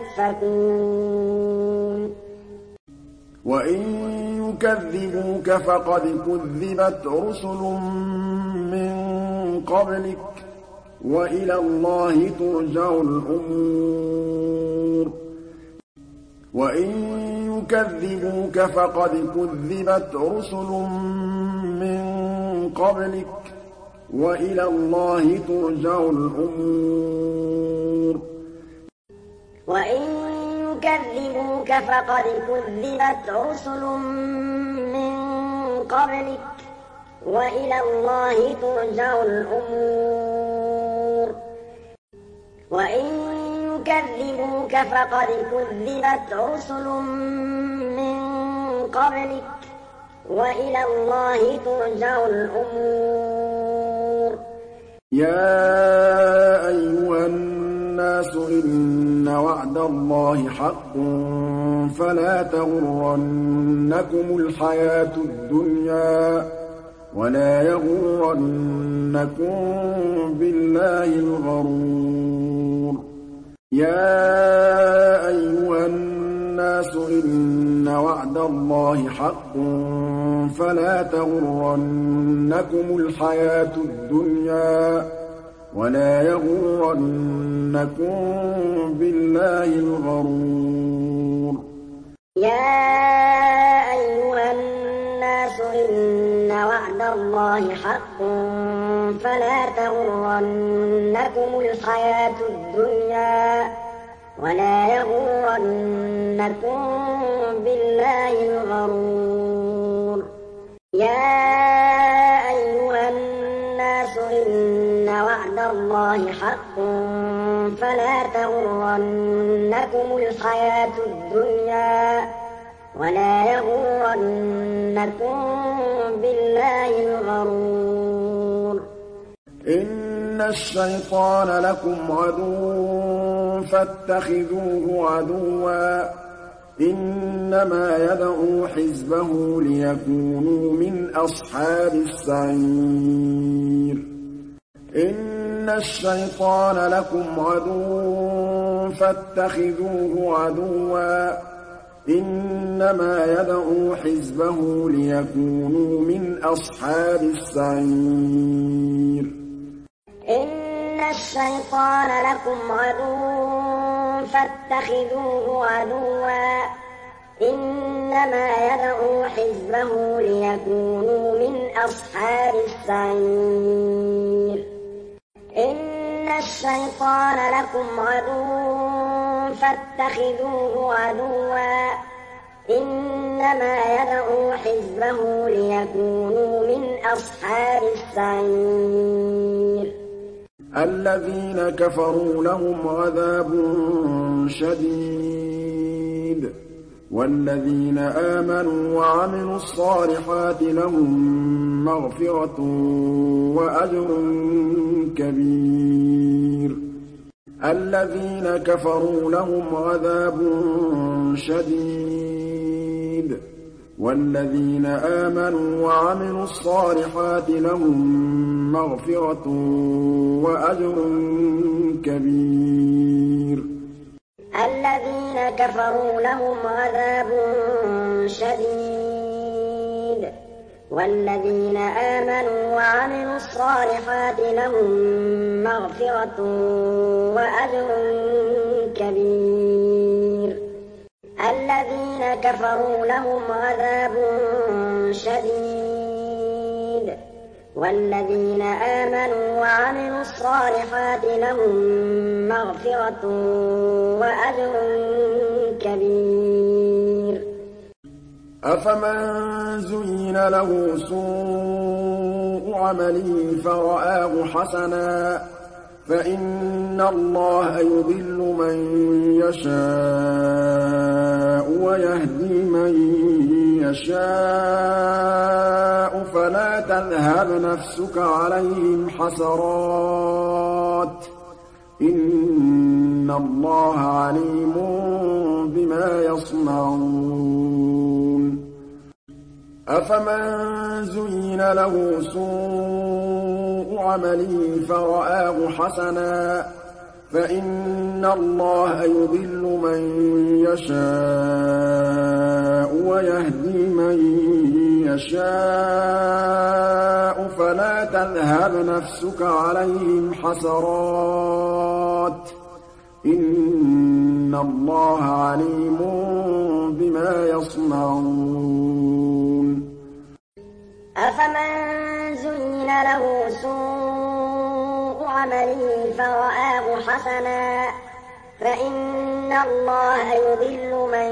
تؤفكون وإن يكذبوك فقد كذبت رسل من قبلك وإلى الله ترجع الأمور وإن يكذبوك فقد كذبت رسل من قبلك وإلى الله ترجع الأمور وإن يكذبوك فقد كذبت رسل من قبلك وإلى الله ترجع الأمور وإن يكذبوك فقد كذبت رسل من قبلك وإلى الله ترجع الأمور يا أيها الناس إن وعد الله حق فلا تغرنكم الحياة الدنيا ولا يغرنكم بالله الغرور يا أيها الناس إن وعد الله حق فلا تغرنكم الحياة الدنيا ولا يغرنكم بالله الغرور يا أيها الناس إن وعد الله حق فلا تغرنكم الحياة الدنيا ولا يغرنكم بالله الغرور يا أيها الناس إن وعد الله حق فلا تغرنكم الحياة الدنيا ولا يغرنكم بالله الغرور إن الشيطان لكم عدو فاتخذوه عدوا إنما يدعو حزبه ليكونوا من أصحاب السعير إن الشيطان لكم عدو فاتخذوه عدوا إنما يدعو حزبه ليكونوا من أصحاب السعير إن الشيطان لكم عدو فاتخذوه عدوا إنما يدعو حزبه ليكونوا من أصحاب السعير إن الشيطان لكم عدو فاتخذوه عدوا إنما يدعو حزبه ليكونوا من أصحاب السعير الذين كفروا لهم عذاب شديد والذين آمنوا وعملوا الصالحات لهم مغفرة وأجر كبير الذين كفروا لهم عذاب شديد والذين آمنوا وعملوا الصالحات لهم مغفرة وأجر كبير. الذين كفروا لهم عذاب شديد والذين آمنوا وعملوا الصالحات لهم مغفرة وأجر كبير. الذين كفروا لهم عذاب شديد والذين آمنوا وعملوا الصالحات لهم مغفرة وأجر كبير. أفمن زين له سوء عمله فرآه حسنا فإن الله يضل من يشاء ويهدي من يشاء فلا تذهب نفسك عليهم حسرات إن الله عليم بما يصنعون. أفمن زين له سوء عمله فرآه حسنا فإن الله يضل من يشاء ويهدي من يشاء فلا تذهب نفسك عليهم حسرات إن الله عليم بما يصنعون. أفمن زين له سوء عمله فرآه حسنا فإن الله يضل من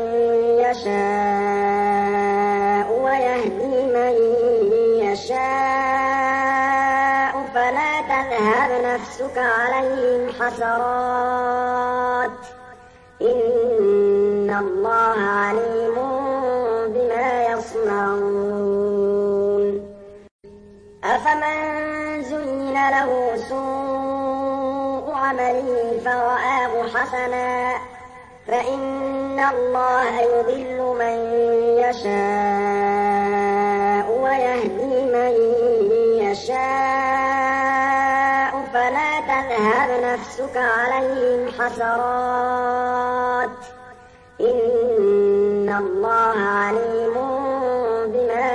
يشاء ويهدي من يشاء فلا تذهب نفسك عليهم حسرات إن الله عليم بما يصنعون. أفمن زين له سوء عمله فرآه حسنا فإن الله يضل من يشاء ويهدي من يشاء فلا تذهب نفسك عليهم حسرات إن الله عليم بما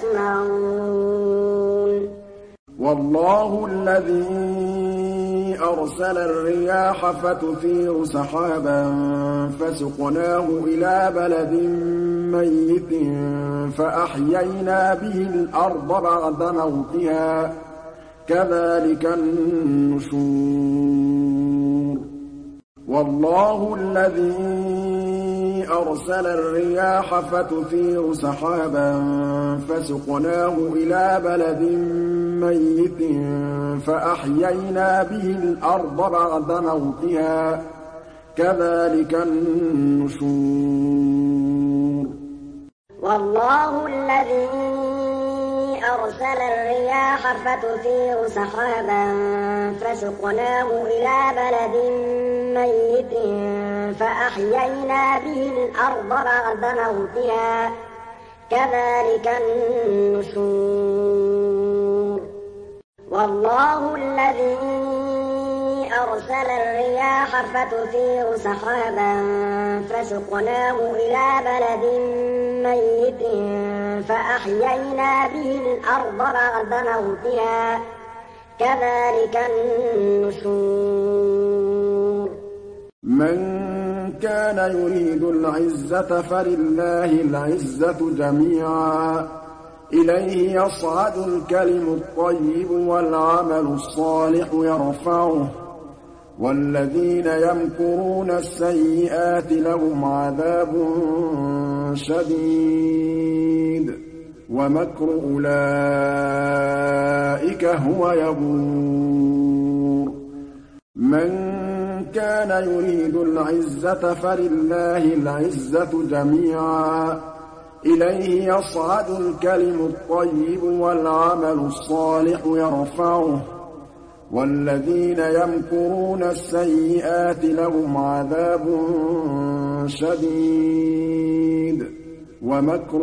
يصنعون. والله الذي أرسل الرياح فتثير سحابا فسقناه إلى بلد ميت فأحيينا به الأرض بعد موتها كذلك النشور. والله الذي أرسل الرياح فتثير سحابا فسقناه إلى بلد ميت فأحيينا به الأرض بعد موتها كذلك النشور. والله الذي أرسل الرياح فتثير سحابا فسقناه إلى بلد ميت فأحيينا به الأرض بعد موتها كذلك النشور. والله الذي أرسل الرياح فتثير سحابا فسقناه إلى بلد ميت فأحيينا به الأرض بعد موتها كذلك النشور. من كان يريد العزة فلله العزة جميعا إليه يصعد الكلم الطيب والعمل الصالح يرفعه والذين يمكرون السيئات لهم عذاب شديد ومكر أولئك هو يبور. من كان يريد العزة فلله العزة جميعا إليه يصعد الكلم الطيب والعمل الصالح يرفعه وَالَّذِينَ يَمْكُرُونَ السَّيِّئَاتِ لَهُمْ عَذَابٌ شَدِيدٌ ۖ وَمَكْرُ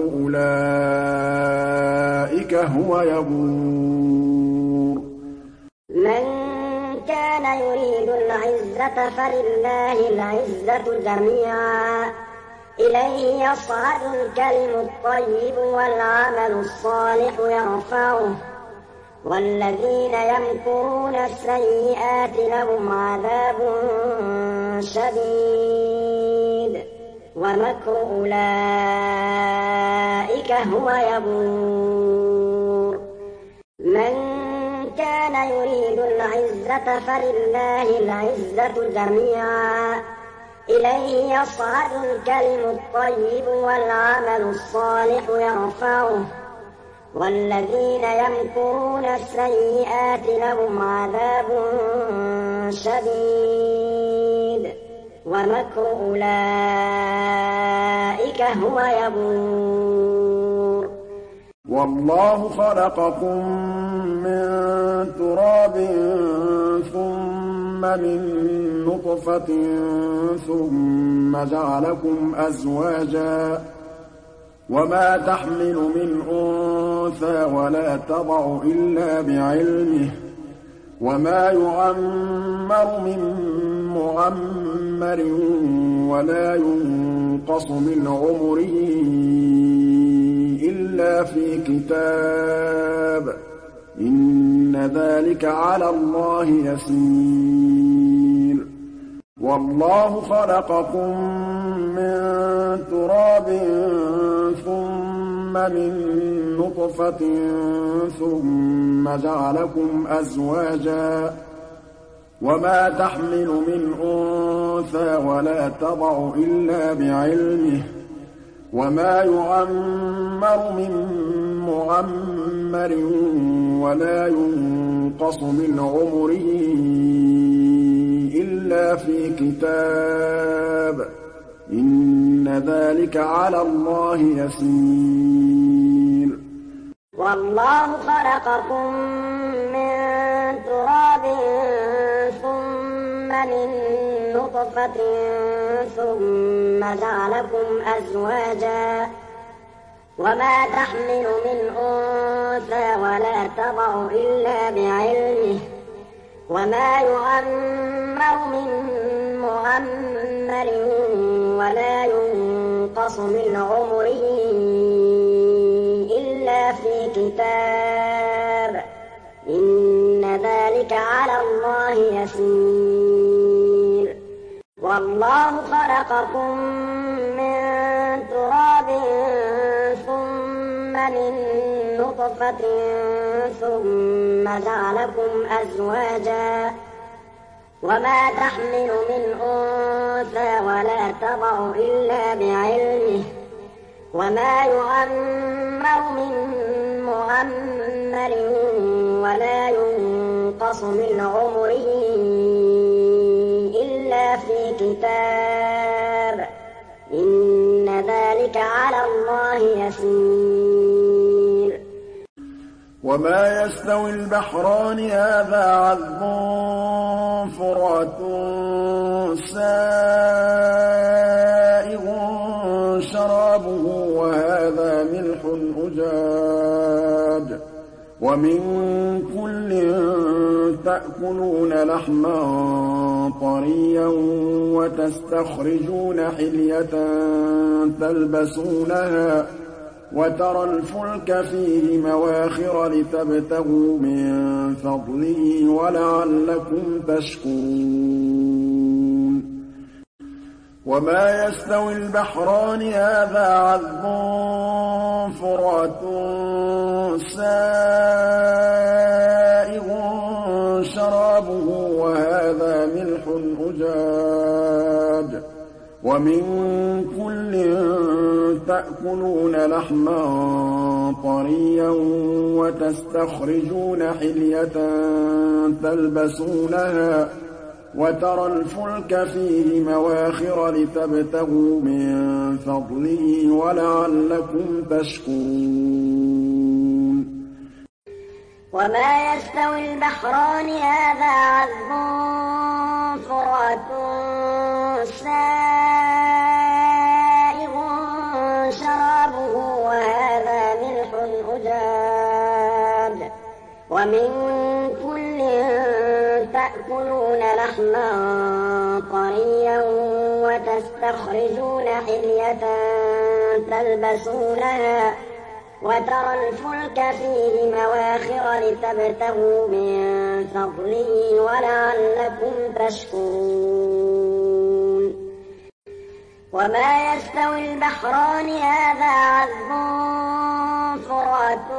أُولَٰئِكَ هُوَ يَبُورُ مَن كَانَ يُرِيدُ الْعِزَّةَ فَلِلَّهِ الْعِزَّةُ جَمِيعًا ۚ إِلَيْهِ يَصْعَدُ الْكَلِمُ الطَّيِّبُ وَالْعَمَلُ الصَّالِحُ يَرْفَعُهُ ۚ وَالَّذِينَ يَمْكُرُونَ السَّيِّئَاتِ لَهُمْ عَذَابٌ شَدِيدٌ ۖ وَمَكْرُ أُولَٰئِكَ هُوَ يَبُورُ مَن كَانَ يُرِيدُ الْعِزَّةَ فَلِلَّهِ الْعِزَّةُ جَمِيعًا ۚ إِلَيْهِ يَصْعَدُ الْكَلِمُ الطَّيِّبُ وَالْعَمَلُ الصَّالِحُ يَرْفَعُهُ ۚ وَالَّذِينَ يَمْكُرُونَ السَّيِّئَاتِ لَهُمْ عَذَابٌ شَدِيدٌ ۖ وَمَكْرُ أُولَٰئِكَ هُوَ يَبُورُ وَاللَّهُ خَلَقَكُم مِّن تُرَابٍ ثُمَّ مِن نُّطْفَةٍ ثُمَّ جَعَلَكُمْ أَزْوَاجًا ۚ وَمَا تَحْمِلُ مِنْ أُنثَىٰ وَلَا تَضَعُ إِلَّا بِعِلْمِهِ ۚ وَمَا يُعَمَّرُ مِن مُّعَمَّرٍ وَلَا يُنقَصُ مِنْ عُمُرِهِ إِلَّا فِي كِتَابٍ ۚ إِنَّ ذَٰلِكَ عَلَى اللَّهِ يَسِيرٌ وَاللَّهُ خَلَقَكُم مِّن تُرَابٍ ثُمَّ مِن نُّطْفَةٍ ثُمَّ جَعَلَكُمْ أَزْوَاجًا ۚ وَمَا تَحْمِلُ مِنْ أُنثَىٰ وَلَا تَضَعُ إِلَّا بِعِلْمِهِ ۚ وَمَا يُعَمَّرُ مِن مُّعَمَّرٍ وَلَا يُنقَصُ مِنْ عُمُرِهِ إِلَّا فِي كِتَابٍ ۚ إِنَّ ذَٰلِكَ عَلَى اللَّهِ يَسِيرٌ وَاللَّهُ خَلَقَكُم مِّن تُرَابٍ ثُمَّ مِن نُّطْفَةٍ ثُمَّ جَعَلَكُمْ أَزْوَاجًا ۚ وَمَا تَحْمِلُ مِنْ أُنثَىٰ وَلَا تَضَعُ إِلَّا بِعِلْمِهِ ۚ وَمَا يُعَمَّرُ مِن مُّعَمَّرٍ وَلَا يُنقَصُ مِنْ عُمُرِهِ إِلَّا فِي كِتَابٍ ۚ إِنَّ ذَٰلِكَ عَلَى اللَّهِ يَسِيرٌ وَاللَّهُ خَلَقَكُم مِّن تُرَابٍ ثُمَّ مِن نُّطْفَةٍ ثُمَّ جَعَلَكُمْ أَزْوَاجًا ۚ وَمَا تَحْمِلُ مِنْ أُنثَىٰ وَلَا تَضَعُ إِلَّا بِعِلْمِهِ ۚ وَمَا يُعَمَّرُ مِن مُّعَمَّرٍ وَلَا يُنقَصُ مِنْ عُمُرِهِ إِلَّا فِي كِتَابٍ ۚ إِنَّ ذَٰلِكَ عَلَى اللَّهِ يَسِيرٌ وَمَا يَسْتَوِي الْبَحْرَانِ هَٰذَا عَذْبٌ فُرَاتٌ سَائِغٌ شَرَابُهُ وَهَٰذَا مِلْحٌ أُجَاجٌ ۖ وَمِن كُلٍّ تَأْكُلُونَ لَحْمًا طَرِيًّا وَتَسْتَخْرِجُونَ حِلْيَةً تَلْبَسُونَهَا ۖ وَتَرَى الْفُلْكَ فِيهِ مَوَاخِرَ لِتَبْتَغُوا مِن فَضْلِهِ وَلَعَلَّكُمْ تَشْكُرُونَ وَمَا يَسْتَوِي الْبَحْرَانِ هَٰذَا عَذْبٌ فُرَاتٌ سَائِغٌ شَرَابُهُ وَهَٰذَا مِلْحٌ أُجَاجٌ ۖ وَمِن كُلٍّ تَأْكُلُونَ لَحْمًا طَرِيًّا وَتَسْتَخْرِجُونَ حِلْيَةً تَلْبَسُونَهَا ۖ وَتَرَى الْفُلْكَ فِيهِ مَوَاخِرَ لِتَبْتَغُوا مِن فَضْلِهِ وَلَعَلَّكُمْ تَشْكُرُونَ وما يستوي البحران هذا عذب فرات سائغ شرابه وهذا ملح أجاج ومن كل تأكلون لحما طريا وتستخرجون حلية تلبسونها وترى الفلك فيه مواخر لتبتغوا من فضله ولعلكم تشكرون وما يستوي البحران هذا عذب فرات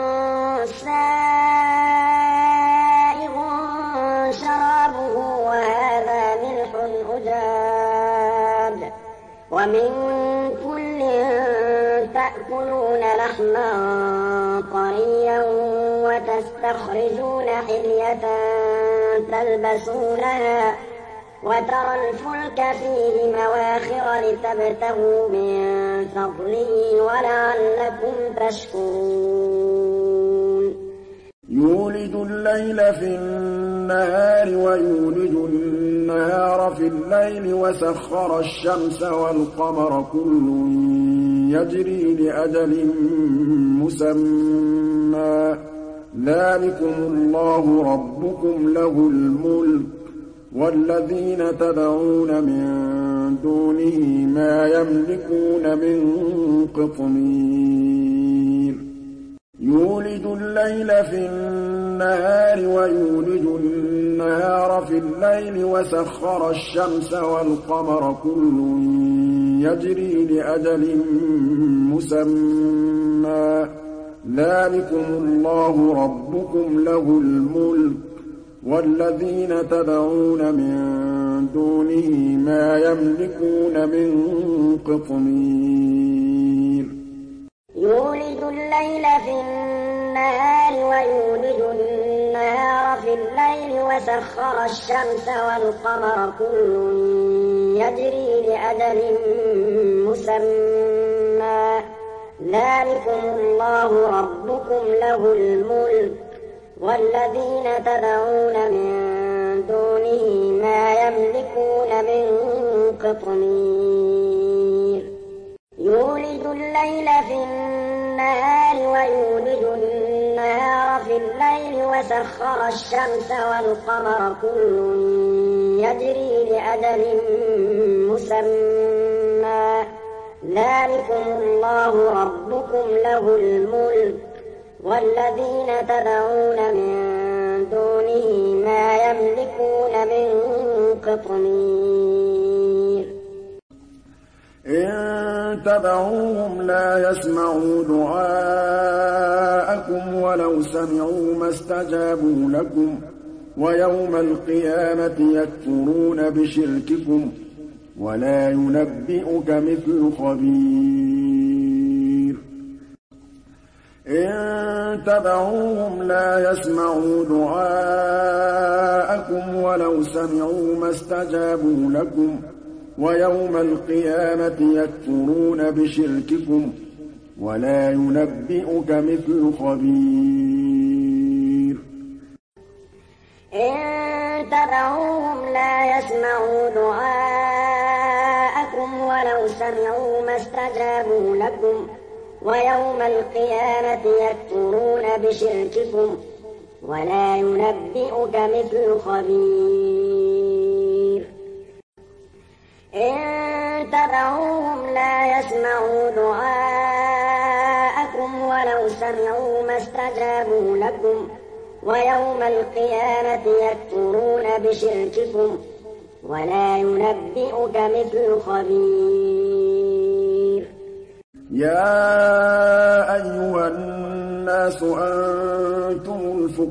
سائغ شرابه وهذا ملح أجاج ومن كل تأكلون لحما طريا وتستخرجون حلية تلبسونها وترى الفلك فيه مواخر لتبتغوا من فضله ولعلكم تشكرون يولج الليل في النهار ويولج النهار في الليل وسخر الشمس والقمر كل يجري لأجل مسمى ذلكم الله ربكم له الملك والذين تدعون من دونه ما يملكون من قطمير يولج الليل في النهار ويولج النهار في الليل وسخر الشمس والقمر كل يجري لأجل مسمى ذلكم الله ربكم له الملك والذين تدعون من دونه ما يملكون من قطمير يولج الليل في النهار ويولج النهار في الليل وسخر الشمس والقمر كل يجري لأجل مسمى ذلكم الله ربكم له الملك والذين تدعون من دونه ما يملكون من قطمير يولج الليل في النهار ويولج النهار في الليل وسخر الشمس والقمر كل يجري لأجل مسمى ذلكم الله ربكم له الملك والذين تدعون من دونه ما يملكون من قطمير إن تدعوهم لا يسمعوا دعاءكم ولو سمعوا ما استجابوا لكم ويوم القيامة يكفرون بشرككم ولا ينبئك مثل خبير إن تدعوهم لا يسمعوا دعاءكم ولو سمعوا ما استجابوا لكم ويوم القيامة يكفرون بشرككم ولا ينبئك مثل خبير إن تدعوهم لا يسمعوا دعاءكم ولو سمعوا ما استجابوا لكم ويوم القيامة يكفرون بشرككم ولا ينبئك مثل خبير إن تدعوهم لا يسمعوا دعاءكم ولو سمعوا ما استجابوا لكم ويوم القيامة يكفرون بشرككم ولا ينبئك مثل خبير يا أيها الناس أنتم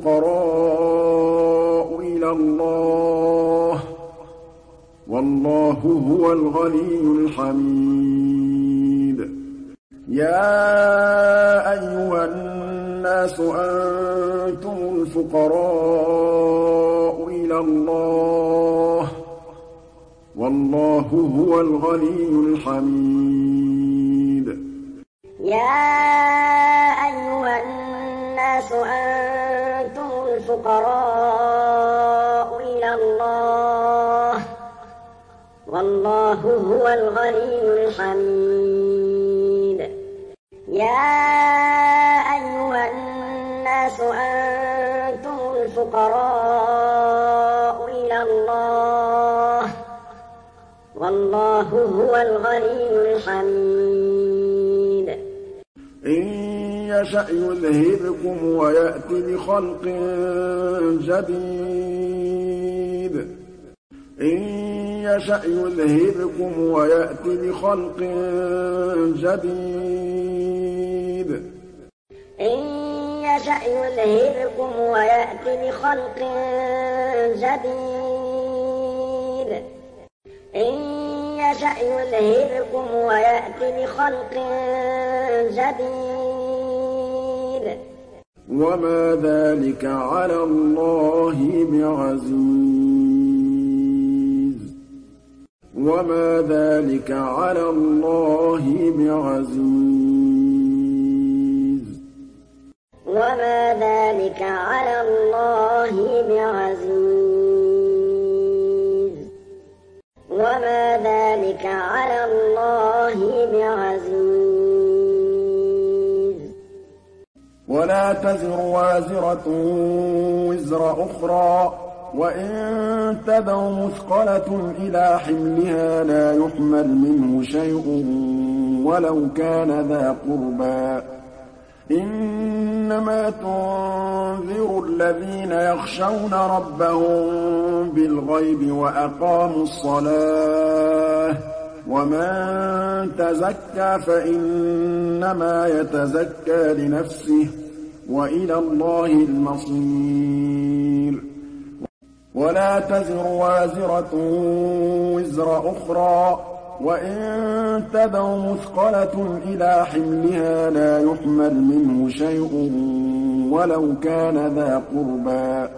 الفقراء إلى الله والله هو الغني الحميد يا أيها الناس أنتم الفقراء إلى الله والله هو الغني الحميد يا أيها الناس أنتم الفقراء إلى الله والله هو الغني الحميد يا أيها الناس أنتم الفقراء إلى الله والله هو الغني الحميد إن يشأ يذهبكم ويأتي بخلق جديد إن يشأ يذهبكم ويأتي بخلق جديد إن يشأ يذهبكم ويأتي بخلق جديد إن يشأ يذهبكم ويأتي بخلق جديد وما ذلك على الله بعزيز وما ذلك على الله بعزيز وما ذلك على الله بعزيز وما ذلك على الله بعزيز ولا تزر وازرة وزر أخرى وإن تدع مثقلة إلى حملها لا يحمل منه شيء ولو كان ذا قربى إنما تنذر الذين يخشون ربهم بالغيب وأقاموا الصلاة ومن تزكى فإنما يتزكى لنفسه وإلى الله المصير ولا تزر وازرة وزر أخرى وإن تدع مثقلة إلى حملها لا يحمل منه شيء ولو كان ذا قربى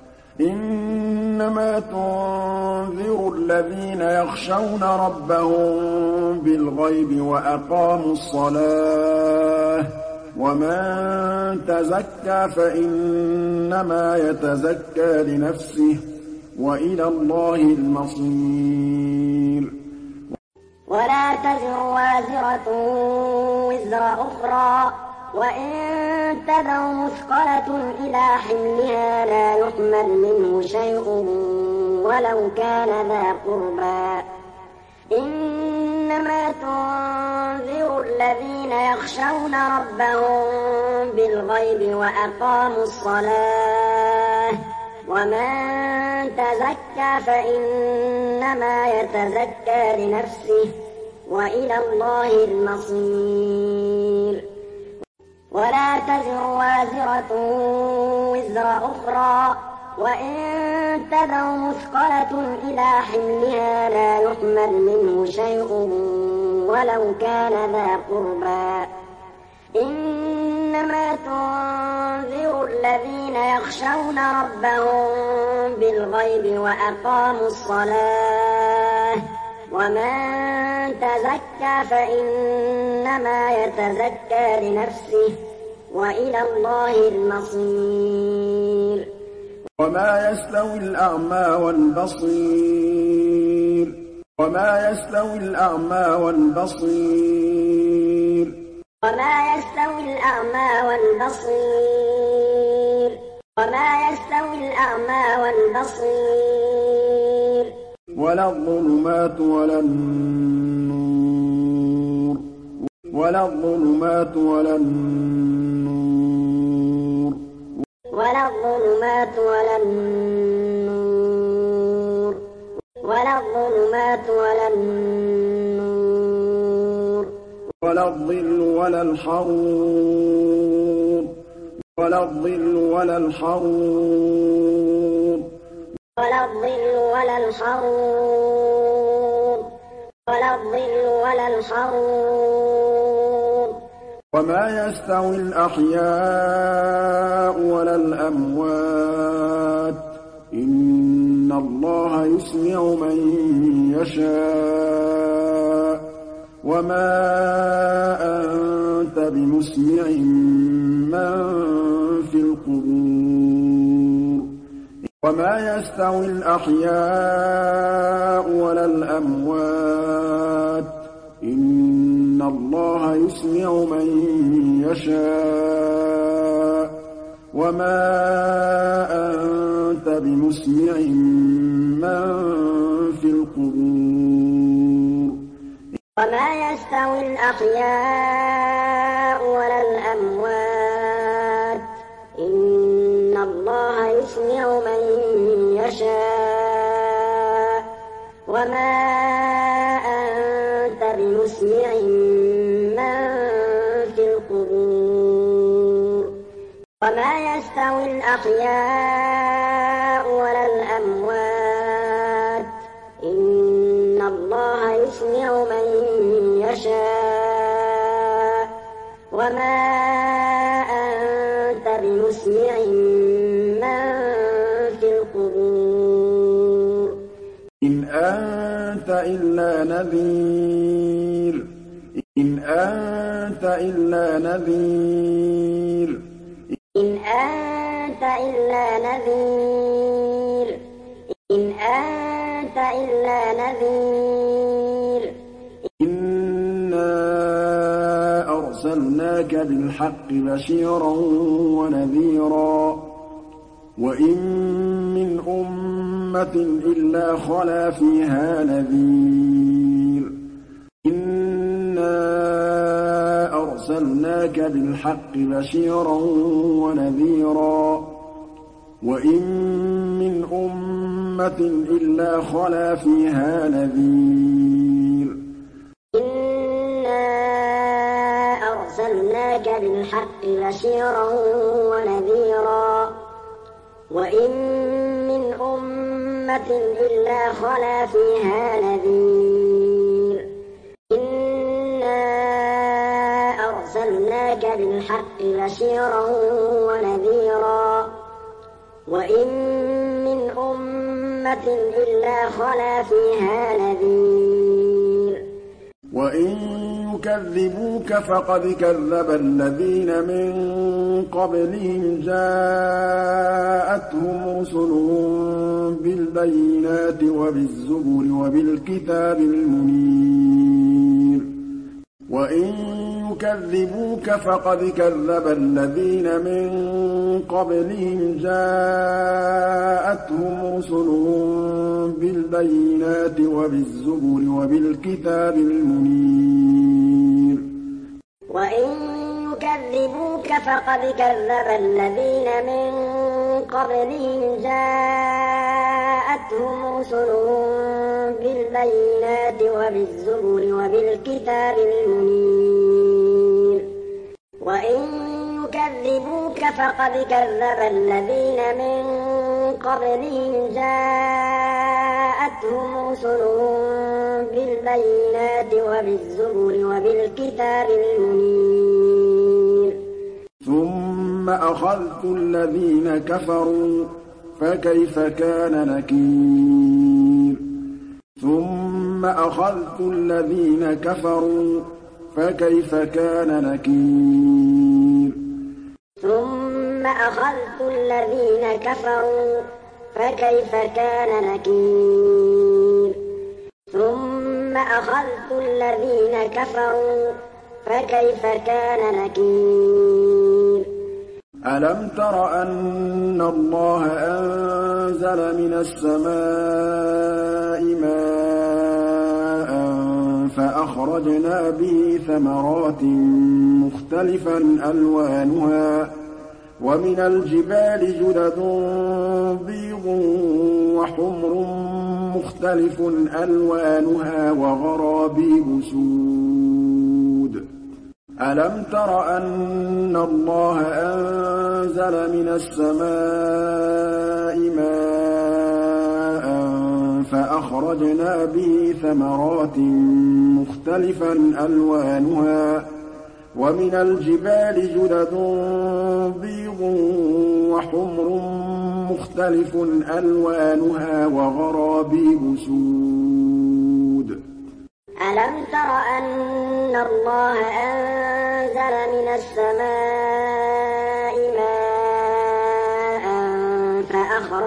إنما تنذر الذين يخشون ربهم بالغيب وأقاموا الصلاة ومن تزكى فإنما يتزكى لنفسه وإلى الله المصير ولا تزر وازرة وزر أخرى وإن تدع مثقلة إلى حملها لا يحمل منه شيء ولو كان ذا قربى إنما تنذر الذين يخشون ربهم بالغيب وأقاموا الصلاة ومن تزكى فإنما يتزكى لنفسه وإلى الله المصير ولا تزر وازرة وزر أخرى وإن تدع مثقلة إلى حملها لا يحمل منه شيء ولو كان ذا قربى إنما تنذر الذين يخشون ربهم بالغيب وأقاموا الصلاة ومن تزكى فإنما يتزكى لنفسه وإلى الله المصير وما يستوي الأعمى والبصير وما يستوي الأعمى والبصير وما يستوي الأعمى والبصير وما يستوي الأعمى والبصير ولا الظلمات ولا النور ولا الظلمات ولا النور ولا الظلمات ولا النور ولا الظلمات ولا النور ولا الظل ولا الحرور ولا الظل ولا الحرور ولا الظل ولا الحرور ولا الظل ولا الحرور وما يستوي الأحياء ولا الأموات إن الله يسمع من يشاء وما أنت بمسمع من في القبور وما يستوي الأحياء ولا الأموات إن الله يسمع من يشاء وما أنت بمسمع من في القبور وما يستوي الأحياء ولا الأموات إن الله يسمع من يشاء وما أنت بمسمع من في القبور وما يستوي الأحياء ولا الأموات إن الله يسمع من يشاء وما أنت بمسمع من في القبور إن أنت إلا نذير إن أنت إلا نذير إن أنت إلا نذير إن أنت إلا نذير إنا أرسلناك بالحق بشيرا ونذيرا وإن من أمة إلا خلا فيها نذير إنا أرسلناك بالحق بشيرا ونذيرا وإن من أمة إلا خلا فيها نذير إنا أرسلناك بالحق بشيرا ونذيرا وإن من أمة إلا خلا فيها نذير إنا أرسلناك بالحق بشيرا ونذيرا وإن من أمة إلا خلا فيها نذير وإن يكذبوك فقد كذب الذين من قبلهم جاءتهم رسلهم بالبينات وبالزبر وبالكتاب المنير وإن يكذبوك فقد كذب الذين من قبلهم جاءتهم رسلهم بالبينات وبالزبر وبالكتاب المنير وإن يكذبوك فقد كذب الذين من قبلهم جاءتهم رسلهم بالبينات وبالزبر وبالكتاب المنير وإن يكذبوك فقد كذب الذين من قبلهم جاءتهم رسلهم بالبينات وبالزبر وبالكتاب المنير ثم أخذت الذين كفروا فكيف كان نكير ثم أخذت الذين كفروا فكيف كان نكير ثم أخذت الذين كفروا فكيف كان نكير ثم أخذت الذين كفروا فكيف كان نكير ألم تر أن الله أنزل من السماء ماء فأخرجنا به ثمرات مختلفا ألوانها ومن الجبال جدد بيض وحمر مختلف ألوانها وغرابيب سود ألم تر أن الله أنزل من السماء ماء فأخرجنا به ثمرات مختلفا ألوانها ومن الجبال جدد بيض وحمر مختلف ألوانها وغرابيب سود ألم تر أن الله أنزل من السماء ماء فأخرج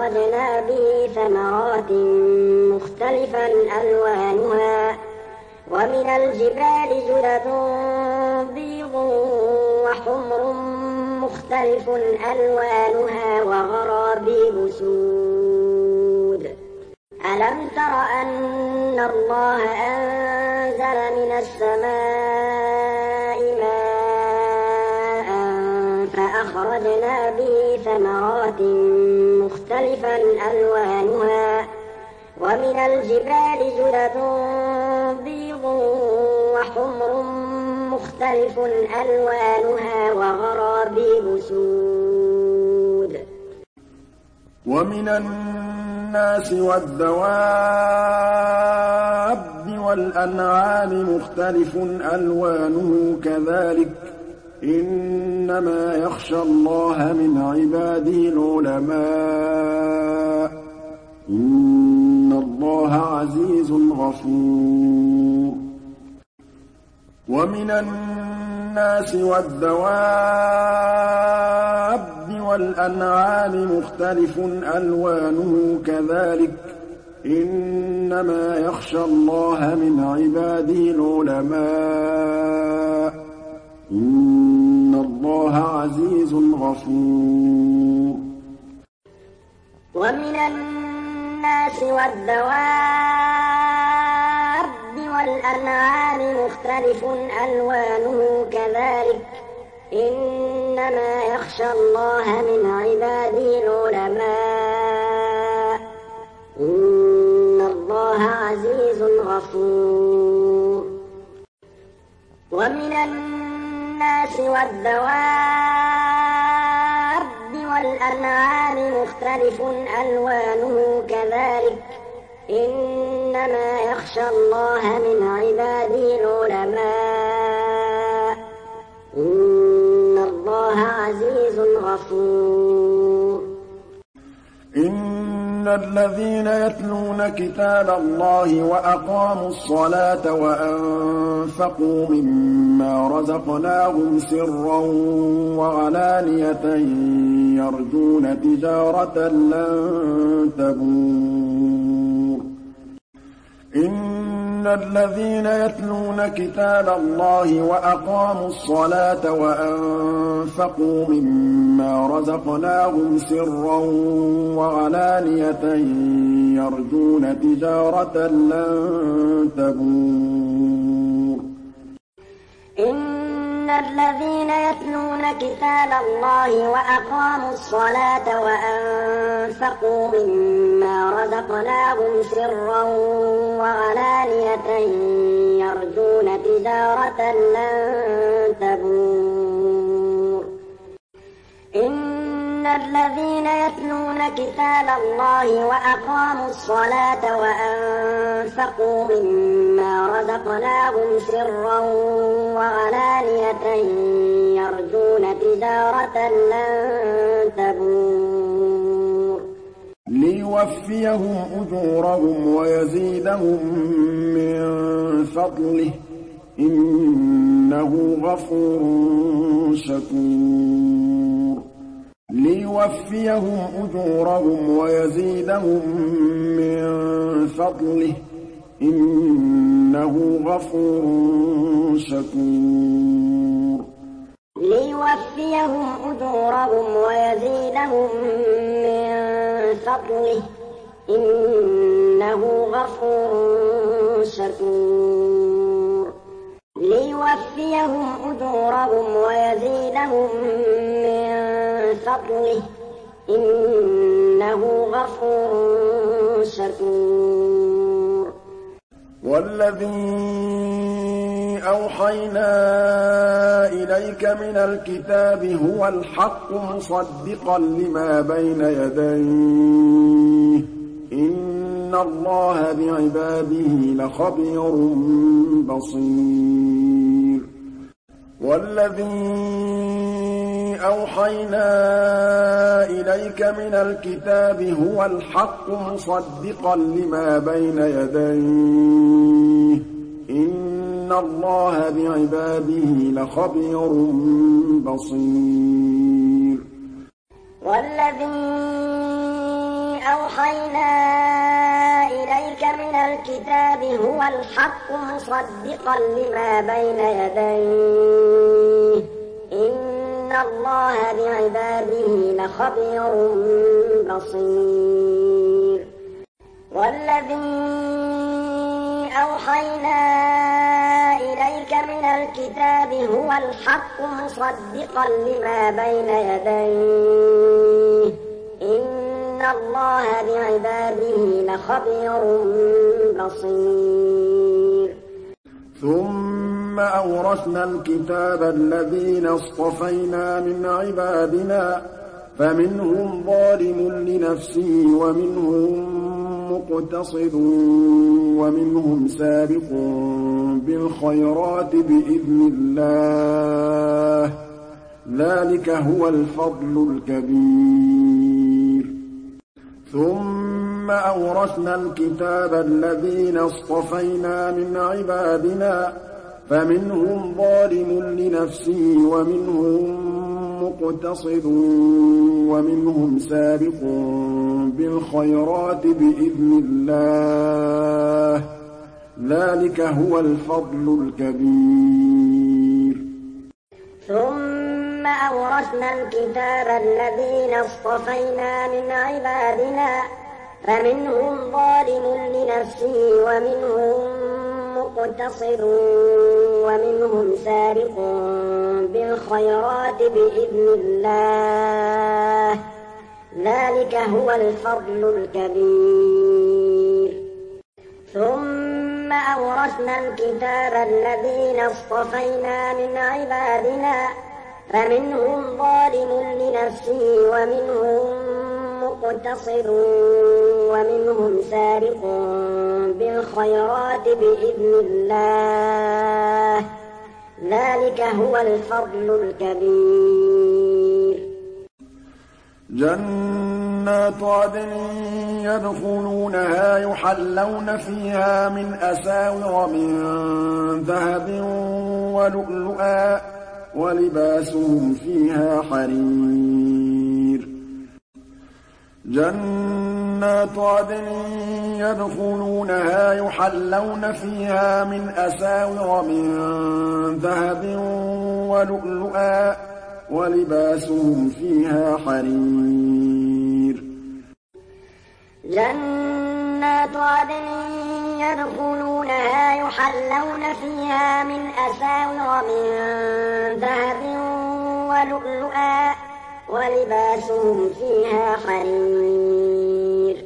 فأخرجنا به ثمرات مختلفا ألوانها ومن الجبال جدد بيض وحمر مختلف ألوانها وغرابيب سود ألم تر أن الله أنزل من السماء ماء فأخرجنا به ثمرات مختلفا ألوانها ومن الجبال جدد بيض وحمر مختلف ألوانها وغرابيب سود ومن الناس والدواب والأنعام مختلف ألوانه كذلك إنما يخشى الله من عباده العلماء إن الله عزيز غفور ومن الناس والدواب والأنعام مختلف ألوانه كذلك إنما يخشى الله من عباده العلماء إن الله عزيز غفور ومن الناس والدواب والأنعام مختلف ألوانه كذلك إنما يخشى الله من عباده العلماء إن الله عزيز غفور ومن الناس والدواب والأنعام مختلف ألوانه كذلك إنما يخشى الله من عباده العلماء إن الله عزيز غفور إن الذين يتلون كتاب الله وأقاموا الصلاة وأنفقوا مما رزقناهم سرا وعلانية يرجون تجارة لن تبور إن الذين يتلون كتاب الله وأقاموا الصلاة وأنفقوا مما رزقناهم سرا وعلانية يرجون تجارة لن تبور إن الذين يتلون كتاب الله وأقاموا الصلاة وأنفقوا مما رزقناهم سرا وعلانية يرجون تجارة لن تبور إن الذين يتلون كتاب الله وأقاموا الصلاة وأنفقوا مما رزقناهم سرا وعلانية يرجون تجارة لن تبور ليوفيهم أجورهم ويزيدهم من فضله إنه غفور شكور ليوفيهم أجورهم ويزيدهم من فضله إنه غفور شكور ليوفيهم أجورهم ويزيدهم من فضله إنه غفور شكور ليوفيهم أجورهم ويزيدهم من فضله إنه غفور شكور والذي أوحينا إليك من الكتاب هو الحق مصدقا لما بين يديه إن الله بعباده لخبير بصير والذي أوحينا إليك من الكتاب هو الحق مصدقا لما بين يديه إن الله بعباده لخبير بصير والذي أوحينا إليك من الكتاب هو الحق مصدقا لما بين يديه إن الله بعباده لخبير بصير والذي أوحينا إليك من الكتاب هو الحق مصدقا لما بين يديه إن الله بعباده لخبير بصير ثم أورثنا الكتاب الذين اصطفينا من عبادنا فمنهم ظالم لنفسه ومنهم مقتصد ومنهم سابق بالخيرات بإذن الله ذلك هو الفضل الكبير ثم أورثنا الكتاب الذين اصطفينا من عبادنا فمنهم ظالم لنفسه ومنهم مقتصد ومنهم سابق بالخيرات بإذن الله ذلك هو الفضل الكبير ثم أورثنا الكتاب الذين اصطفينا من عبادنا فمنهم ظالم لنفسه ومنهم مقتصد ومنهم سابق بالخيرات بإذن الله ذلك هو الفضل الكبير ثم أورثنا الكتاب الذين اصطفينا من عبادنا فمنهم ظالم لنفسه ومنهم مقتصد ومنهم سابق بالخيرات بإذن الله ذلك هو الفضل الكبير جنات عدن يدخلونها يحلون فيها من أساور من ذهب ولؤلؤا ولباسهم فيها حرير جنات عدن يدخلونها يحلون فيها من أساور من ذهب ولؤلؤا ولباسهم فيها حرير جنات عدن يدخلونها يحلون فيها من أساور من ذهب ولؤلؤا ولباسهم فيها حرير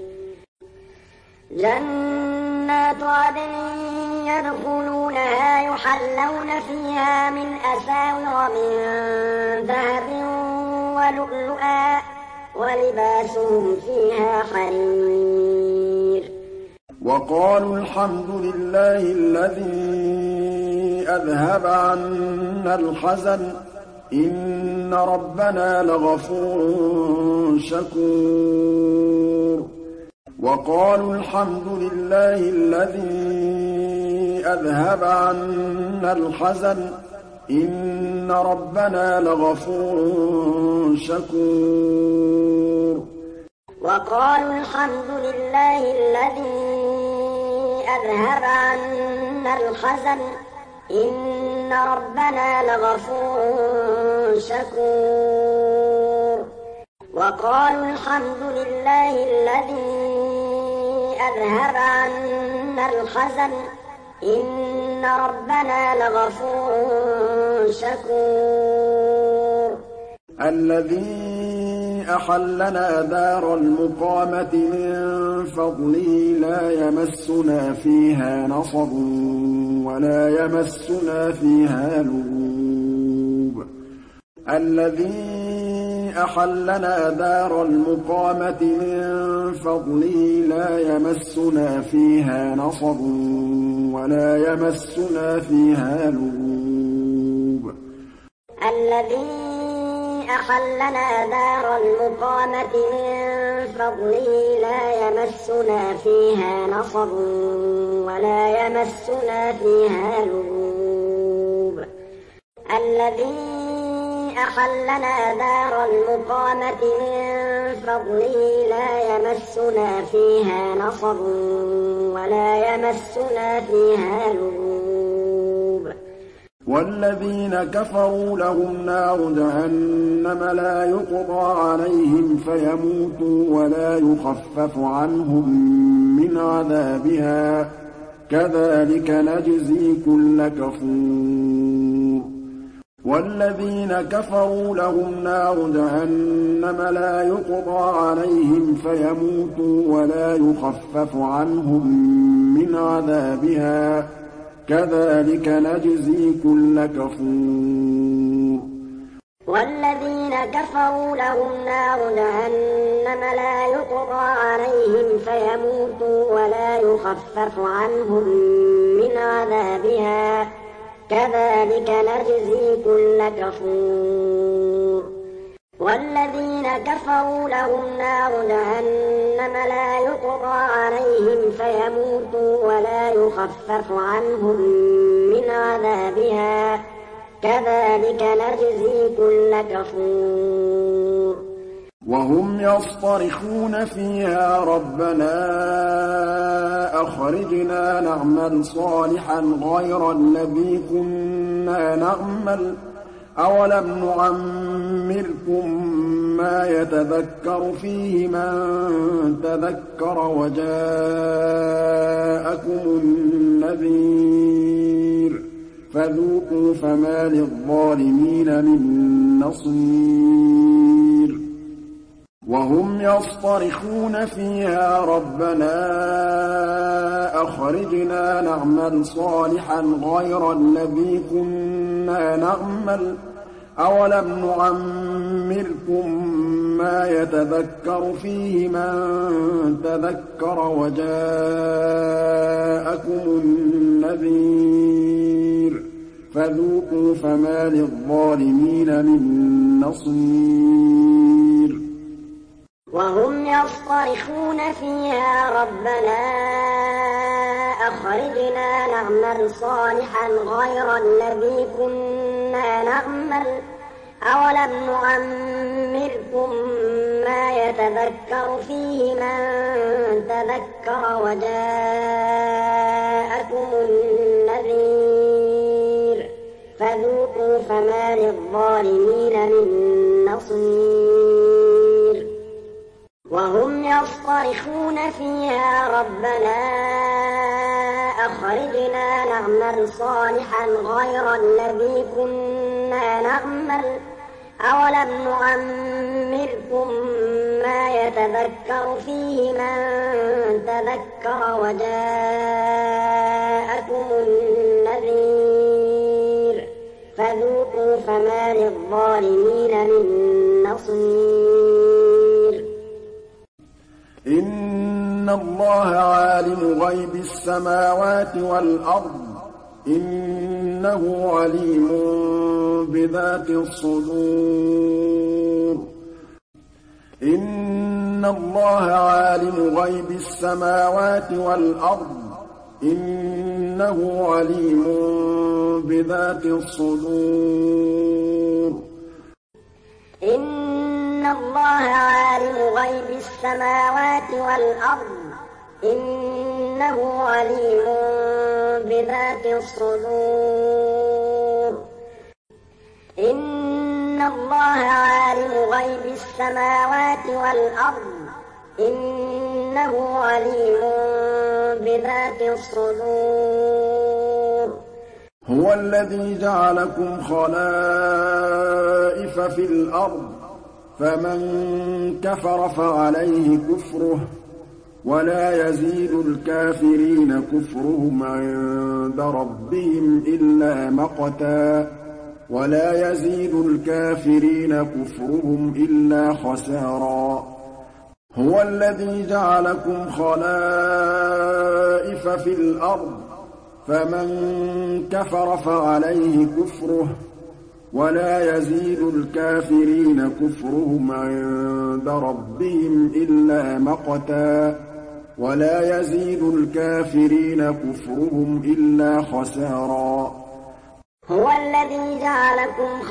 جنات عدن يدخلونها يحلون فيها من أساور من ذهب ولؤلؤا ولباسهم فيها حرير وقالوا الحمد لله الذي أذهب عنا الحزن إن ربنا لغفور شكور وقالوا الحمد لله الذي أذهب عنا الحزن إن ربنا لغفور شكور وقالوا الحمد لله الذي أذهب عنا الحزن إن ربنا لغفور شكور وقالوا الحمد لله الذي أذهب عنا الحزن إن ربنا لغفور شكور الذي أحلنا دار المقامة من فضله لا يمسنا فيها نصب ولا يمسنا فيها لغوب الذي أحلنا دار المقامة من فضله لا يمسنا فيها نصب ولا يمسنا فيها لغوب الذي أحلنا دار المقامة من فضله لا يمسنا فيها نصب ولا يمسنا فيها لغوب الذي أحلنا دار المقامة من فضله لا يمسنا فيها نصب ولا يمسنا فيها لغوب والذين كفروا لهم نار جهنم لا يقضى عليهم فيموتوا ولا يخفف عنهم من عذابها كذلك نجزي كل كفور والذين كفروا لهم نار جهنم لا يقضى عليهم فيموتوا ولا يخفف عنهم من عذابها كذلك نجزي كل كفور والذين كفروا لهم نار جهنم لا يقضى عليهم فيموتوا ولا يخفف عنهم من عذابها كذلك نجزي كل كفور والذين كفروا لهم نار جهنم لا يقضى عليهم فيموتوا ولا يخفف عنهم من عذابها كذلك نجزي كل كفور وهم يصطرخون فيها ربنا أخرجنا نعمل صالحا غير الذي كنا نعمل أولم نعمركم ما يتذكر فيه من تذكر وجاءكم النذير فذوقوا فما للظالمين من نصير وهم يصطرخون فيها ربنا أخرجنا نعمل صالحا غير الذي كنا نعمل أولم نعمركم ما يتذكر فيه من تذكر وجاءكم النذير فذوقوا فما للظالمين من نصير وهم يصطرخون فيها ربنا أخرجنا نعمل صالحا غير الذي كنا نعمل أولم نعمركم ما يتذكر فيه من تذكر وجاءكم النذير فذوقوا فما للظالمين من نصير وهم يصطرخون فيها ربنا أخرجنا نعمل صالحا غير الذي كنا نعمل أولم نعمركم ما يتذكر فيه من تذكر وجاءكم النذير فذوقوا فما للظالمين من نصير إن الله عالم غيب السماوات والأرض إنه عليم بذات الصدور إن الله عالم غيب السماوات والأرض إنه عليم بذات الصدور إن الله عالم غيب السماوات والأرض إنه عليم بذات الصدور إن الله عالم غيب السماوات والأرض إنه عليم بذات الصدور هو الذي جعلكم خلائف في الأرض فمن كفر فعليه كفره ولا يزيد الكافرين كفرهم عند ربهم إلا مقتا ولا يزيد الكافرين كفرهم إلا خسارا هو الذي جعلكم خلائف في الأرض فمن كفر فعليه كفره ولا يزيد الكافرين كفرهم عند ربهم إلا مقتا ولا يزيد الكافرين كفرهم إلا خسارا هو الذي جعلكم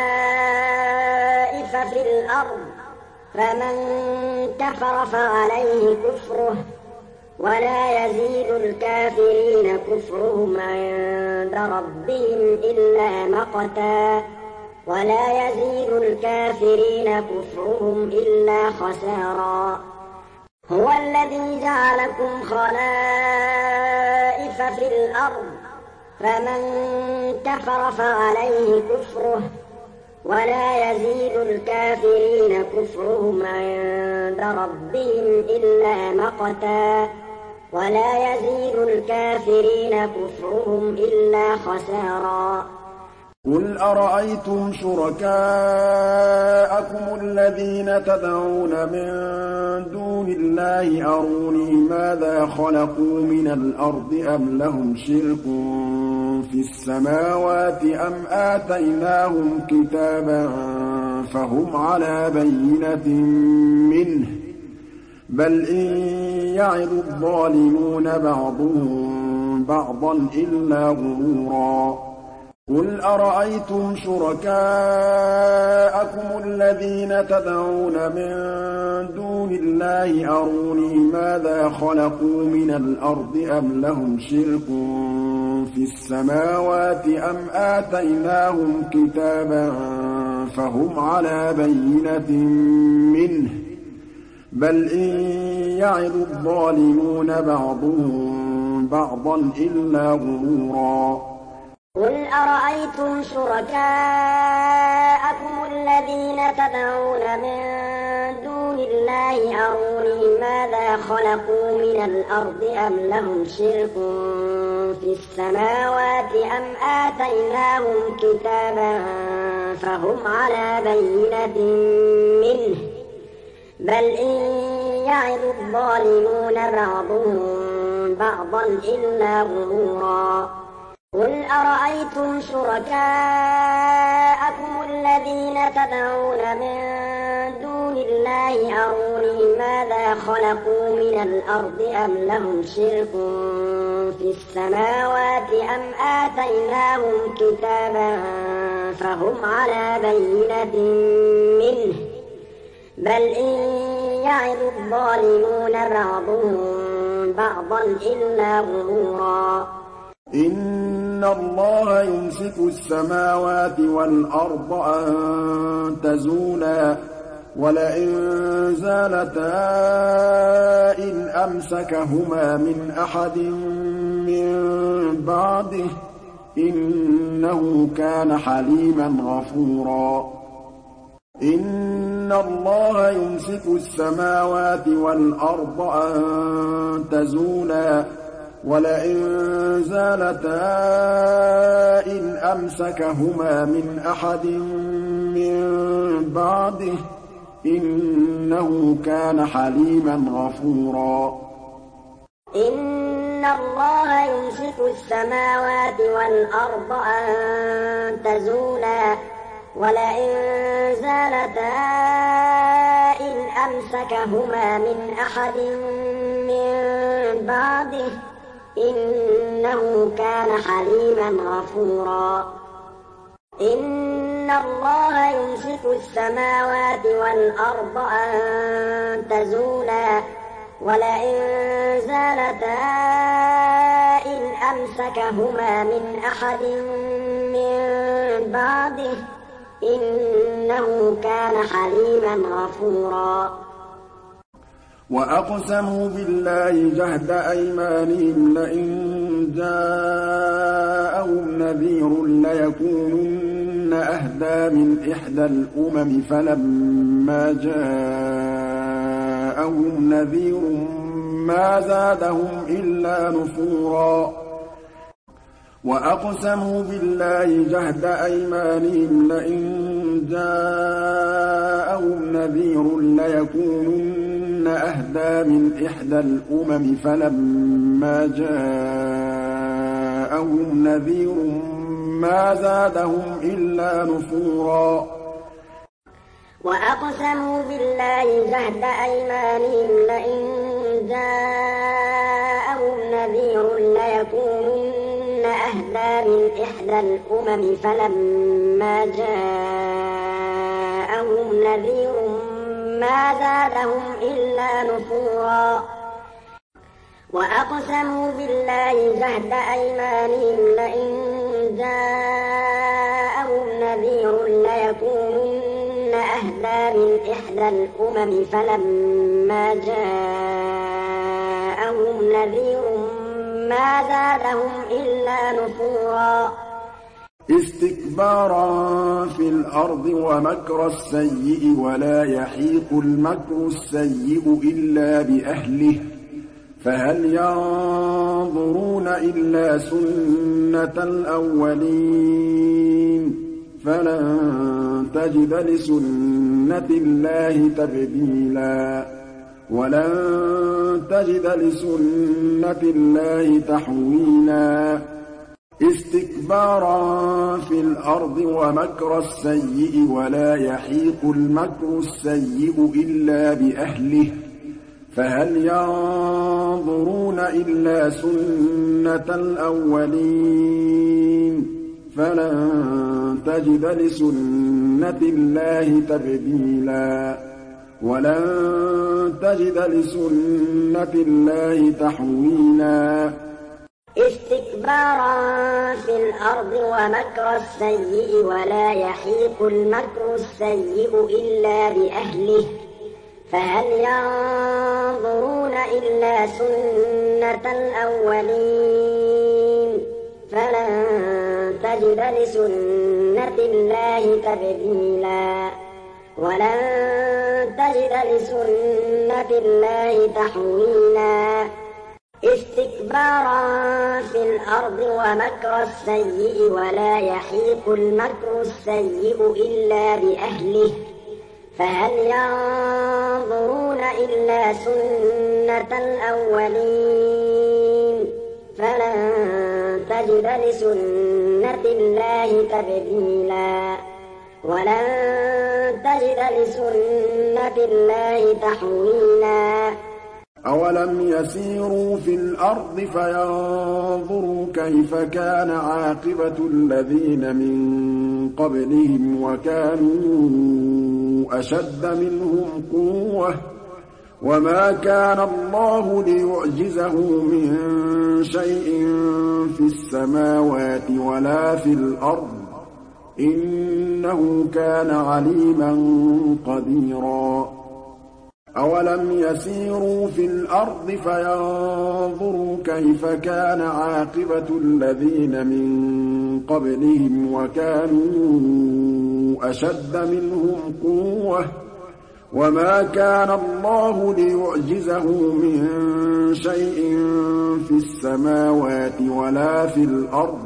خلائف في الأرض فمن كفر فعليه كفره ولا يزيد الكافرين كفرهم عند ربهم إلا مقتا ولا يزيد الكافرين كفرهم إلا خسارا هو الذي جعلكم خلائف في الأرض فمن كفر فعليه كفره ولا يزيد الكافرين كفرهم عند ربهم إلا مقتا ولا يزيد الكافرين كفرهم إلا خسارا قل أرأيتم شركاءكم الذين تدعون من دون الله أروني ماذا خلقوا من الأرض أم لهم شرك في السماوات أم آتيناهم كتابا فهم على بينة منه بل إن يعد الظالمون بعضهم بعضا إلا غرورا قل أرأيتم شركاءكم الذين تدعون من دون الله أروني ماذا خلقوا من الأرض أم لهم شرك في السماوات أم آتيناهم كتابا فهم على بينة منه بل إن يعد الظالمون بعضهم بعضا إلا غرورا قل أرأيتم شركاءكم الذين تدعون من دون الله أروني ماذا خلقوا من الأرض أم لهم شرك في السماوات أم آتيناهم كتابا فهم على بينة منه بل إن يعد الظالمون بعضهم بعضا إلا غرورا قل أرأيتم شركاءكم الذين تدعون من دون الله أروني ماذا خلقوا من الأرض أم لهم شرك في السماوات أم آتيناهم كتابا فهم على بينة منه بل إن يعد الظالمون بعضهم بعضا إلا غرورا إن الله يمسك السماوات والأرض أن تزولا ولئن زالتا إن أمسكهما من أحد من بعده إنه كان حليما غفورا إن الله يمسك السماوات والأرض أن تزولا ولئن زالتا إن أمسكهما من أحد من بعده إنه كان حليما غفورا إن الله يمسك السماوات والأرض أن تزولا ولئن زالتا إن أمسكهما من أحد من بعده إنه كان حليما غفورا إن الله يمسك السماوات والأرض أن تزولا ولئن زالتا إن أمسكهما من أحد من بعده إنه كان حليما غفورا وأقسموا بالله جهد أيمانهم لئن جاءهم نذير ليكونن أهدى من إحدى الأمم فلما جاءهم نذير ما زادهم إلا نفورا وأقسموا بالله جهد أيمانهم لئن جاءهم نذير ليكونن أهدى من إحدى الأمم فلما جاءهم نذير ما زادهم إلا نفورا وأقسموا بالله جهد أيمانهم لئن جاءهم نذير ليكونن أهدى أهدى من إحدى الأمم فلما جاءهم نذير ما زادهم إلا نفورا وأقسموا بالله جهد أيمانهم لئن جاءهم نذير ليكونن أهدى من إحدى الأمم فلما جاءهم نذير ما زادهم إلا نفورا استكبارا في الأرض ومكر السيء ولا يحيق المكر السيء إلا بأهله فهل ينظرون إلا سنة الأولين فلن تجد لسنة الله تبديلا ولن تجد لسنة الله تحويلا استكبارا في الأرض ومكر السيء ولا يحيق المكر السيء إلا بأهله فهل ينظرون إلا سنة الأولين فلن تجد لسنة الله تبديلا ولن تجد لسنة الله تحويلا استكبارا في الأرض ومكر السيء ولا يحيق المكر السيء إلا بأهله فهل ينظرون إلا سنة الأولين فلن تجد لسنة الله تبديلا ولن تجد لسنة الله تحويلا استكبارا في الأرض ومكر السيء ولا يحيق المكر السيء إلا بأهله فهل ينظرون إلا سنة الأولين فلن تجد لسنة الله تبديلا ولن تجد لسنة الله تحويلا أولم يسيروا في الأرض فينظروا كيف كان عاقبة الذين من قبلهم وكانوا أشد منهم قوة وما كان الله ليعجزه من شيء في السماوات ولا في الأرض إنه كان عليما قديرا أولم يسيروا في الأرض فينظروا كيف كان عاقبة الذين من قبلهم وكانوا أشد منهم قوة وما كان الله ليعجزه من شيء في السماوات ولا في الأرض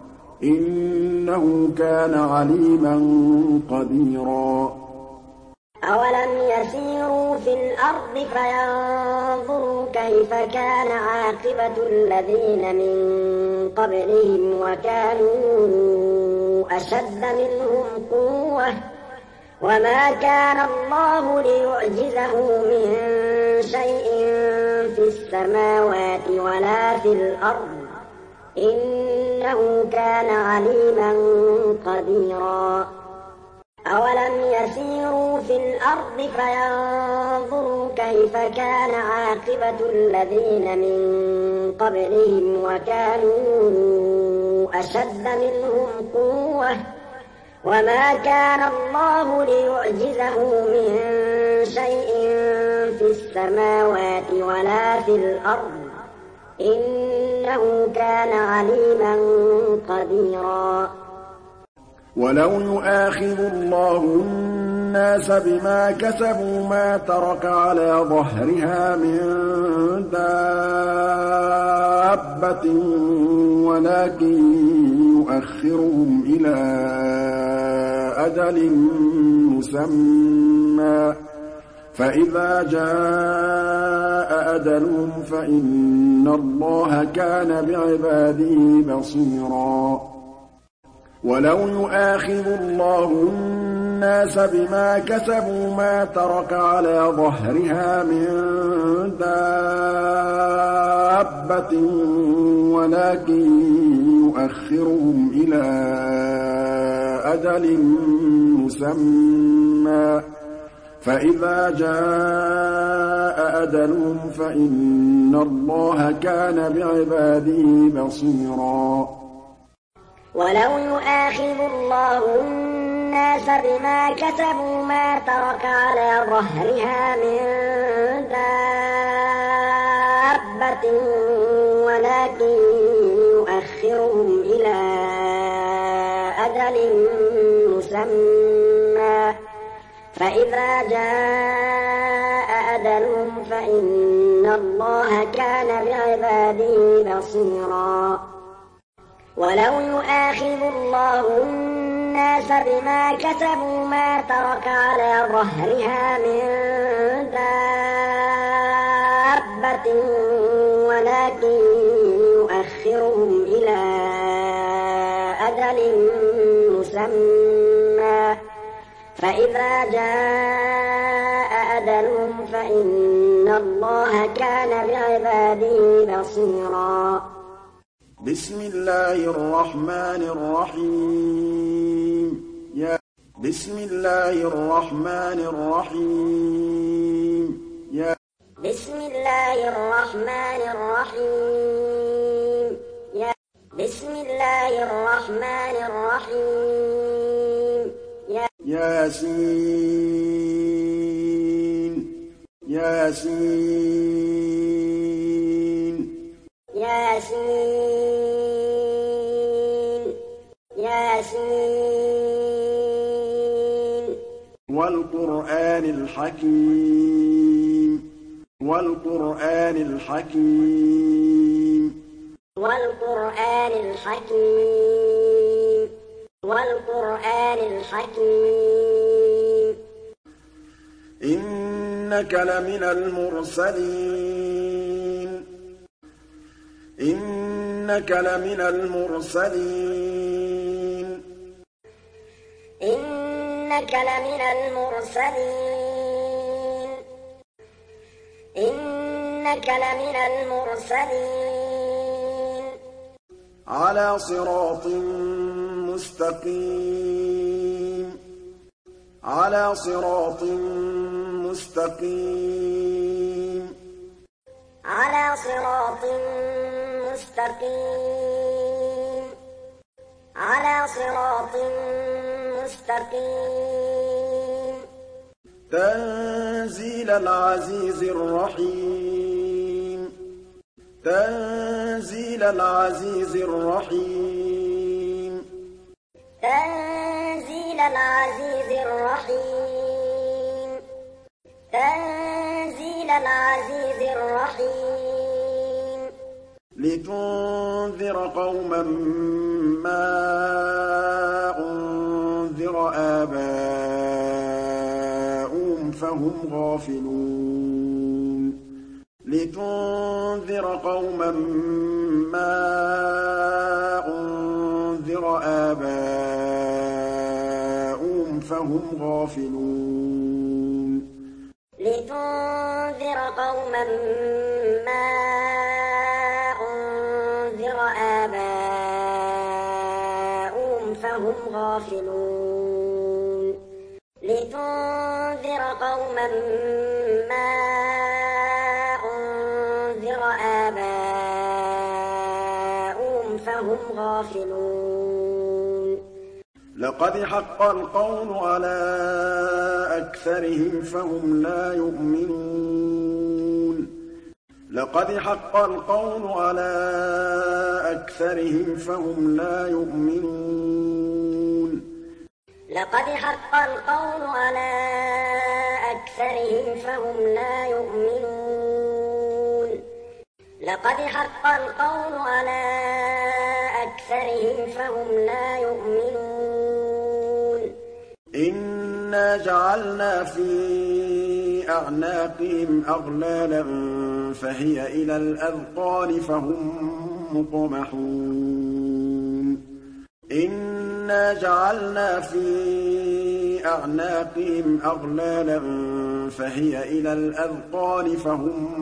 إنه كان عليما قديرا أولم يسيروا في الأرض فينظروا كيف كان عاقبة الذين من قبلهم وكانوا أشد منهم قوة وما كان الله ليعجزه من شيء في السماوات ولا في الأرض إنه كان عليما قديرا أولم يسيروا في الأرض فينظروا كيف كان عاقبة الذين من قبلهم وكانوا أشد منهم قوة وما كان الله ليعجزه من شيء في السماوات ولا في الأرض إنه كان عليما قديرا ولو يؤاخذ الله الناس بما كسبوا ما ترك على ظهرها من دابة ولكن يؤخرهم إلى أجل مسمى فإذا جاء أجلهم فإن الله كان بعباده بصيرا ولو يؤاخذ الله النَّاسَ بِمَا كَسَبُوا مَا تَرَكَ عَلَىٰ ظَهْرِهَا مِن دَابَّةٍ وَلَٰكِن يُؤَخِّرُهُمْ إِلَىٰ أَجَلٍ مُّسَمًّى ۖ فَإِذَا جَاءَ أَجَلُهُمْ فَإِنَّ اللَّهَ كَانَ بِعِبَادِهِ بَصِيرًا. وَلَوْ يُؤَاخِذُ اللَّهُ النَّاسَ بِمَا كَسَبُوا مَا تَرَكَ عَلَىٰ ظَهْرِهَا مِن دَابَّةٍ وَلَٰكِن يُؤَخِّرُهُمْ إِلَىٰ أَجَلٍ مُّسَمًّى ۖ فَإِذَا جَاءَ أَجَلُهُمْ فَإِنَّ اللَّهَ كَانَ بِعِبَادِهِ بَصِيرًا. وَلَوْ يُؤَاخِذُ اللَّهُ النَّاسَ بِمَا كَسَبُوا مَا تَرَكَ عَلَىٰ ظَهْرِهَا مِن دَابَّةٍ وَلَٰكِن يُؤَخِّرُهُمْ إِلَىٰ أَجَلٍ مُّسَمًّى ۖ فَإِذَا جَاءَ أَجَلُهُمْ فَإِنَّ اللَّهَ كَانَ بِعِبَادِهِ بَصِيرًا. بسم الله الرحمن الرحيم. يا بسم الله الرحمن الرحيم. يا بسم الله الرحمن الرحيم. يا بسم الله الرحمن الرحيم. يا ياسين ياسين ياسين ياسين والقرآن الحكيم والقرآن الحكيم والقرآن الحكيم والقرآن الحكيم إنك لمن المرسلين إنك لمن المرسلين إنك لمن المرسلين إنك لمن المرسلين على صراط مستقيم على صراط مستقيم على صراط مستقيم على صراط مستقيم تنزيل العزيز الرحيم تنزيل العزيز الرحيم تنزيل العزيز الرحيم تنزيل العزيز الرحيم لتنذر قوما ما أنذر آباؤهم فهم غافلون لتنذر قوما ما أنذر آباؤهم فهم غافلون لتنذر قوما ما أنذر آباؤهم فهم غافلون لتنذر قوما ما أنذر آباؤهم فهم غافلون لقد حق القول على أكثرهم فهم لا يؤمنون لقد حق القول على أكثرهم فهم لا يؤمنون لقد حق القول على أكثرهم فهم لا يؤمنون لقد حق القول على أكثرهم فهم لا يؤمنون إنا جعلنا في أعناقهم أغلالا فهي إلى الأذقان فهم مقمحون إنا جعلنا في في أعناقهم أغلالا فهي إلى الأذقان فهم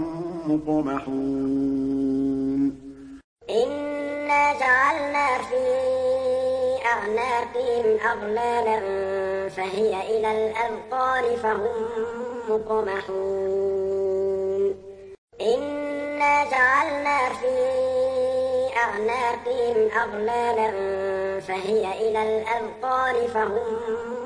مقمحون إنا جعلنا في أعناقهم أغلالا فهي إلى الأذقان فهم مقمحون إنا جعلنا في أعناقهم أغلالا فهي إلى الأذقان فهم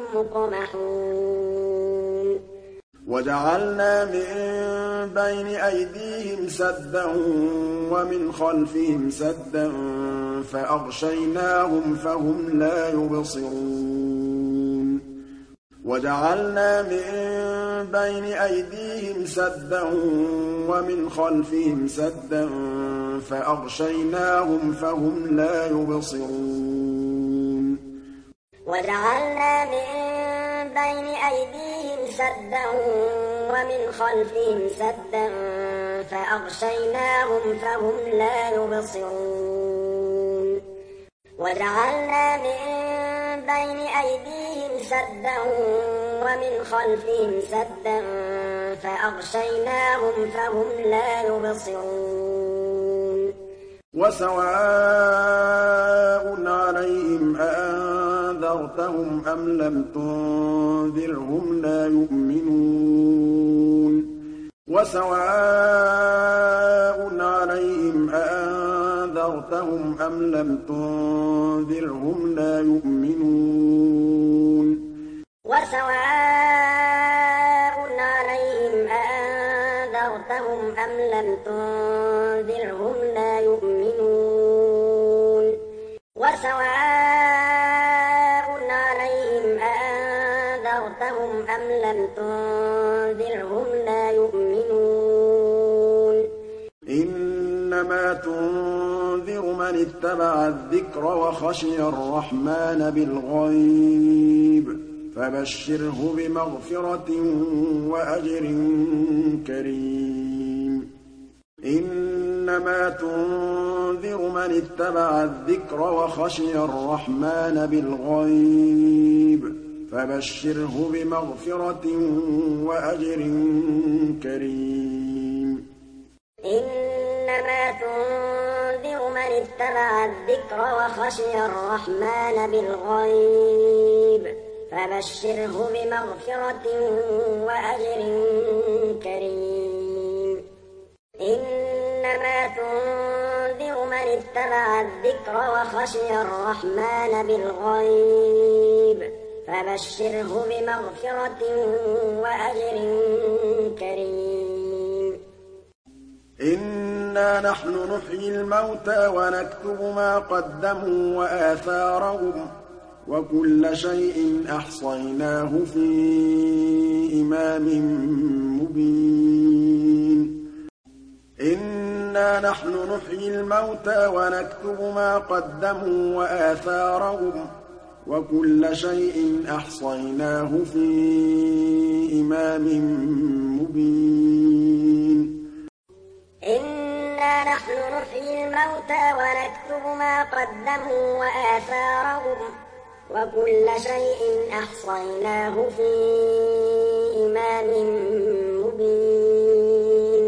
مقمحون وجعلنا من بين أيديهم سدا ومن خلفهم سدا فأغشيناهم فهم لا يبصرون وجعلنا من بين أيديهم سدا ومن خلفهم سدا فأغشيناهم فهم لا يبصرون وجعلنا من بين أيديهم سدا ومن خلفهم سدا فأغشيناهم فهم لا يبصرون وجعلنا من بين أيديهم سدا ومن خلفهم سدا فأغشيناهم فهم لا يبصرون وسواء عليهم أأنذرتهم أم لم تنذرهم لا يؤمنون وسواء عليهم أأنذرتهم أم لم تنذرهم لا يؤمنون وسواء عليهم أأنذرتهم أم لم تنذرهم لا يؤمنون وسواء عليهم أأنذرتهم أم لم تنذرهم لا يؤمنون إنما تنذر من اتبع الذكر وخشي الرحمن بالغيب فبشره بمغفرة وأجر كريم إنما تنذر من اتبع الذكر وخشي الرحمن بالغيب فبشره بمغفرة وأجر كريم إنما تنذر من اتبع الذكر وخشي الرحمن بالغيب فبشره بمغفرة وأجر كريم إنما تنذر من اتبع الذكر وخشي الرحمن بالغيب فبشره بمغفرة وأجر كريم إنا نحن نحيي الموتى ونكتب ما قدموا وآثارهم وكل شيء أحصيناه في إمام مبين إنا نحن نحيي الموتى ونكتب ما قدموا وآثارهم وكل شيء أحصيناه في إمام مبين إنا نحن نحيي الموتى ونكتب ما قدموا وآثارهم وكل شيء أحصيناه في إمام مبين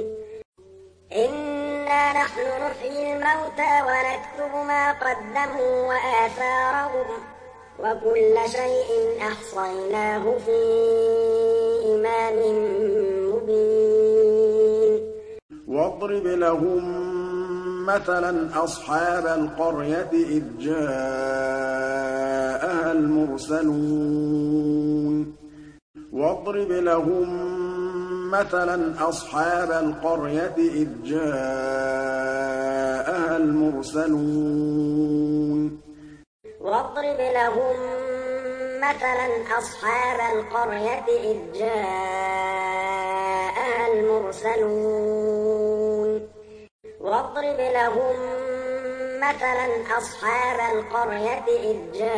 إنا نحن نحيي الموتى ونكتب ما قدموا وآثارهم وكل شيء أحصيناه في إمام مبين واضرب لهم مثلا أصحاب القرية إذ جاءها المرسلون واضرب لهم مثلا أصحاب القرية إذ جاءها المرسلون واضرب لهم مثلا أصحاب القرية إذ جاءها المرسلون واضرب لهم مثلا أصحاب القرية إذ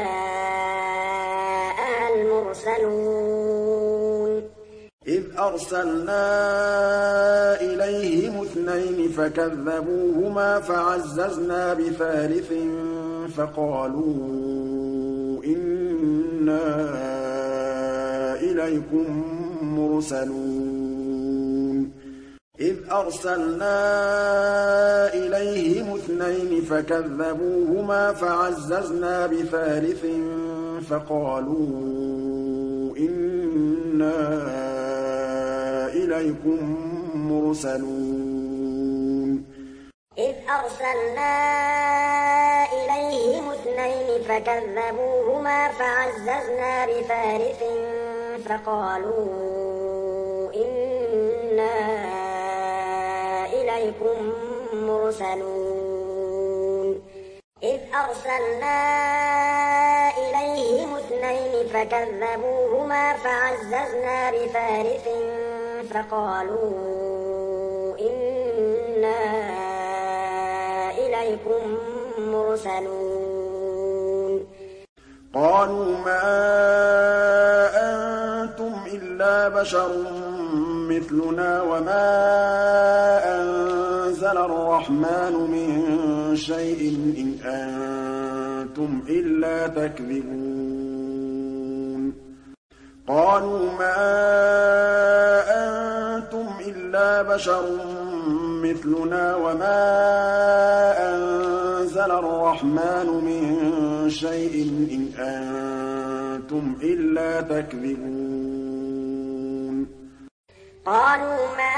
جاءها المرسلون إذ أرسلنا إليهم اثنين فكذبوهما فعززنا بثالث فقالوا إنا إِلَيْكُم مُّرْسَلُونَ إِذْ أَرْسَلْنَا إِلَيْهِمُ اثْنَيْنِ فَكَذَّبُوهُمَا فَعَزَّزْنَا بِثَالِثٍ فَقَالُوا إِنَّا إِلَيْكُم مُّرْسَلُونَ إِذْ أَرْسَلْنَا إِلَيْهِمُ اثْنَيْنِ فَكَذَّبُوهُمَا فَعَزَّزْنَا بِثَالِثٍ فَقَالُوا إِنَّا إِلَيْكُم مُّرْسَلُونَ إِذْ أَرْسَلْنَا إِلَيْهِمُ اثْنَيْنِ فَكَذَّبُوهُمَا فَعَزَّزْنَا بِثَالِثٍ فَقَالُوا إِنَّا إِلَيْكُم مُّرْسَلُونَ قَالُوا مَا أَنتُمْ إِلَّا بَشَرٌ مِّثْلُنَا وَمَا أَنزَلَ الرَّحْمَٰنُ مِن شَيْءٍ إِنْ أَنتُمْ إِلَّا تَكْذِبُونَ قَالُوا مَا أَنتُمْ إِلَّا بَشَرٌ مِّثْلُنَا وَمَا أَنزَلَ الرَّحْمَٰنُ مِن شَيْءٍ إِنْ أَنتُمْ إِلَّا تَكْذِبُونَ قَالُوا مَا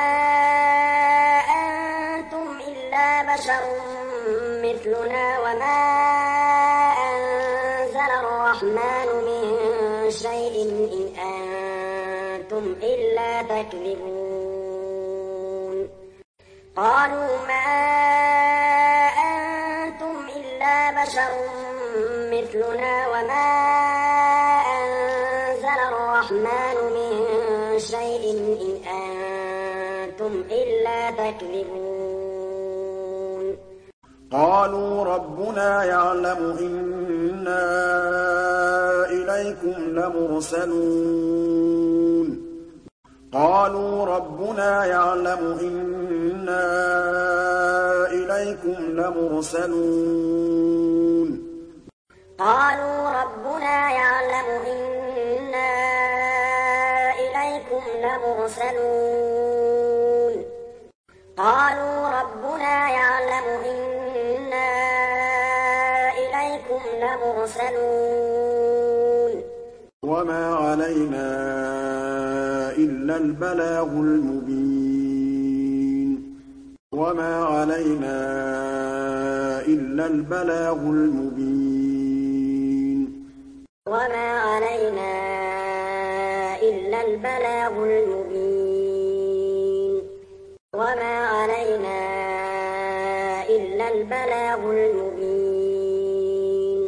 أَنتُمْ إِلَّا بَشَرٌ مِّثْلُنَا وَمَا أَنزَلَ الرَّحْمَٰنُ مِن شَيْءٍ إِنْ أَنتُمْ إِلَّا تَكْذِبُونَ قَالُوا مَا أَنتُمْ إِلَّا بَشَرٌ مِّثْلُنَا وَمَا أَنزَلَ الرَّحْمَٰنُ مِن شَيْءٍ إِنْ أَنتُمْ إِلَّا تَكْذِبُونَ قَالُوا رَبُّنَا يَعْلَمُ إِنَّا إِلَيْكُمْ لَمُرْسَلُونَ قَالُوا رَبُّنَا يَعْلَمُ إِنَّا إِلَيْكُمْ لَمُرْسَلُونَ قَالُوا رَبُّنَا يَعْلَمُ إِنَّا إِلَيْكُمْ لَمُرْسَلُونَ قَالُوا رَبُّنَا يَعْلَمُ إِنَّا إِلَيْكُمْ لَمُرْسَلُونَ وَمَا عَلَيْنَا إِلَّا الْبَلَاغُ الْمُبِينُ وَمَا عَلَيْنَا إِلَّا الْبَلَاغُ الْمُبِينُ وَمَا عَلَيْنَا إِلَّا الْبَلَاغُ الْمُبِينُ وَمَا عَلَيْنَا إِلَّا الْبَلَاغُ الْمُبِينُ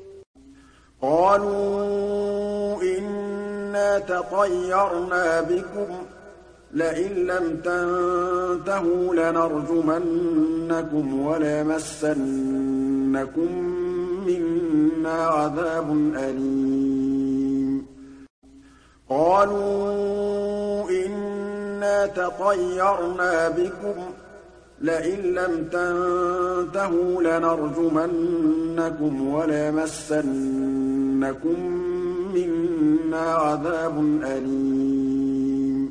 قَالُوا إِنَّا تَطَيَّرْنَا بِكُمْ ۖ لَئِن لَّمْ تَنتَهُوا لَنَرْجُمَنَّكُمْ وَلَيَمَسَّنَّكُم مِّنَّا عَذَابٌ أَلِيمٌ قَالُوا إِنَّا تَطَيَّرْنَا بِكُمْ ۖ لَئِن لَّمْ تَنتَهُوا لَنَرْجُمَنَّكُمْ وَلَيَمَسَّنَّكُم مِّنَّا عَذَابٌ أَلِيمٌ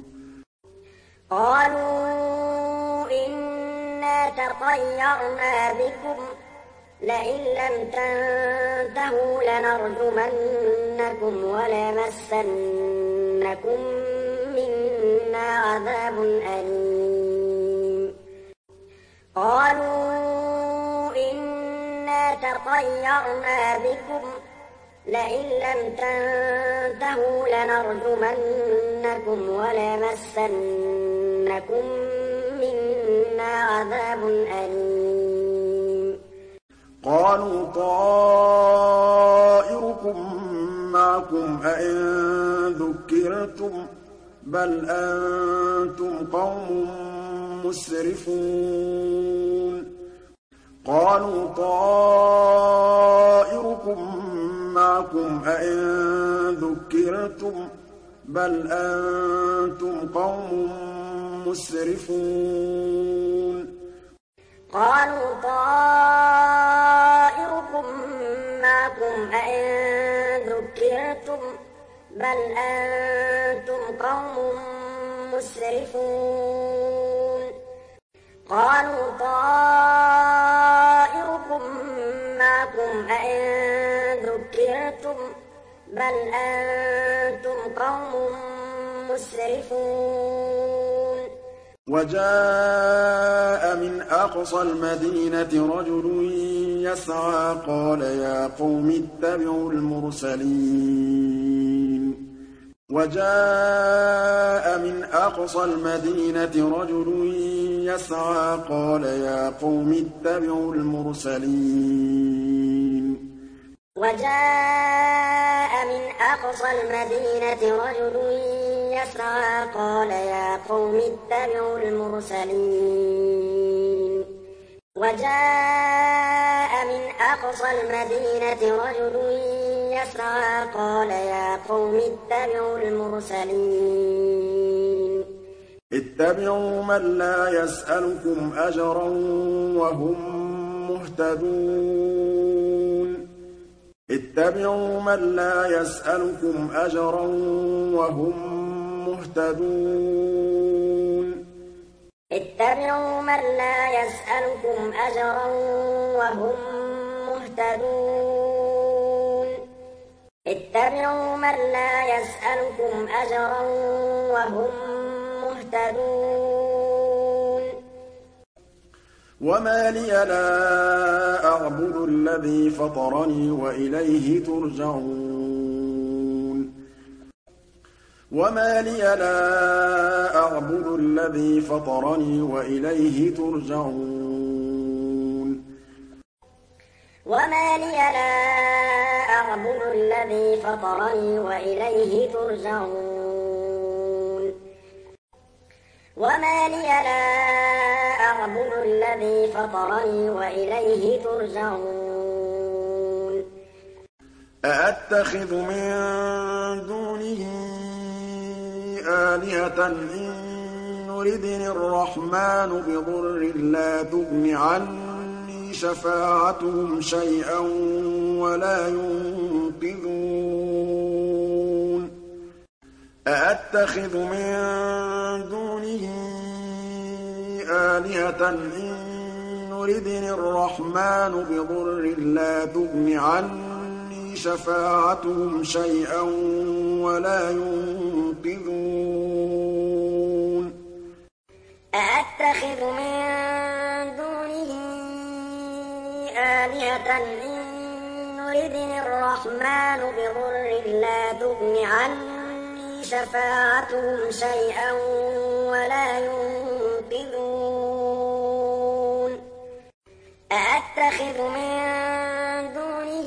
قَالُوا إِنَّا تَطَيَّرْنَا بِكُمْ ۖ لَئِن لَّمْ تَنتَهُوا لَنَرْجُمَنَّكُمْ وَلَيَمَسَّنَّكُم مِّنَّا عَذَابٌ أَلِيمٌ قَالُوا إِنَّا تَطَيَّرْنَا بِكُمْ ۖ لَئِن لَّمْ تَنتَهُوا لَنَرْجُمَنَّكُمْ وَلَيَمَسَّنَّكُم مِّنَّا عَذَابٌ أَلِيمٌ قَالُوا طَائِرُكُم مَّعَكُمْ أَئِن ذُكِّرْتُم ۖ بَلْ أَنتُمْ قَوْمٌ مُّسْرِفُونَ قَالُوا طَائِرُكُم مَّعَكُمْ أَئِن ذُكِّرْتُم ۖ بَلْ أَنتُمْ قَوْمٌ مُّسْرِفُونَ قَالُوا طَائِرُكُم مَّعَكُمْ أَئِن ذُكِّرْتُم ۖ بل أنتم قوم مسرفون قالوا طائركم معكم أئن ذكرتم بل أنتم قوم مسرفون وجاء من أقصى المدينة رجل يسعى قال يا قوم اتبعوا المرسلين وجاء من أقصى المدينة رجل يسعى قال يا قوم اتبعوا المرسلين وجاء من أقصى المدينة رجل يسعى قال يا قوم اتبعوا المرسلين وجاء من أقصى المدينة رجل يسعى قال يا قوم اتبعوا المرسلين اتبعوا من لا يسألكم أجرا وهم مهتدون اتبعوا من لا يسألكم أجرا وهم مهتدون اتبعوا من لا يسألكم أجرا وهم مهتدون اتبعوا من لا يسألكم أجرا وهم مهتدون وما لي لا أعبد الذي فطرني وإليه ترجعون وما لي لا أعبد الذي فطرني وإليه ترجعون وما لي لا أعبد الذي فطرني وإليه ترجعون وما لي لا أعبد الذي فطرني وإليه ترجعون أأتخذ من دونه آلهة إن يردني الرحمن بضر لا تغن عني شفاعتهم شيئا ولا ينقذون أأتخذ من دونه آلهة إن يردني الرحمن بضر لا تغن عني شفاعتهم شيئا ولا ينقذون أأتخذ من دونه آلهة إن يردني الرحمن بضر لا تغن عني شفاعتهم شيئا ولا ينقذون أأتخذ من دونه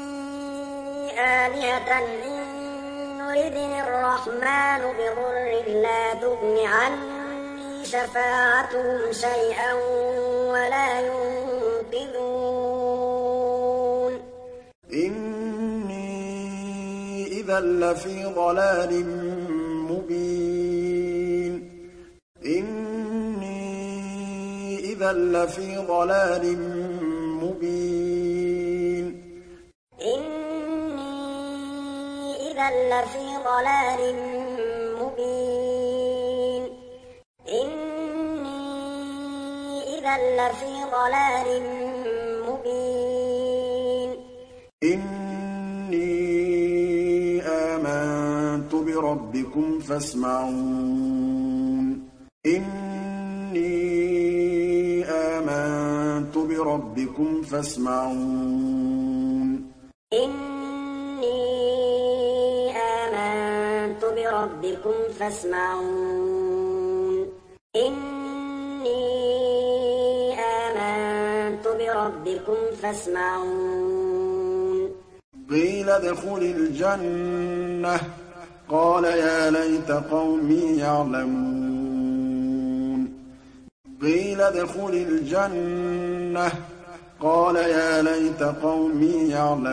آلهة إن يردني الرحمن بضر لا تغن عني شفاعتهم شيئا ولا ينقذون إني إذا لفي ضلال مبين إني إذا لفي ضلال مبين إني إذا لفي ضلال مبين إني إذا لفي ضلال مبين إني آمنت بربكم فاسمعون إني آمنت بربكم فاسمعون إني آمنت بربكم فاسمعون إني آمنت بربكم فاسمعون قيل ادخل الجنة قال يا ليت قومي يعلمون قيل ادخل الجنة قال يا ليت قومي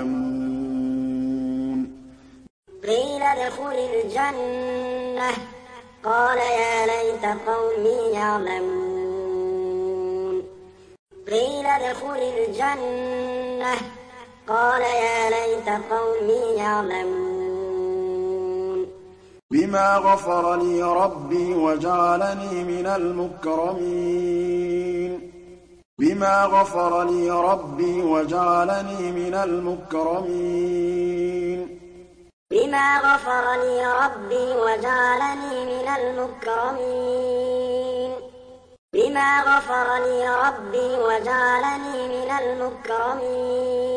يعلمون قيل ادخل الجنة قال يا ليت قومي يعلمون قيل ادخل الجنة قال يا ليت قومي يعلمون بما غفر لي ربي وجعلني من المكرمين بما غفر لي ربي وجعلني من المكرمين بما غفر لي ربي وجعلني من المكرمين بما غفر لي ربي وجعلني من المكرمين